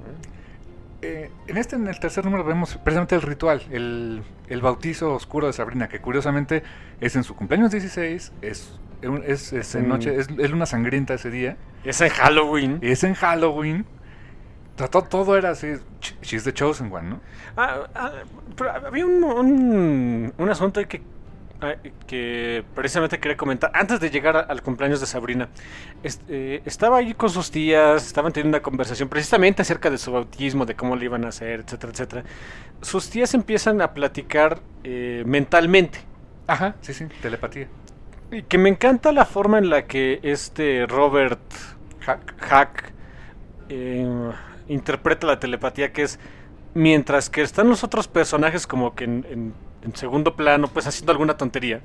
Eh, en este, en el tercer número, vemos precisamente el ritual, el, el bautizo oscuro de Sabrina, que curiosamente es en su cumpleaños dieciséis, es, es, es en Mm. noche, es, es luna sangrienta ese día, Es en Halloween. es en Halloween, trató todo era así, ch- she's the chosen one, ¿no? Ah, ah, pero había un, un, un asunto ahí que, ah, que precisamente quería comentar antes de llegar a- al cumpleaños de Sabrina. Este, eh, estaba ahí con sus tías, estaban teniendo una conversación precisamente acerca de su bautismo, de cómo lo iban a hacer, etcétera, etcétera. Sus tías empiezan a platicar eh, mentalmente. Ajá, sí, sí, telepatía. Y que me encanta la forma en la que este Robert Hack. Hack eh, interpreta la telepatía, que es mientras que están los otros personajes como que en, en- en segundo plano, pues haciendo alguna tontería,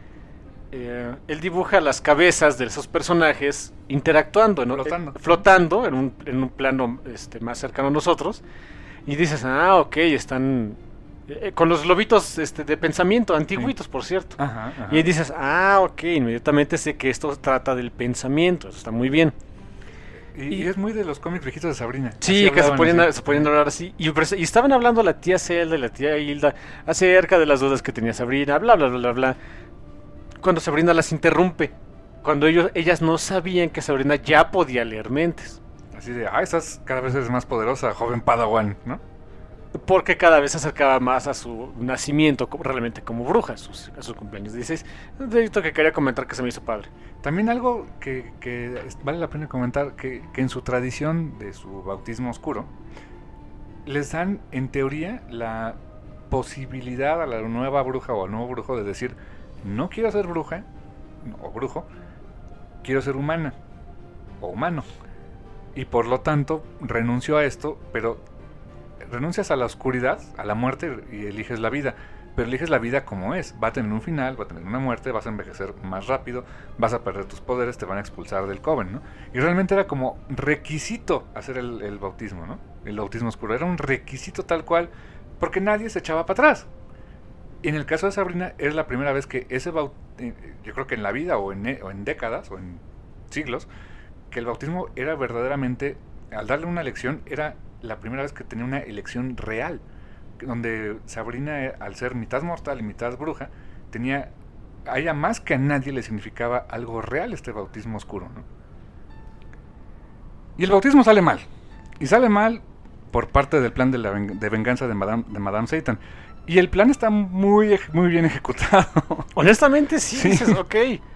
eh, él dibuja las cabezas de esos personajes interactuando, ¿no? Flotando. Eh, flotando en un, en un plano este, más cercano a nosotros, y dices, ah, ok, están eh, con los lobitos este, de pensamiento, antiguitos, por cierto. Ajá, ajá. Y ahí dices, ah, ok, inmediatamente sé que esto trata del pensamiento, eso está muy bien. Y, y- y es muy de los cómics viejitos de Sabrina. Sí, Así que se hablaban ponían, a, así. se ponían a hablar así. Y, pres- y estaban hablando la tía Zelda y la tía Hilda acerca de las dudas que tenía Sabrina, bla, bla, bla, bla, bla. Cuando Sabrina las interrumpe cuando ellos, ellas no sabían que Sabrina ya podía leer mentes. Así de, ah, estás cada vez eres más poderosa, joven Padawan, ¿no? Porque cada vez se acercaba más a su nacimiento como, realmente como bruja, a sus, a sus cumpleaños dieciséis. Un detallito que quería comentar que se me hizo padre. También algo que, que vale la pena comentar, que, que en su tradición de su bautismo oscuro, les dan en teoría la posibilidad a la nueva bruja o al nuevo brujo de decir, no quiero ser bruja o brujo, quiero ser humana o humano. Y por lo tanto renuncio a esto, pero renuncias a la oscuridad, a la muerte y eliges la vida. Pero eliges la vida como es. Va a tener un final, va a tener una muerte, vas a envejecer más rápido, vas a perder tus poderes, te van a expulsar del coven, ¿no? Y realmente era como requisito hacer el, el bautismo, ¿no? El bautismo oscuro. Era un requisito tal cual, porque nadie se echaba para atrás. Y en el caso de Sabrina, era la primera vez que ese bautismo, yo creo que en la vida, o en, o en décadas, o en siglos, que el bautismo era verdaderamente, al darle una elección, era la primera vez que tenía una elección real, donde Sabrina, al ser mitad mortal y mitad bruja, tenía, a ella más que a nadie le significaba algo real este bautismo oscuro, ¿no? Y el bautismo sale mal, y sale mal por parte del plan de, la ven- de venganza de Madame, de Madame Satan, y el plan está muy, muy bien ejecutado. Honestamente sí, Sí. dices, ok,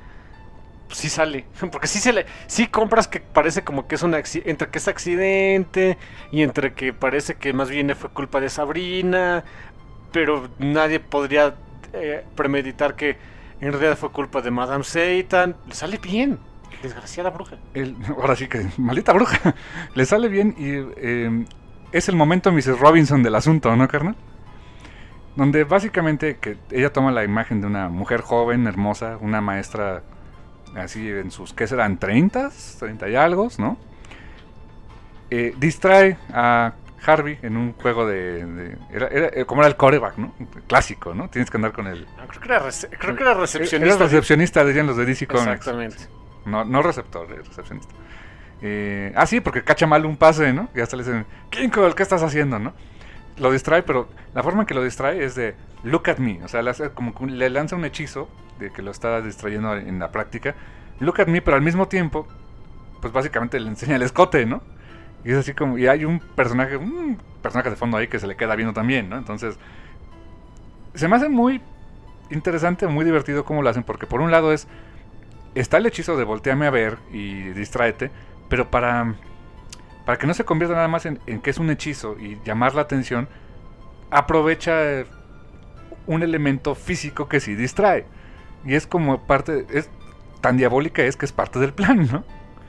sí sale, porque sí se le, sí compras que parece como que es un acci- entre que es accidente y entre que parece que más bien fue culpa de Sabrina, pero nadie podría eh, premeditar que en realidad fue culpa de Madame Satan. Le sale bien, desgraciada bruja. El, ahora sí que, maldita bruja, le sale bien y eh, es el momento missus Robinson del asunto, ¿no, carnal? Donde básicamente que ella toma la imagen de una mujer joven, hermosa, una maestra así en sus, ¿qué serán? treinta, treinta y algo, ¿no? Eh, distrae a Harvey en un juego de... de era, era, como era el quarterback, ¿no? Clásico, ¿no? Tienes que andar con el... No, creo que era, rece- creo que era recepcionista. Era recepcionista, dirían los de D C Comics. Exactamente. No, no receptor, eh, recepcionista. Eh, ah, sí, porque cacha mal un pase, ¿no? Y hasta le dicen, Kinkle, ¿qué estás haciendo, no? Lo distrae, pero la forma en que lo distrae es de, look at me. O sea, le, hace como que le lanza un hechizo de que lo está distrayendo en la práctica. Look at me, pero al mismo tiempo, pues básicamente le enseña el escote, ¿no? Y es así como, y hay un personaje, un personaje de fondo ahí que se le queda viendo también, ¿no? Entonces, se me hace muy interesante, muy divertido cómo lo hacen, porque por un lado es, está el hechizo de volteame a ver y distráete, pero para, para que no se convierta nada más en, en que es un hechizo y llamar la atención, aprovecha un elemento físico que sí distrae. Y es como parte, es tan diabólica es que es parte del plan, ¿no?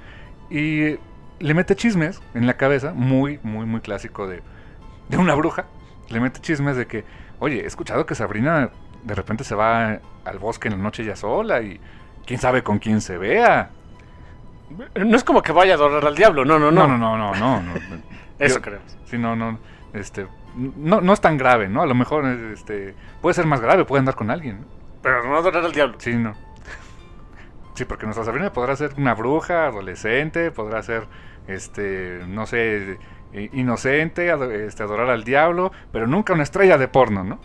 Y le mete chismes en la cabeza, muy, muy, muy clásico de, de una bruja. Le mete chismes de que, oye, he escuchado que Sabrina de repente se va al bosque en la noche ya sola y quién sabe con quién se vea. No es como que vaya a adorar al diablo, no, no, no. No, no, no, no, no. no. Eso Yo- creo. Sí, no, no, este, no, no es tan grave, ¿no? A lo mejor, este, puede ser más grave, puede andar con alguien, ¿no? Pero no adorar al diablo. Sí, no. Sí, porque nuestra Sabrina podrá ser una bruja, adolescente, podrá ser, este, no sé, eh, inocente, ado- este, adorar al diablo, pero nunca una estrella de porno, ¿no?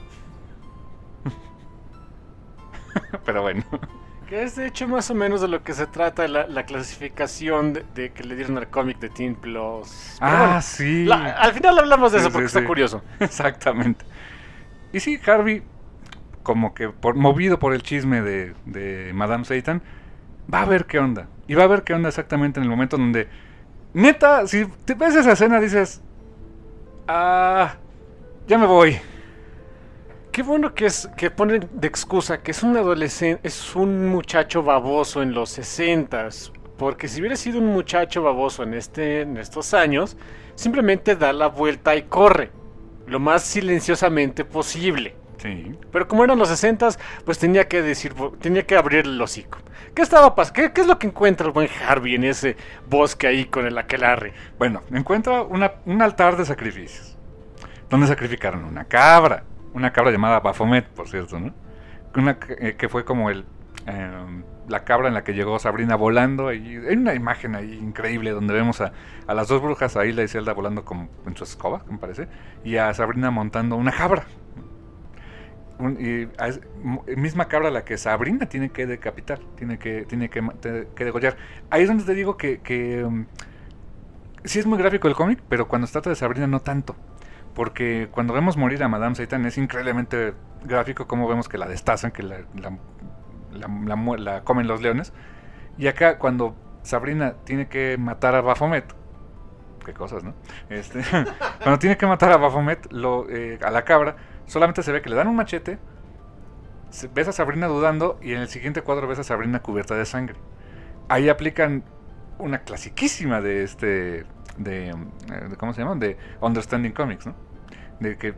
Pero bueno. Que es de hecho más o menos de lo que se trata la, la clasificación de, de que le dieron al cómic de Teen Plus. Pero Ah, bueno, sí. la- al final hablamos de Sí, eso sí, porque sí. está curioso. Exactamente. Y sí, Harvey, como que por, movido por el chisme de, de Madame Satan, va a ver qué onda. Y va a ver qué onda exactamente en el momento donde, neta, si te ves esa escena, dices, ah, ya me voy. Qué bueno que es que ponen de excusa que es un adolescente, es un muchacho baboso en los sesentas, porque si hubiera sido un muchacho baboso en este en estos años, simplemente da la vuelta y corre lo más silenciosamente posible. Sí. Pero como eran los sesentas, pues tenía que decir, tenía que abrir el hocico. ¿Qué estaba pasando? ¿Qué, ¿Qué es lo que encuentra el buen Harvey en ese bosque ahí con el aquelarre? Bueno, encuentra una, un altar de sacrificios, donde sacrificaron una cabra, una cabra llamada Baphomet, por cierto, ¿no? Una que, eh, que fue como el eh, la cabra en la que llegó Sabrina volando. Ahí, hay una imagen ahí increíble donde vemos a, a las dos brujas, a Hilda y Zelda volando como en su escoba, me parece, y a Sabrina montando una cabra. un- y es m- misma cabra la que Sabrina tiene que decapitar, tiene que tiene que, ma- te- que degollar. Ahí es donde te digo que, que um, sí es muy gráfico el cómic, pero cuando se trata de Sabrina no tanto. Porque cuando vemos morir a Madame Satan es increíblemente gráfico como vemos que la destazan, que la, la, la, la mu- la comen los leones. Y acá cuando Sabrina tiene que matar a Baphomet, qué cosas, ¿no? Este, cuando tiene que matar a Baphomet, lo, eh, a la cabra, solamente se ve que le dan un machete, se- ves a Sabrina dudando y en el siguiente cuadro ves a Sabrina cubierta de sangre. Ahí aplican una clasiquísima de este de, eh, de ¿cómo se llama? De Understanding Comics, ¿no? De que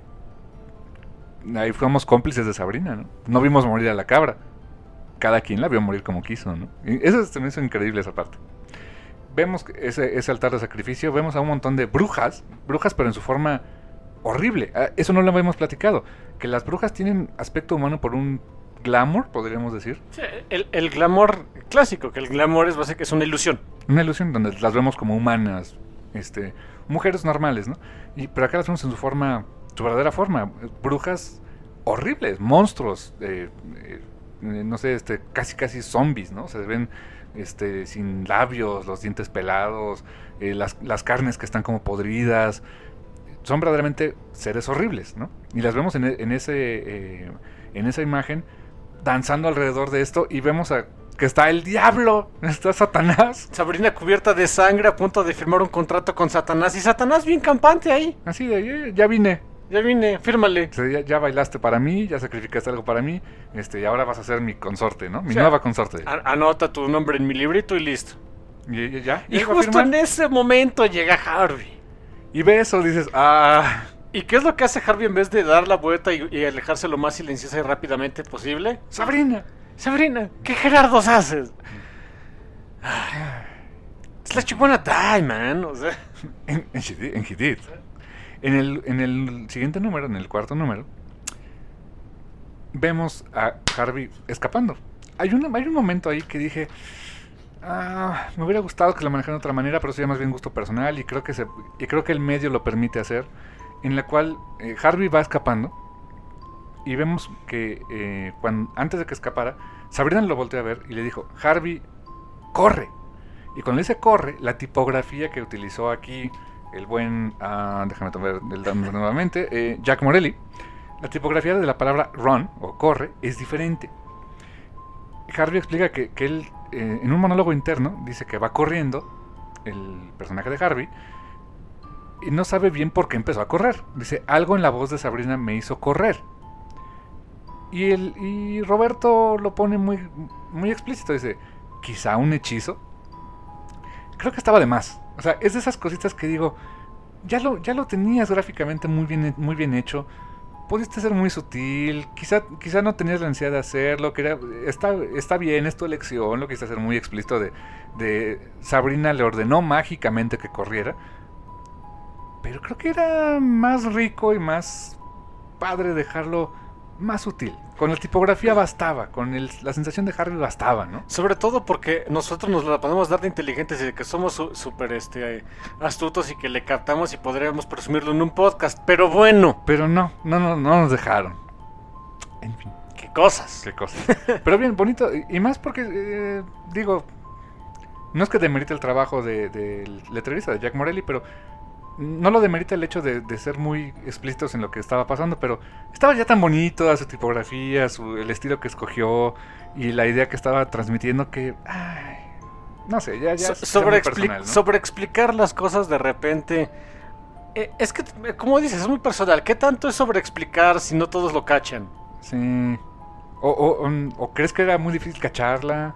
ahí fuimos cómplices de Sabrina, ¿no? No vimos morir a la cabra. Cada quien la vio morir como quiso, ¿no? Y eso se me hizo increíble esa parte. Vemos ese, ese altar de sacrificio, vemos a un montón de brujas, brujas pero en su forma horrible. Ah, eso no lo habíamos platicado, que las brujas tienen aspecto humano por un glamour, podríamos decir. Sí, el, el glamour clásico, que el glamour es básicamente es una ilusión. Una ilusión donde las vemos como humanas, este, mujeres normales, ¿no? Y, pero acá las vemos en su forma, su verdadera forma, brujas horribles, monstruos, eh, eh, no sé, este, casi casi zombies, ¿no? Se ven este, sin labios, los dientes pelados, eh, las, las carnes que están como podridas, son verdaderamente seres horribles, ¿no? Y las vemos en, en ese, eh, en esa imagen danzando alrededor de esto y vemos a que está el diablo, está Satanás. Sabrina cubierta de sangre a punto de firmar un contrato con Satanás y Satanás bien campante ahí. Así de, ya, ya vine, Ya vine, fírmale. o sea, ya, ya bailaste para mí, ya sacrificaste algo para mí, este, y ahora vas a ser mi consorte, ¿no? Mi Sí. nueva consorte. A- anota tu nombre en mi librito y listo. Y, y ya, Y ya va a justo firmar. en ese momento llega Harvey. Y ve eso, dices, ah, ¿Y qué es lo que hace Harvey en vez de dar la vuelta y, y alejarse lo más silenciosa y rápidamente posible? Sabrina. Sabrina, ¿qué Gerardos haces? It's like you wanna die, man. O sea, En, en, she did- en He Did. En el, en el siguiente número, en el cuarto número, vemos a Harvey escapando. Hay, una, hay un momento ahí que dije, ah, me hubiera gustado que lo manejaran de otra manera, pero eso ya más bien gusto personal y creo que se, y creo que el medio lo permite hacer, en la cual eh, Harvey va escapando y vemos que eh, cuando, antes de que escapara, Sabrina lo voltea a ver y le dijo, Harvey, corre. Y cuando le dice corre, la tipografía que utilizó aquí el buen, ah, déjame tomar el nombre nuevamente, eh, Jack Morelli, la tipografía de la palabra run o corre es diferente. Harvey explica que, que él, eh, en un monólogo interno, dice que va corriendo, el personaje de Harvey, y no sabe bien por qué empezó a correr. Dice, algo en la voz de Sabrina me hizo correr. Y, el, y Roberto lo pone muy, muy explícito, dice, quizá un hechizo. Creo que estaba de más. O sea, es de esas cositas que digo, ya lo, ya lo tenías gráficamente muy bien, muy bien hecho. Pudiste ser muy sutil, quizá, quizá no tenías la necesidad de hacerlo, quería, está, está bien, es tu elección, lo quisiste hacer muy explícito de, de Sabrina le ordenó mágicamente que corriera. Pero creo que era más rico y más padre dejarlo más sutil. Con la tipografía bastaba, con el, la sensación de Harvey bastaba, ¿no? sobre todo porque nosotros nos la podemos dar de inteligentes y de que somos su- súper este, astutos y que le captamos y podríamos presumirlo en un podcast. Pero bueno, Pero no, no, no, no nos dejaron. En fin, qué cosas. qué cosa. Pero bien, bonito, y, y más porque, eh, digo, no es que demerite el trabajo de, del letrerista de Jack Morelli, pero no lo demerita el hecho de, de ser muy explícitos en lo que estaba pasando, pero estaba ya tan bonito, su tipografía, su, el estilo que escogió y la idea que estaba transmitiendo que, ay, no sé, ya, ya So- se sobre, muy expli- personal, ¿no? sobre explicar las cosas de repente. eh, es que, eh, como dices, es muy personal. ¿Qué tanto es sobre explicar si no todos lo cachan? Sí. O, o, o- o crees que era muy difícil cacharla.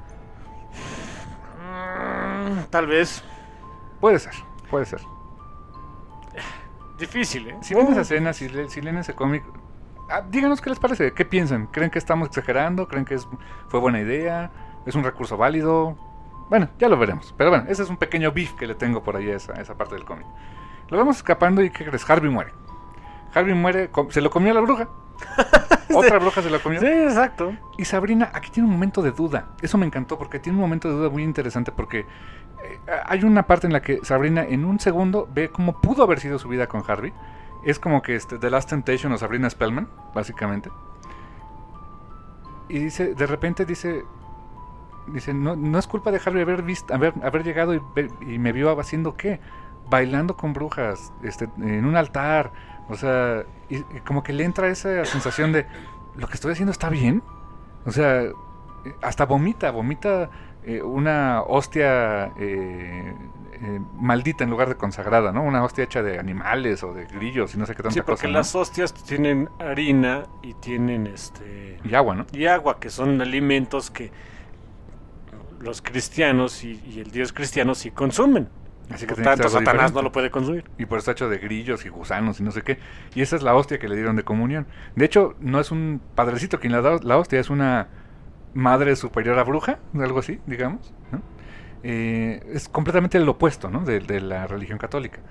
Mm, tal vez. Puede ser, puede ser. Difícil, ¿eh? Si ven esa escena, si, le- si leen ese cómic, ah, díganos qué les parece, qué piensan. ¿Creen que estamos exagerando? ¿Creen que es, fue buena idea? ¿Es un recurso válido? Bueno, ya lo veremos. Pero bueno, ese es un pequeño beef que le tengo por ahí a esa, a esa parte del cómic. Lo vemos escapando y ¿qué crees? Harvey muere. Harvey muere, com- se lo comió la bruja. Otra bruja se lo comió. Sí, exacto. Y Sabrina aquí tiene un momento de duda. Eso me encantó porque tiene un momento de duda muy interesante porque eh, hay una parte en la que Sabrina en un segundo ve cómo pudo haber sido su vida con Harvey. Es como que este, The Last Temptation o Sabrina Spellman, básicamente. y dice, de repente dice, dice, no, no es culpa de Harvey haber visto, haber, haber llegado y, ver, y me vio haciendo qué, bailando con brujas, este, en un altar, o sea, y, y como que le entra esa sensación de, lo que estoy haciendo está bien, o sea, hasta vomita, vomita eh, una hostia eh, eh, maldita en lugar de consagrada, ¿no? Una hostia hecha de animales o de grillos y no sé qué tanta Sí, porque cosa, ¿no? las hostias tienen harina y tienen este Y agua, ¿no? y agua, que son alimentos que los cristianos y, y el Dios cristiano sí consumen. Así que Por tiene que tanto, ser algo Satanás diferente. no lo puede consumir. Y por eso está hecho de grillos y gusanos y no sé qué. Y esa es la hostia que le dieron de comunión. De hecho, no es un padrecito quien le da la hostia, es una madre superior a bruja, algo así, digamos, ¿no? Eh, es completamente el opuesto, ¿no? de, de la religión católica.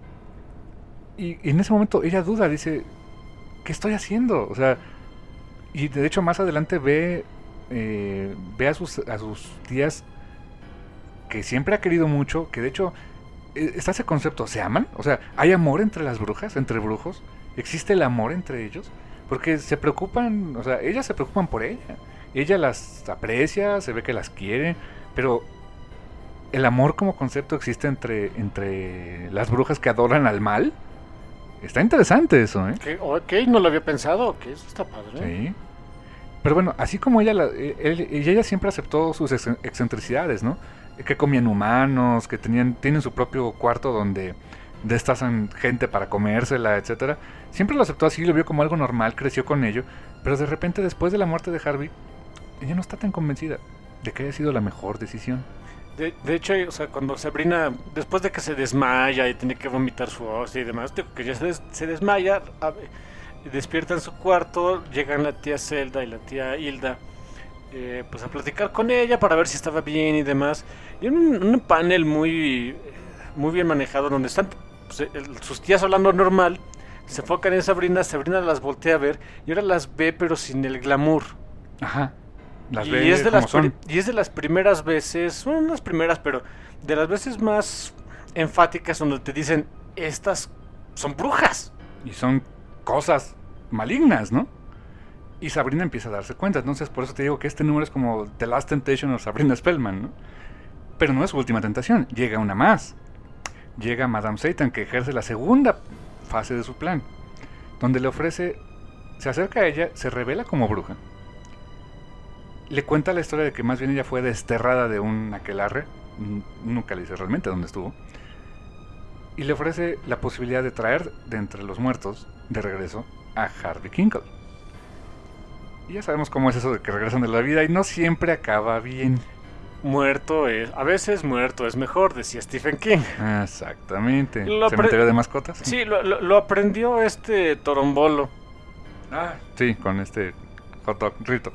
Y, y en ese momento ella duda, dice, ¿qué estoy haciendo? O sea, y de hecho más adelante ve, eh, ve a sus, a sus tías que siempre ha querido mucho, que de hecho eh, está ese concepto, ¿se aman? O sea, ¿hay amor entre las brujas, entre brujos? ¿Existe el amor entre ellos? Porque se preocupan, o sea, ellas se preocupan por ella. Ella las aprecia, se ve que las quiere, pero el amor como concepto existe entre, entre las brujas que adoran al mal. Está interesante eso, ¿eh? Que, ok, no lo había pensado, ok, eso está padre. Sí. Pero bueno, así como ella, la, él, ella siempre aceptó sus ex- excentricidades, ¿no? Que comían humanos, que tenían tienen su propio cuarto donde destazan gente para comérsela, etcétera. Siempre lo aceptó así, lo vio como algo normal, creció con ello. Pero de repente, después de la muerte de Harvey, ella no está tan convencida de que haya sido la mejor decisión. De, de hecho, o sea, cuando Sabrina, después de que se desmaya y tiene que vomitar su hostia y demás, digo que ya se, des- se desmaya, a- despierta en su cuarto, llegan la tía Zelda y la tía Hilda, eh, pues a platicar con ella para ver si estaba bien y demás. Y un, un panel muy, muy bien manejado donde están pues, el- sus tías hablando normal, se enfocan en Sabrina, Sabrina las voltea a ver y ahora las ve pero sin el glamour. Ajá. Las y, ve es de como las son. pri- y es de las primeras veces, bueno, no las primeras, pero de las veces más enfáticas donde te dicen, estas son brujas. Y son cosas malignas, ¿no? Y Sabrina empieza a darse cuenta. Entonces, por eso te digo que este número es como The Last Temptation of Sabrina Spellman, ¿no? Pero no es su última tentación. Llega una más. Llega Madame Satan, que ejerce la segunda fase de su plan. Donde le ofrece... Se acerca a ella, se revela como bruja. Le cuenta la historia de que más bien ella fue desterrada de un aquelarre. N- Nunca le dice realmente dónde estuvo. Y le ofrece la posibilidad de traer de entre los muertos de regreso a Harvey Kinkle. Y ya sabemos cómo es eso de que regresan de la vida y no siempre acaba bien. Muerto es, a veces muerto es mejor, decía Stephen King. Exactamente. Lo Cementerio pre- de mascotas. Sí, lo, lo- lo aprendió este Torombolo. Ah, sí, con este hot dog Rito.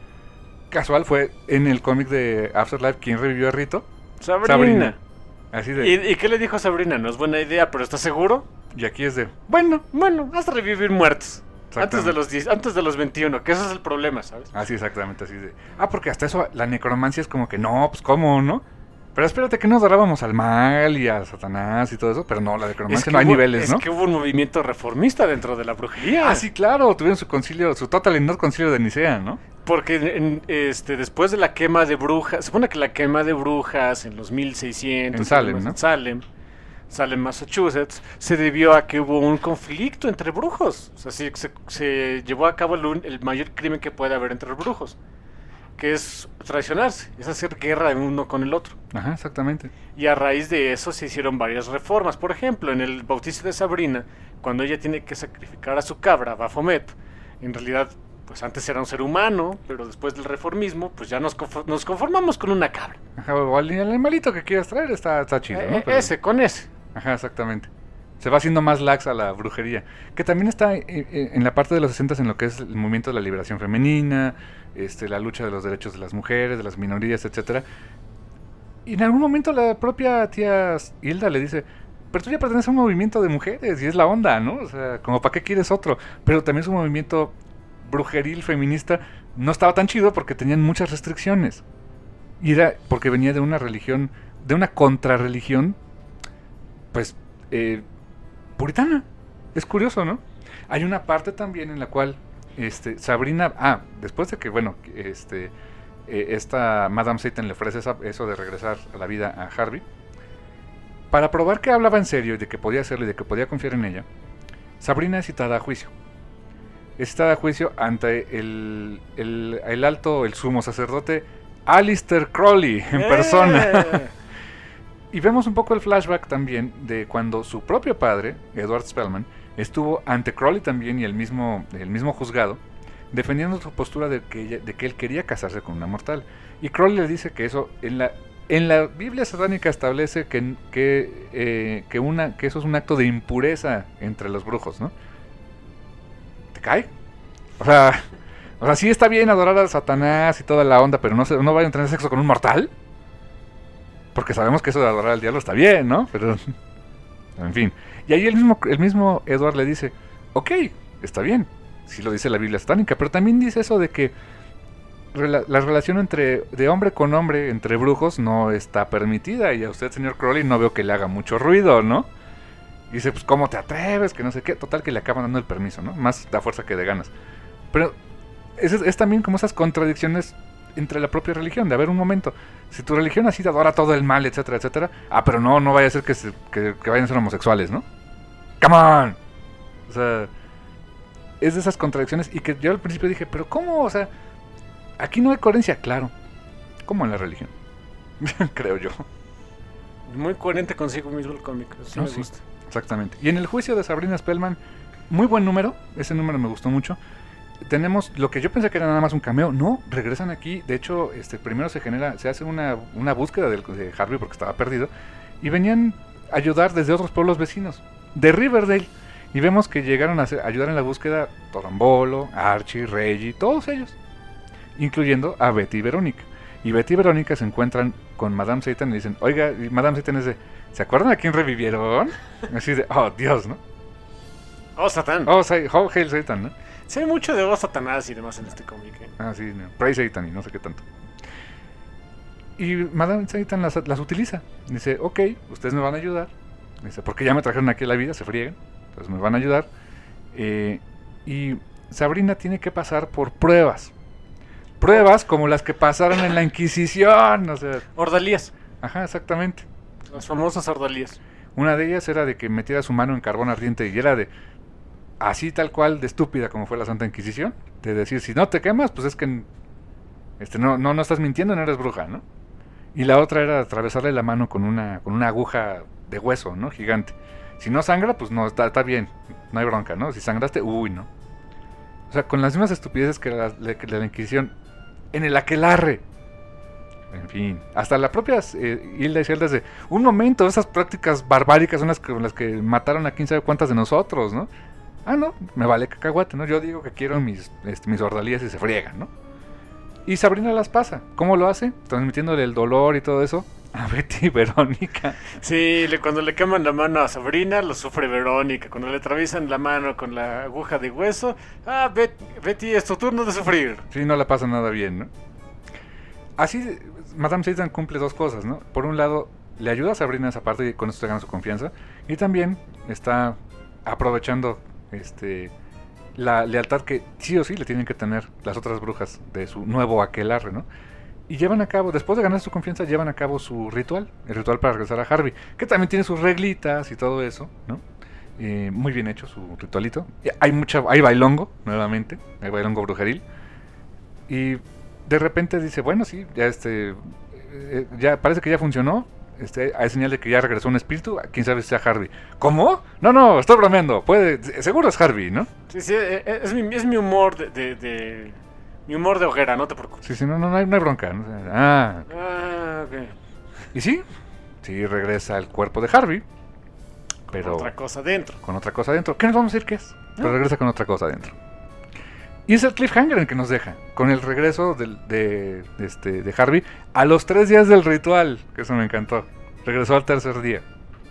Casual fue en el cómic de Afterlife, ¿quién revivió a Rito? Sabrina. Sabrina. Así de... ¿Y, ¿Y qué le dijo Sabrina? No es buena idea, pero ¿estás seguro? Y aquí es de... Bueno, bueno, haz revivir muertos. Antes Exactamente. de los diez, antes de los veintiuno, que ese es el problema, ¿sabes? Así exactamente, así de... Ah, porque hasta eso, la necromancia es como que no, pues cómo, ¿no? Pero espérate que nos adorábamos al mal y a Satanás y todo eso, pero no, la necromancia Es que no hay hubo- niveles, es ¿no? que hubo un movimiento reformista dentro de la brujería. Ah, sí, claro, tuvieron su concilio, su Total and Not concilio de Nicea, ¿no? Porque en- este, después de la quema de brujas, se supone que la quema de brujas en los mil seiscientos, En Salem, y demás, ¿no? en Salem, Salem, Massachusetts, se debió a que hubo un conflicto entre brujos. O sea, sí, se, se llevó a cabo el, un- el mayor crimen que puede haber entre los brujos, que es traicionarse, es hacer guerra de uno con el otro. Ajá, exactamente. Y a raíz de eso se hicieron varias reformas. Por ejemplo, en el bautizo de Sabrina, cuando ella tiene que sacrificar a su cabra, Baphomet, en realidad, pues antes era un ser humano, pero después del reformismo, pues ya nos, confo- nos conformamos con una cabra. Ajá, o el animalito que quieras traer está, está chido, ¿no? Eh, Pero- ese, con ese. Ajá, exactamente. Se va haciendo más laxa la brujería. Que también está eh, eh, en la parte de los sesentas en lo que es el movimiento de la liberación femenina, este, la lucha de los derechos de las mujeres, de las minorías, etcétera. Y en algún momento la propia tía Hilda le dice, pero tú ya perteneces a un movimiento de mujeres y es la onda, ¿no? O sea, como para qué quieres otro. Pero también su movimiento brujeril feminista no estaba tan chido porque tenían muchas restricciones. Y era porque venía de una religión, de una contrarreligión, pues, eh, puritana. Es curioso, ¿no? Hay una parte también en la cual este, Sabrina, ah, después de que, bueno, este, eh, esta Madame Satan le ofrece esa, eso de regresar a la vida a Harvey, para probar que hablaba en serio y de que podía hacerlo y de que podía confiar en ella, Sabrina es citada a juicio. Es citada a juicio ante el, el, el alto, el sumo sacerdote Aleister Crowley en ¡Eh! persona. Y vemos un poco el flashback también de cuando su propio padre, Edward Spellman, estuvo ante Crowley también y el mismo, el mismo juzgado, defendiendo su postura de que, ella, de que él quería casarse con una mortal. Y Crowley le dice que eso, en la, en la Biblia satánica establece que, que, eh, que, una, que eso es un acto de impureza entre los brujos, ¿no? ¿Te cae? O sea, o sea, sí está bien adorar a Satanás y toda la onda, pero no, se, no vayan a tener sexo con un mortal. Porque sabemos que eso de adorar al diablo está bien, ¿no? Pero, en fin. Y ahí el mismo, el mismo Edward le dice, ok, está bien, sí lo dice la Biblia satánica, pero también dice eso de que rela, la relación entre de hombre con hombre, entre brujos, no está permitida. Y a usted, señor Crowley, no veo que le haga mucho ruido, ¿no? Y dice, pues, ¿cómo te atreves? Que no sé qué. Total, que le acaban dando el permiso, ¿no? Más da fuerza que de ganas. Pero es, es también como esas contradicciones entre la propia religión, de haber un momento, si tu religión así te adora todo el mal, etcétera, etcétera, ah, pero no, no vaya a ser que, se, que, que vayan a ser homosexuales, ¿no? ¡Come on! O sea, es de esas contradicciones y que yo al principio dije, pero ¿cómo? O sea, aquí no hay coherencia, claro, como en la religión, creo yo. Muy coherente consigo mismo el cómic, sí no, me sí, gusta. Exactamente. Y en el juicio de Sabrina Spellman, muy buen número, ese número me gustó mucho. Tenemos lo que yo pensé que era nada más un cameo. No, regresan aquí. De hecho, este primero se genera, se hace una, una búsqueda de, de Harvey porque estaba perdido. Y venían a ayudar desde otros pueblos vecinos, de Riverdale. Y vemos que llegaron a hacer, ayudar en la búsqueda Torambolo, Archie, Reggie, todos ellos. Incluyendo a Betty y Verónica. Y Betty y Verónica se encuentran con Madame Satan y dicen, oiga, y Madame Satan es de, ¿se acuerdan a quién revivieron? Así de, oh, Dios, ¿no? Oh, Satán. Oh, oh Hail Satan, ¿no? Sí, hay mucho de oh, Satanás y demás en este cómic. ¿eh? Ah, sí, no. Pray Satan y no sé qué tanto. Y Madame Satan las, las utiliza. Dice, ok, ustedes me van a ayudar. Dice, porque ya me trajeron aquí a la vida, se friegan. Entonces me van a ayudar. Eh, y Sabrina tiene que pasar por pruebas. Pruebas como las que pasaron en la Inquisición. O sea, Ordalías. Ajá, exactamente. Las famosas ordalías. Una de ellas era de que metiera su mano en carbón ardiente y era de... así tal cual de estúpida como fue la Santa Inquisición, de decir, si no te quemas, pues es que este no no no estás mintiendo, no eres bruja, ¿no? Y la otra era atravesarle la mano con una con una aguja de hueso, ¿no? Gigante. Si no sangra, pues no, está, está bien, no hay bronca, ¿no? Si sangraste, uy, ¿no? O sea, con las mismas estupideces que la, la, la Inquisición en el aquelarre. En fin, hasta la propia eh, Hilda y Zelda de un momento, esas prácticas barbáricas son las que, las que mataron a quién sabe cuántas de nosotros, ¿no? Ah, no, me vale cacahuate, ¿no? Yo digo que quiero mis, este, mis ordalías y se friegan, ¿no? Y Sabrina las pasa. ¿Cómo lo hace? Transmitiéndole el dolor y todo eso a Betty y Verónica. Sí, le, cuando le queman la mano a Sabrina, lo sufre Verónica. Cuando le atraviesan la mano con la aguja de hueso, ah, Bet, Betty, es tu turno de sufrir. Sí, no la pasa nada bien, ¿no? Así, Madame Satan cumple dos cosas, ¿no? Por un lado, le ayuda a Sabrina esa parte y con eso se gana su confianza. Y también está aprovechando... este la lealtad que sí o sí le tienen que tener las otras brujas de su nuevo aquelarre, ¿no? Y llevan a cabo, después de ganar su confianza, llevan a cabo su ritual, el ritual para regresar a Harvey, que también tiene sus reglitas y todo eso, ¿no? Eh, muy bien hecho su ritualito. Y hay mucha, hay bailongo, nuevamente, hay bailongo brujeril. Y de repente dice, bueno, sí, ya este, eh, ya parece que ya funcionó. Este, hay señal de que ya regresó un espíritu. Quién sabe si sea Harvey. ¿Cómo? No, no, estoy bromeando. Puede, seguro es Harvey, ¿no? Sí, sí, es mi, es mi humor de, de, de mi humor de hoguera, no te preocupes. Sí, sí, no, no, no hay, no hay bronca. ¿no? Ah, Ah, ok. y sí, sí regresa el cuerpo de Harvey, pero Con otra cosa dentro. con otra cosa dentro. ¿Qué nos vamos a decir qué es? Pero regresa con otra cosa dentro. Y es el cliffhanger el que nos deja, con el regreso de, de, de, este, de Harvey a los tres días del ritual, que eso me encantó. Regresó al tercer día.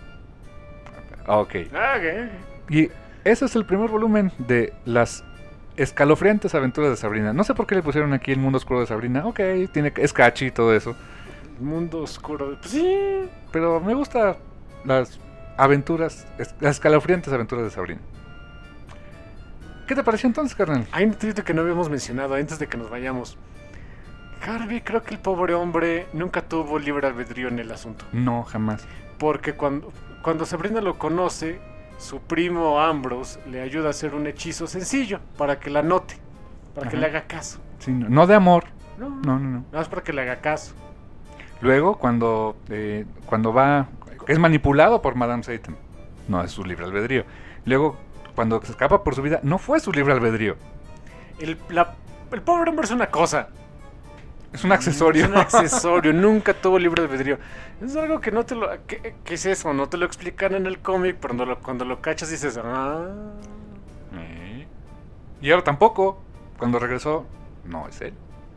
Ok. Ah, ok. Y ese es el primer volumen de las escalofriantes aventuras de Sabrina. No sé por qué le pusieron aquí el mundo oscuro de Sabrina. Ok, tiene, es catchy y todo eso. El mundo oscuro. Pues sí. Pero me gustan las aventuras, las escalofriantes aventuras de Sabrina. ¿Qué te pareció entonces, carnal? Hay un detallito que no habíamos mencionado antes de que nos vayamos. Harvey, creo que el pobre hombre nunca tuvo libre albedrío en el asunto. No, jamás. Porque cuando, cuando Sabrina lo conoce, su primo Ambrose le ayuda a hacer un hechizo sencillo para que la note, para que Ajá. le haga caso. Sí, no, no de amor. No, No, no, no. nada más para que le haga caso. Luego, cuando, eh, cuando va, es manipulado por Madame Satan, no es su libre albedrío. Luego, cuando se escapa por su vida, no fue su libre albedrío. El, la- el pobre hombre es una cosa. Es un accesorio. Es un accesorio, nunca tuvo libre albedrío. Es algo que no te lo... ¿Qué, qué es eso? No te lo explican en el cómic, pero cuando lo, cuando lo cachas dices... Ah. Eh. Y ahora tampoco. Cuando regresó, no es él.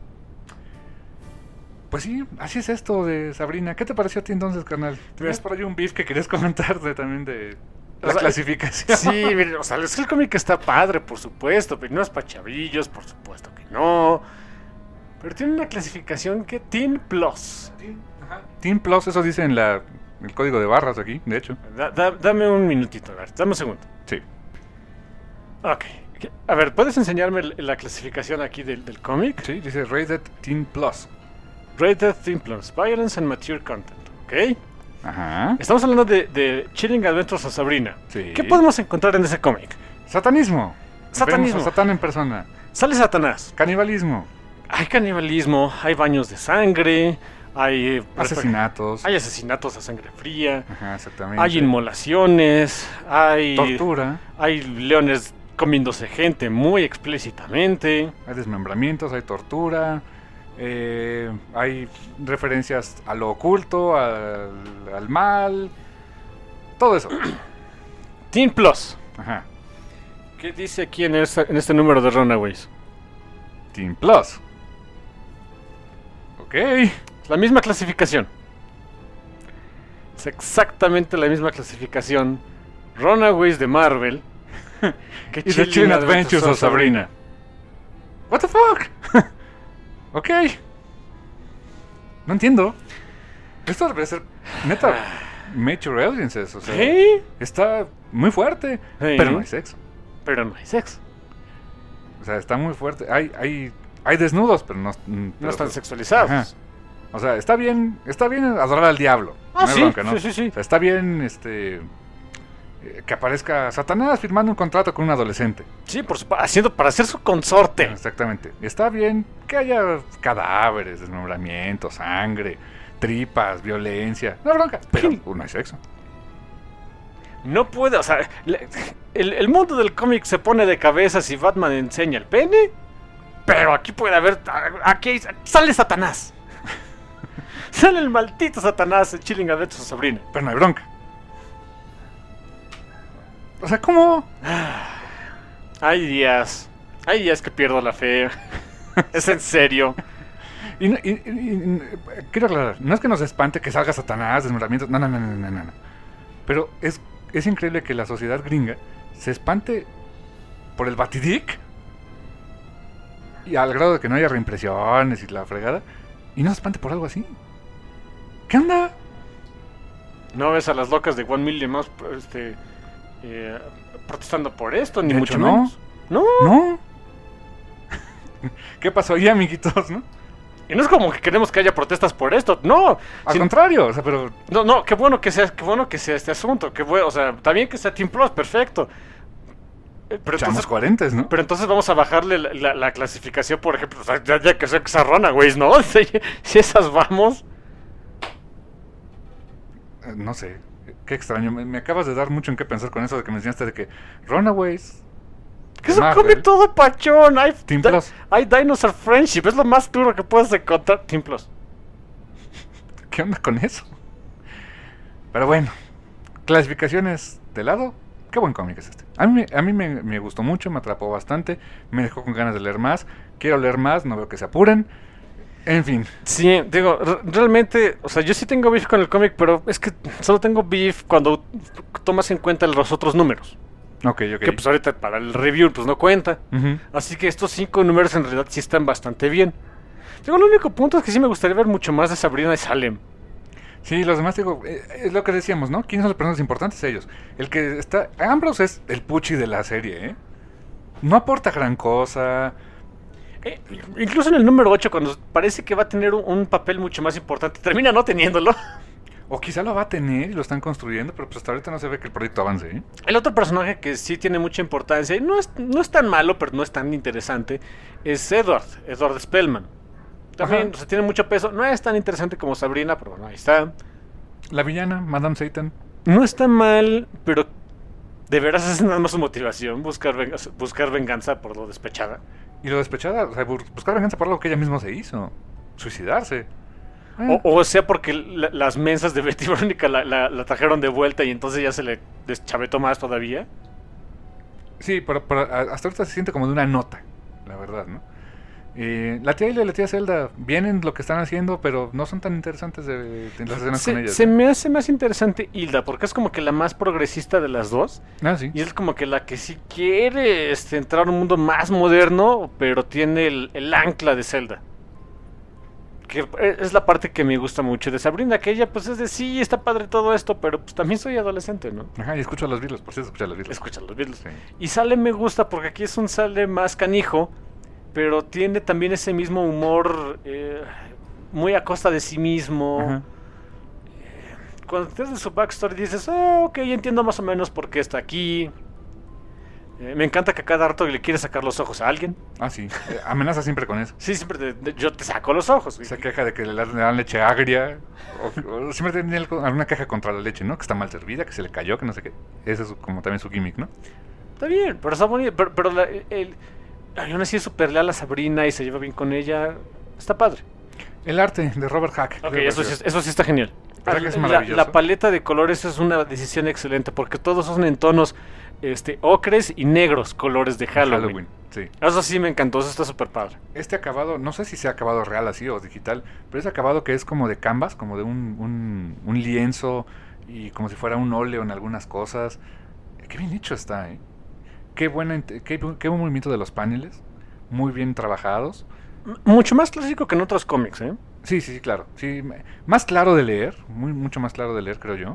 Pues sí, así es esto de Sabrina. ¿Qué te pareció a ti entonces, carnal? ¿Tenías por ahí un beef que querías comentar de, también de O la sea, clasificación? Sí, mire, o sea, es que el cómic está padre, por supuesto, pero no es para chavillos, por supuesto que no. Pero tiene una clasificación que Teen Plus. Teen Plus, eso dice en la, el código de barras aquí, de hecho. Da- da- dame un minutito, a ver, dame un segundo. Sí. Ok. A ver, ¿puedes enseñarme el- la clasificación aquí del, del cómic? Sí, dice Rated Teen Plus. Rated Teen Plus, Violence and Mature Content. Ok. Ajá. Estamos hablando de, de Chilling Adventures of Sabrina. Sí. ¿Qué podemos encontrar en ese cómic? Satanismo. Satanismo. Vemos a Satán en persona. Sale Satanás. Canibalismo. Hay canibalismo, hay baños de sangre, hay... eh, Asesinatos. Hay asesinatos a sangre fría, Ajá, exactamente. hay inmolaciones, hay... Tortura. Hay leones comiéndose gente muy explícitamente. Hay desmembramientos, hay tortura. eh, hay referencias a lo oculto, al, al mal. Todo eso. Teen Plus. Ajá. ¿Qué dice aquí en, esta- en este número de Runaways? Teen Plus. Ok. La misma clasificación. Es exactamente la misma clasificación. Runaways de Marvel. que Y The Chilling Adventures of Sabrina. What the fuck? Ok. No entiendo. Esto debe ser neta mature audiences, o sea, ¿Sí? está muy fuerte, Sí. pero no hay sexo. Pero no hay sexo. O sea, está muy fuerte. Hay hay hay desnudos, pero no mm, No pero- están sexualizados. Ajá. O sea, está bien, está bien adorar al diablo. Ah, no hay sí, bronca, ¿no? sí, sí, sí. O sea, está bien este eh, que aparezca Satanás firmando un contrato con un adolescente. Sí, por supuesto. Haciendo para ser su consorte. Exactamente. Está bien que haya cadáveres, desmembramientos, sangre, tripas, violencia. No hay bronca, pero Sí. no hay sexo. No puede, o sea, le- el, el mundo del cómic se pone de cabeza si Batman enseña el pene. Pero aquí puede haber. Aquí sale Satanás. Sale el maldito Satanás en Chilling Adventures of Sabrina. Pero no hay bronca. O sea, ¿cómo? Hay días. Hay días que pierdo la fe. Es en serio. Y, no- y- y- y- quiero aclarar, no es que nos espante que salga Satanás, desmembramientos, no, no, no, no, no, no, no. Pero es, es increíble que la sociedad gringa se espante por el Batidic y al grado de que no haya reimpresiones y la fregada, y no se espante por algo así. ¿Qué onda? No ves a las locas de One Million más este, eh, protestando por esto, ni De mucho hecho, no. menos. No. ¿No? ¿Qué pasó ahí, amiguitos, no? Y no es como que queremos que haya protestas por esto. No. Al Sin- contrario, o sea, pero No, no, qué bueno que sea, qué bueno que sea este asunto, qué bueno, o sea, está bien que sea Team Plus, perfecto. Eh, Pero echamos entonces, cuarenta, ¿no? pero entonces vamos a bajarle la, la- la clasificación, por ejemplo, o sea, ya, ya que sea que sea Runaways, ¿no? Si, si esas vamos. Eh, No sé, qué extraño. Me, me acabas de dar mucho en qué pensar con eso de que me enseñaste de que Runaways. Que de es un Marvel, cómic todo pachón. Hay, Team di- Plus. hay Dinosaur Friendship, es lo más duro que puedes encontrar. Team Plus. ¿Qué onda con eso? Pero bueno, clasificaciones de lado. Qué buen cómic es este. A mí, me- a mí me, me gustó mucho, me atrapó bastante. Me dejó con ganas de leer más. Quiero leer más, no veo que se apuren. En fin, Sí, digo, re- realmente, o sea, yo sí tengo beef con el cómic, pero es que solo tengo beef cuando tomas en cuenta los otros números. ok, ok. Que pues ahorita para el review pues no cuenta. Ujú. Así que estos cinco números en realidad sí están bastante bien. Digo, el único punto es que sí me gustaría ver mucho más de Sabrina y Salem. Sí, los demás, digo, eh, es lo que decíamos, ¿no? ¿Quiénes son las personas importantes? Ellos. El que está... Ambrose es el puchi de la serie, ¿eh? no aporta gran cosa. Eh, incluso en el número ocho, cuando parece que va a tener un, un papel mucho más importante, termina no teniéndolo. O quizá lo va a tener y lo están construyendo, pero pues hasta ahorita no se ve que el proyecto avance, ¿eh? El otro personaje que sí tiene mucha importancia, y no es, no es tan malo, pero no es tan interesante, es Edward, Edward Spellman. También, o sea, tiene mucho peso. No es tan interesante como Sabrina, pero bueno, ahí está. La villana, Madame Satan. No está mal, pero de veras es nada más su motivación, buscar venganza, buscar venganza por lo despechada. Y lo despechada, o sea, buscar venganza por algo que ella misma se hizo. Suicidarse. O, o sea, porque la, las mensas de Betty Verónica la, la, la trajeron de vuelta y entonces ya se le deschavetó más todavía. Sí, pero, pero hasta ahorita se siente como de una nota, la verdad, ¿no? Eh, la tía Hilda y la tía Zelda vienen lo que están haciendo, pero no son tan interesantes de, de las escenas se, con ellas. Se ¿no? me hace más interesante Hilda, porque es como que la más progresista de las dos. Ah, sí. Y es como que la que sí quiere este, entrar a un mundo más moderno, pero tiene el, el ancla de Zelda. Que es la parte que me gusta mucho de Sabrina, que ella pues es de sí, está padre todo esto, pero pues también soy adolescente, ¿no? Ajá, y escucho a los Beatles, por cierto, escucha a los Beatles. Escucha a los Beatles. Sí. Y Sale me gusta porque aquí es un Sale más canijo, pero tiene también ese mismo humor eh, muy a costa de sí mismo. Ajá. Eh, cuando te das de su backstory dices, ah, ok, entiendo más o menos por qué está aquí. Eh, me encanta que a cada rato le quiere sacar los ojos a alguien. Ah, sí. Eh, amenaza siempre con eso. Sí, siempre te- te- yo te saco los ojos. Se queja de que le dan, le dan leche agria. O, o siempre tiene algo- alguna queja contra la leche, ¿no? Que está mal servida, que se le cayó, que no sé qué. Ese es su- como también su gimmick, ¿no? Está bien, pero está bonito. Pero, pero la, el, ay, aún así es súper leal a Sabrina y se lleva bien con ella. Está padre. El arte de Robert Hack. Ok, Debo eso sí, decir. eso sí está genial. ¿Verdad que es La- maravilloso? La, paleta de colores es una decisión excelente porque todos son en tonos este, ocres y negros colores de Halloween. Halloween, sí. Eso sí me encantó, eso está súper padre. Este acabado, no sé si sea acabado real así o digital, pero es acabado que es como de canvas, como de un, un, un lienzo y como si fuera un óleo en algunas cosas. Qué bien hecho está, ¿eh? Qué, buena, int- qué, bu- qué buen movimiento de los paneles, muy bien trabajados. M- Mucho más clásico que en otros cómics, ¿eh? Sí, sí, sí, claro. Sí, me- más claro de leer, muy mucho más claro de leer, creo yo.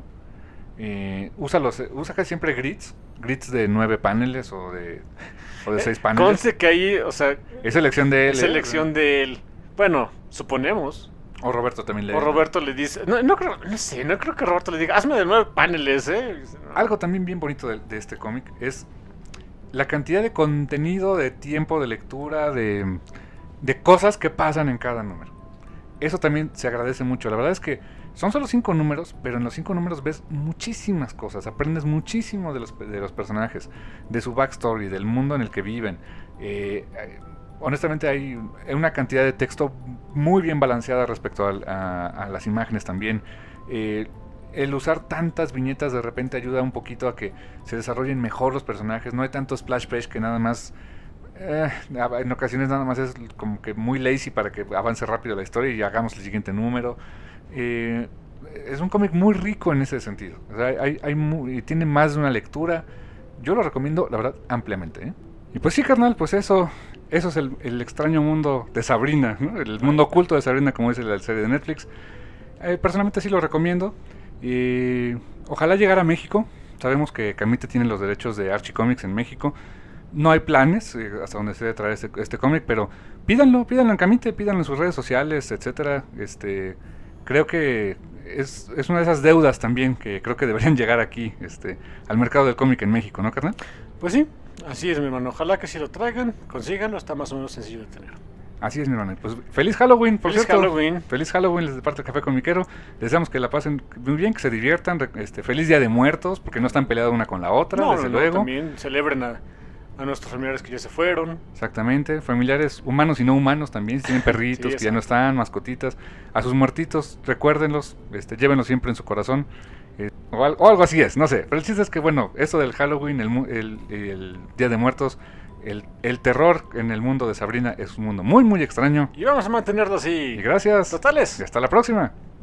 Eh, usa los, usa casi siempre grids, grids de nueve paneles o de, o de seis paneles. Conste que ahí, o sea, Es elección de él. es ¿eh? elección de él. Bueno, suponemos. O Roberto también lee. O Roberto le dice, no, no creo, no sé, no creo que Roberto le diga, hazme de nueve paneles, ¿eh? Algo también bien bonito de, de este cómic es la cantidad de contenido, de tiempo, de lectura, de, de cosas que pasan en cada número. Eso también se agradece mucho. La verdad es que son solo cinco números, pero en los cinco números ves muchísimas cosas. Aprendes muchísimo de los, de los personajes, de su backstory, del mundo en el que viven. Eh, eh, honestamente hay una cantidad de texto muy bien balanceada respecto al- a, a las imágenes también. Eh, el usar tantas viñetas de repente ayuda un poquito a que se desarrollen mejor los personajes. No hay tanto splash page que nada más... eh, en ocasiones nada más es como que muy lazy para que avance rápido la historia y hagamos el siguiente número. Eh, es un cómic muy rico en ese sentido. O sea, hay, hay mu- y tiene más de una lectura. Yo lo recomiendo, la verdad, ampliamente, ¿eh? Y pues sí, carnal, pues eso... Eso es el, el extraño mundo de Sabrina, ¿no? El mundo oculto de Sabrina, como dice la serie de Netflix. Eh, personalmente sí lo recomiendo. Y ojalá llegara a México. Sabemos que Camite tiene los derechos de Archie Comics en México. No hay planes eh, hasta donde se debe traer este, este cómic, pero pídanlo, pídanlo en Camite, pídanlo en sus redes sociales, etcétera. Este, creo que es, es una de esas deudas también que creo que deberían llegar aquí, este, al mercado del cómic en México, ¿no, carnal? Pues sí, así es, mi hermano. Ojalá que si lo traigan, consíganlo, está más o menos sencillo de tener. Así es, mi hermano. Pues feliz Halloween, por Feliz cierto. Halloween. Feliz Halloween desde parte del Café Comiquero. Les deseamos que la pasen muy bien, que se diviertan. re- Este, feliz Día de Muertos, porque no están peleadas una con la otra, No, desde no, no, luego. también celebren a, a nuestros familiares que ya se fueron. Exactamente. Familiares humanos y no humanos también. Si tienen perritos Sí, que ya no están, mascotitas. A sus muertitos, recuérdenlos, este, llévenlos siempre en su corazón. eh, o, al- o algo así es, no sé. Pero el chiste es que, bueno, eso del Halloween, el, mu- el, el Día de Muertos, el, el terror en el mundo de Sabrina es un mundo muy, muy extraño. Y vamos a mantenerlo así. Y gracias. Totales. Y hasta la próxima.